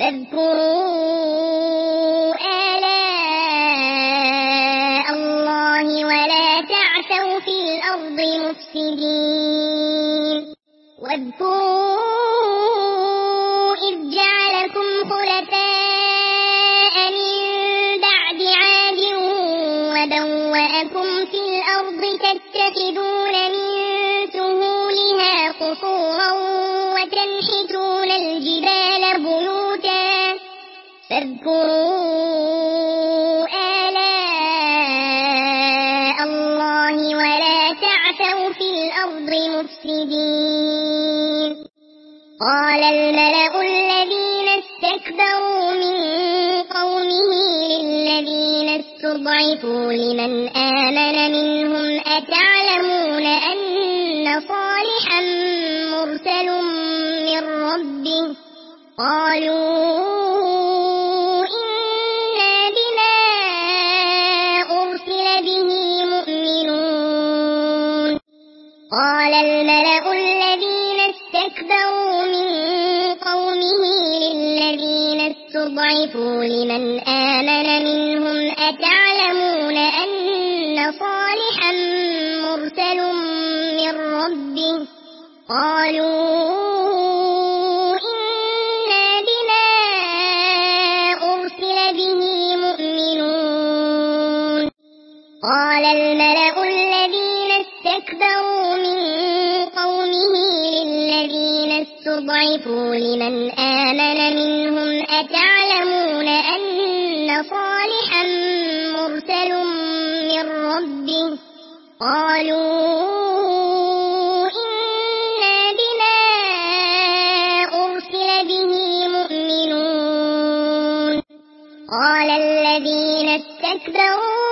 فاذكروا آلاء الله ولا تعثوا في الأرض مفسدين واذكروا إذ جعلكم خلفاء من بعد عاد وبوأكم في الأرض تتخذون من سهولها قصورا وتنحتون الجبال بيوتا فاذكروا آلاء الله ولا تعثوا في الأرض مفسدين قال الملأ الذين استكبروا من قومه للذين استضعفوا لمن آمن منهم أتعلمون أن صالحا مرسل من ربه قالوا إنا بما أرسل به مؤمنون قال الملأ الذين استكبروا من قومه للذين استضعفوا لمن آمن منهم أتعلمون أن صالحا مرسل من ربه قالوا إنا بما أرسل به مؤمنون قال الملأ الذين استكبروا من قومه للذين استضعفوا لمن آمن منهم أتعلمون أن صالحا مرسل من ربه قالوا إنا بما أرسل به مؤمنون قال الذين استكبروا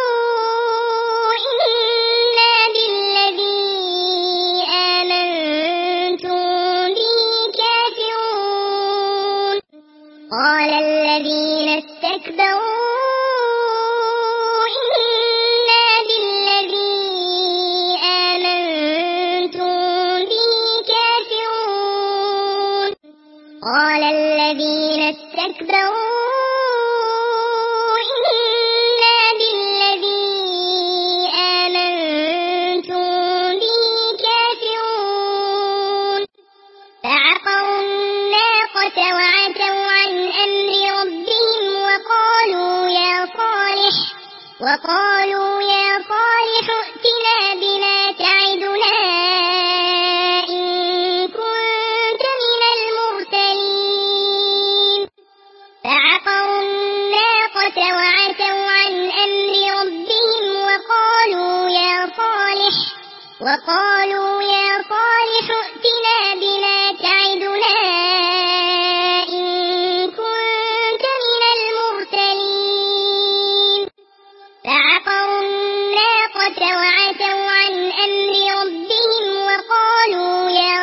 إنا بالذي آمنتم به كافرون قال الذين استكبروا قال الذين استكبروا إنا بالذي آمنتم به كافرون فعقروا الناقة وعتوا عن أمر ربهم وقالوا يا صالح ائتنا بما تعدنا إن كنت من المرسلين فعقروا الناقة وعتوا عن أمر ربهم وقالوا يا صالح ائتنا بما تعدنا إن كنت من المرسلين فعقروا الناقة وعتوا عن أمر ربهم وقالوا يا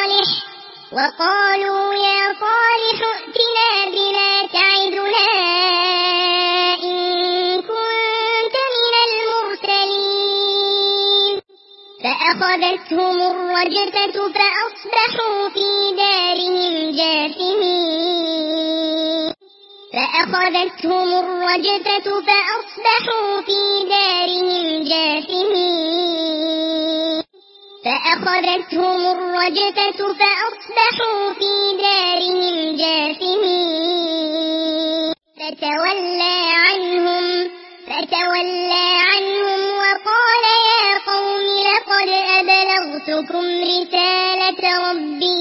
صالح ائتنا بما تعدنا إن كنت من المرسلين فأخذتهم الرجفة فأصبحوا في دارهم جاثمين فأخذتهم الرجفة فأصبحوا في دارهم جاثمين فأخذتهم الرجفة فأصبحوا في دارهم جاثمين فتولى عنهم وقال يا قوم لقد أبلغتكم رسالة ربي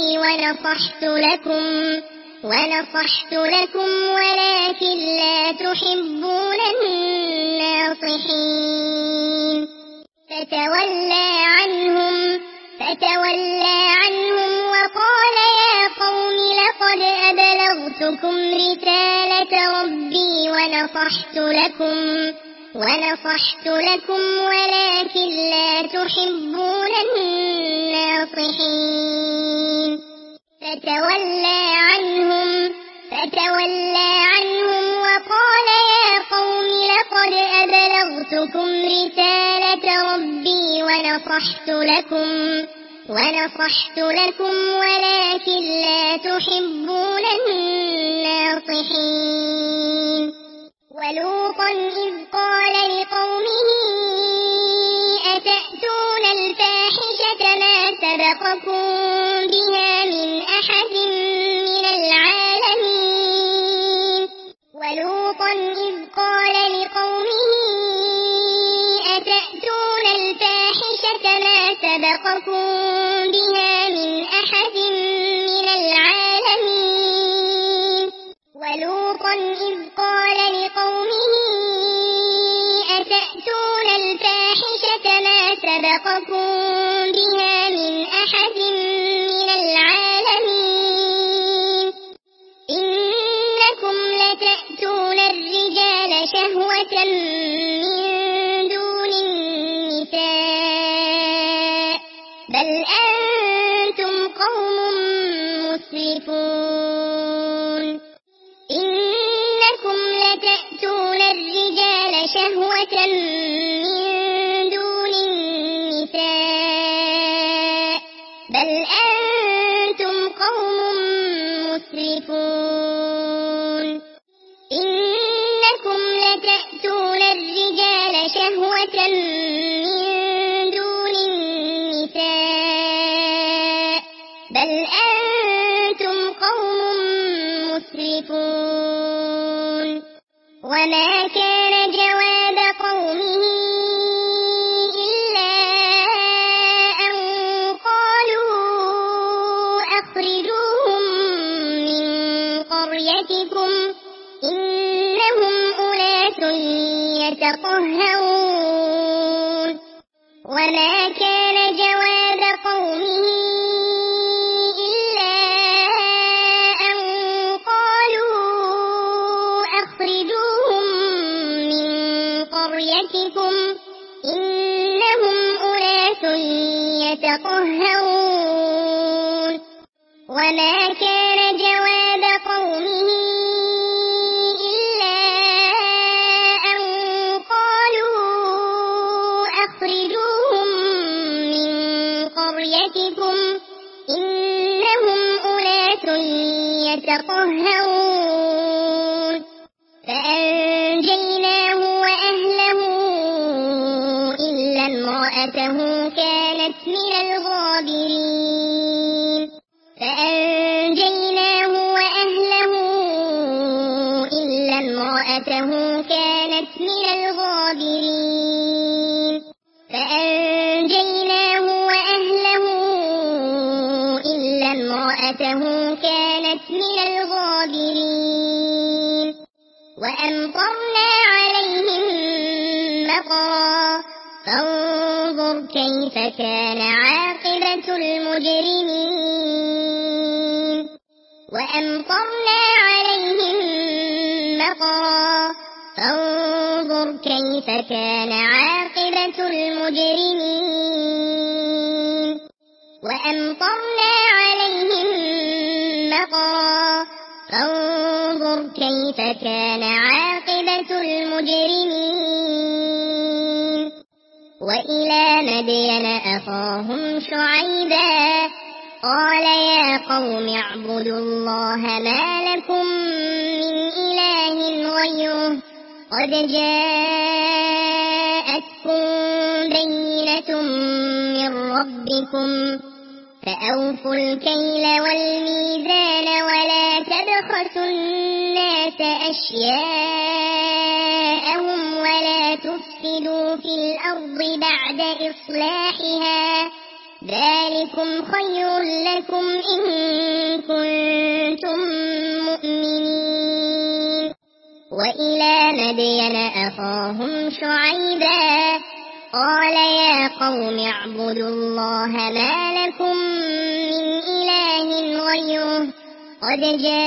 ونصحت لكم ولكن لا تحبون الناصحين فتولى عنهم وقال يا قوم لقد أبلغتكم رسالة ربي ونصحت لكم ولكن لا تحبون الناصحين فتولى عنهم وقال يا قوم لقد أبلغتكم رسالة ربي ونصحت لكم ولكن لا تحبون الناصحين الصالحين ولوطا إذ قال لقومه أتأتون الفاحشة ما سبقكم بها من أحد من العالمين ولوطا إذ قال لقومه أتأتون الفاحشة ما سبقكم بها من أحد من العالمين ولوطا إذ قال لقومه أتأتون الفاحشة ما سبقكم بها من أحد من العالمين إنكم لتأتون الرجال شهوة من دون النساء بل أنتم قوم مسرفون إنكم لتأتون الرجال شهوة من دون النساء بل أنتم قوم مسرفون إنكم لتأتون الرجال شهوة من دون النساء بل أنتم قوم مسرفون وما كان جواب قومه إلا أن قالوا أخرجوهم من قريتكم إنهم أناس يتطهرون وما كان جواب قومه إلا أن قالوا أخرجوهم من قريتكم إنهم أناس يتطهرون وما كان جواب قومه إلا أن قالوا أخرجوهم من قريتكم إنهم أناس يتطهرون فأنجيناه وأهله إلا امرأته كانت من الغابرين فأنجيناه وأهله إلا امرأته كانت من الغابرين فأنجيناه وأهله إلا امرأته كانت من الغابرين وأمطرنا عليهم مطرا فانظر كيف كان عاقبة المجرمين وأمطرنا عليهم مطرا فانظر كيف كان عاقبة المجرمين وأمطرنا عليهم مطرا فانظر كيف كان عاقبة المجرمين وإلى مدين أخاهم شعيبا قال يا قوم اعبدوا الله ما لكم من إله غيره قد جاءتكم بينة من ربكم فأوفوا الكيل والميزان ولا تبخسوا الناس أشياءهم ولا تفسدوا في الأرض بعد إصلاحها ذلكم خير لكم إن كنتم مؤمنين وإلى مدين أخاهم شعيبا قال يا قوم اعبدوا الله ما لكم من إله غيره قد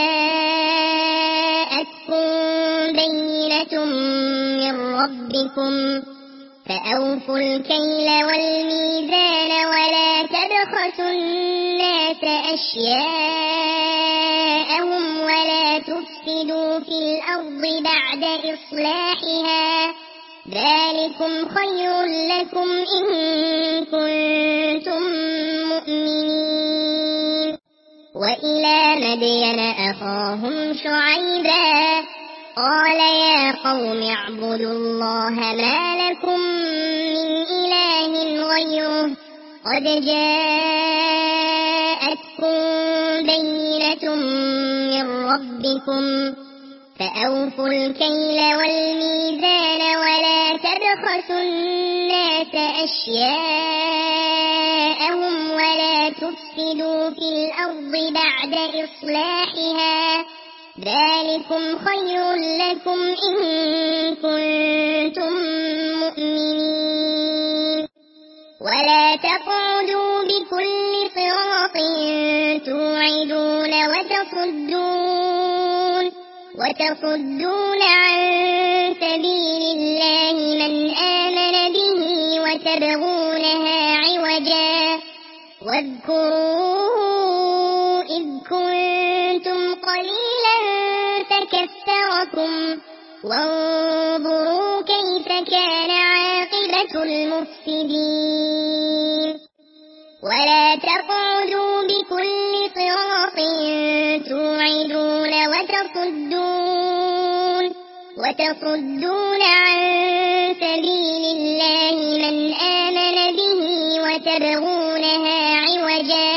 جاءتكم بينة من ربكم فأوفوا الكيل والميزان ولا تبخسوا الناس أشياءهم ولا تفسدوا في الأرض بعد إصلاحها ذلكم خير لكم إن كنتم مؤمنين وإلى مدين أخاهم شعيبا قال يا قوم اعبدوا الله ما لكم من إله غيره قد جاءتكم بينة من ربكم فأوفوا الكيل والميزان ولا تبخسوا الناس أشياءهم ولا تفسدوا في الأرض بعد إصلاحها ذلكم خير لكم إن كنتم مؤمنين ولا تقعدوا بكل صراط توعدون وتصدون عن سبيل الله من آمن به وتبغونها عوجا واذكروا إذ كنتم قليلا فكثركم وانظروا كيف كان عاقبة المفسدين ولا تقعدوا بكل صراط توعدون وتصدون عن سبيل الله من آمن به وتبغونها عوجا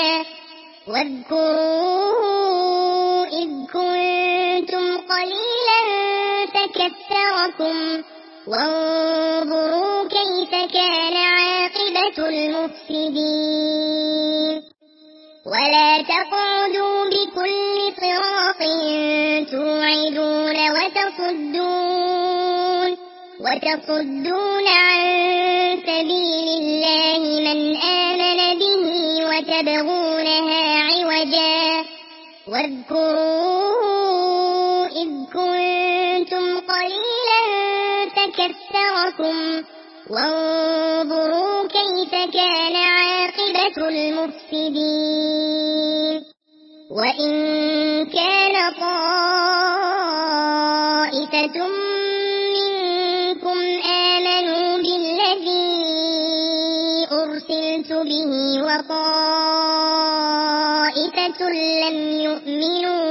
واذكروا إذ كنتم قليلا فكثركم وانظروا كيف كان عاقبة المفسدين ولا تقعدوا بكل صراط توعدون وتصدون عن سبيل الله من آمن به وتبغونها عوجا واذكروا إذ كنتم قليلا فكثركم وانظروا كيف كان عاقبة المفسدين وإن كان طائفة منكم آمنوا بالذي أرسلت به وطائفة لم يؤمنوا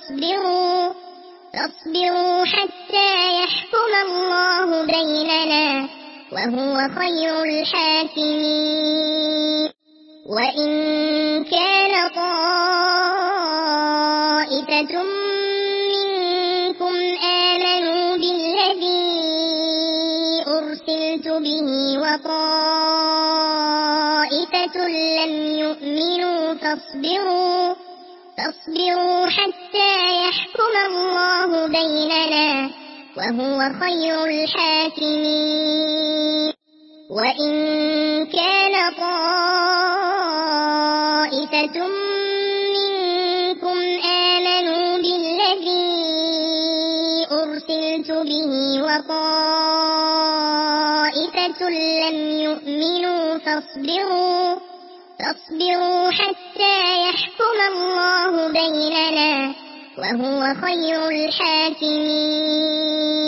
فاصبروا حتى يحكم الله بيننا وهو خير الحاكمين وإن كان طائفة منكم آمنوا بالذي أرسلت به وطائفة لم يؤمنوا فاصبروا حتى يحكم الله بيننا وهو خير الحاكمين وإن كان طائفة منكم آمنوا بالذي أرسلت به وطائفة لم يؤمنوا فاصبروا حتى يحكم الله بيننا وهو خير الحاكمين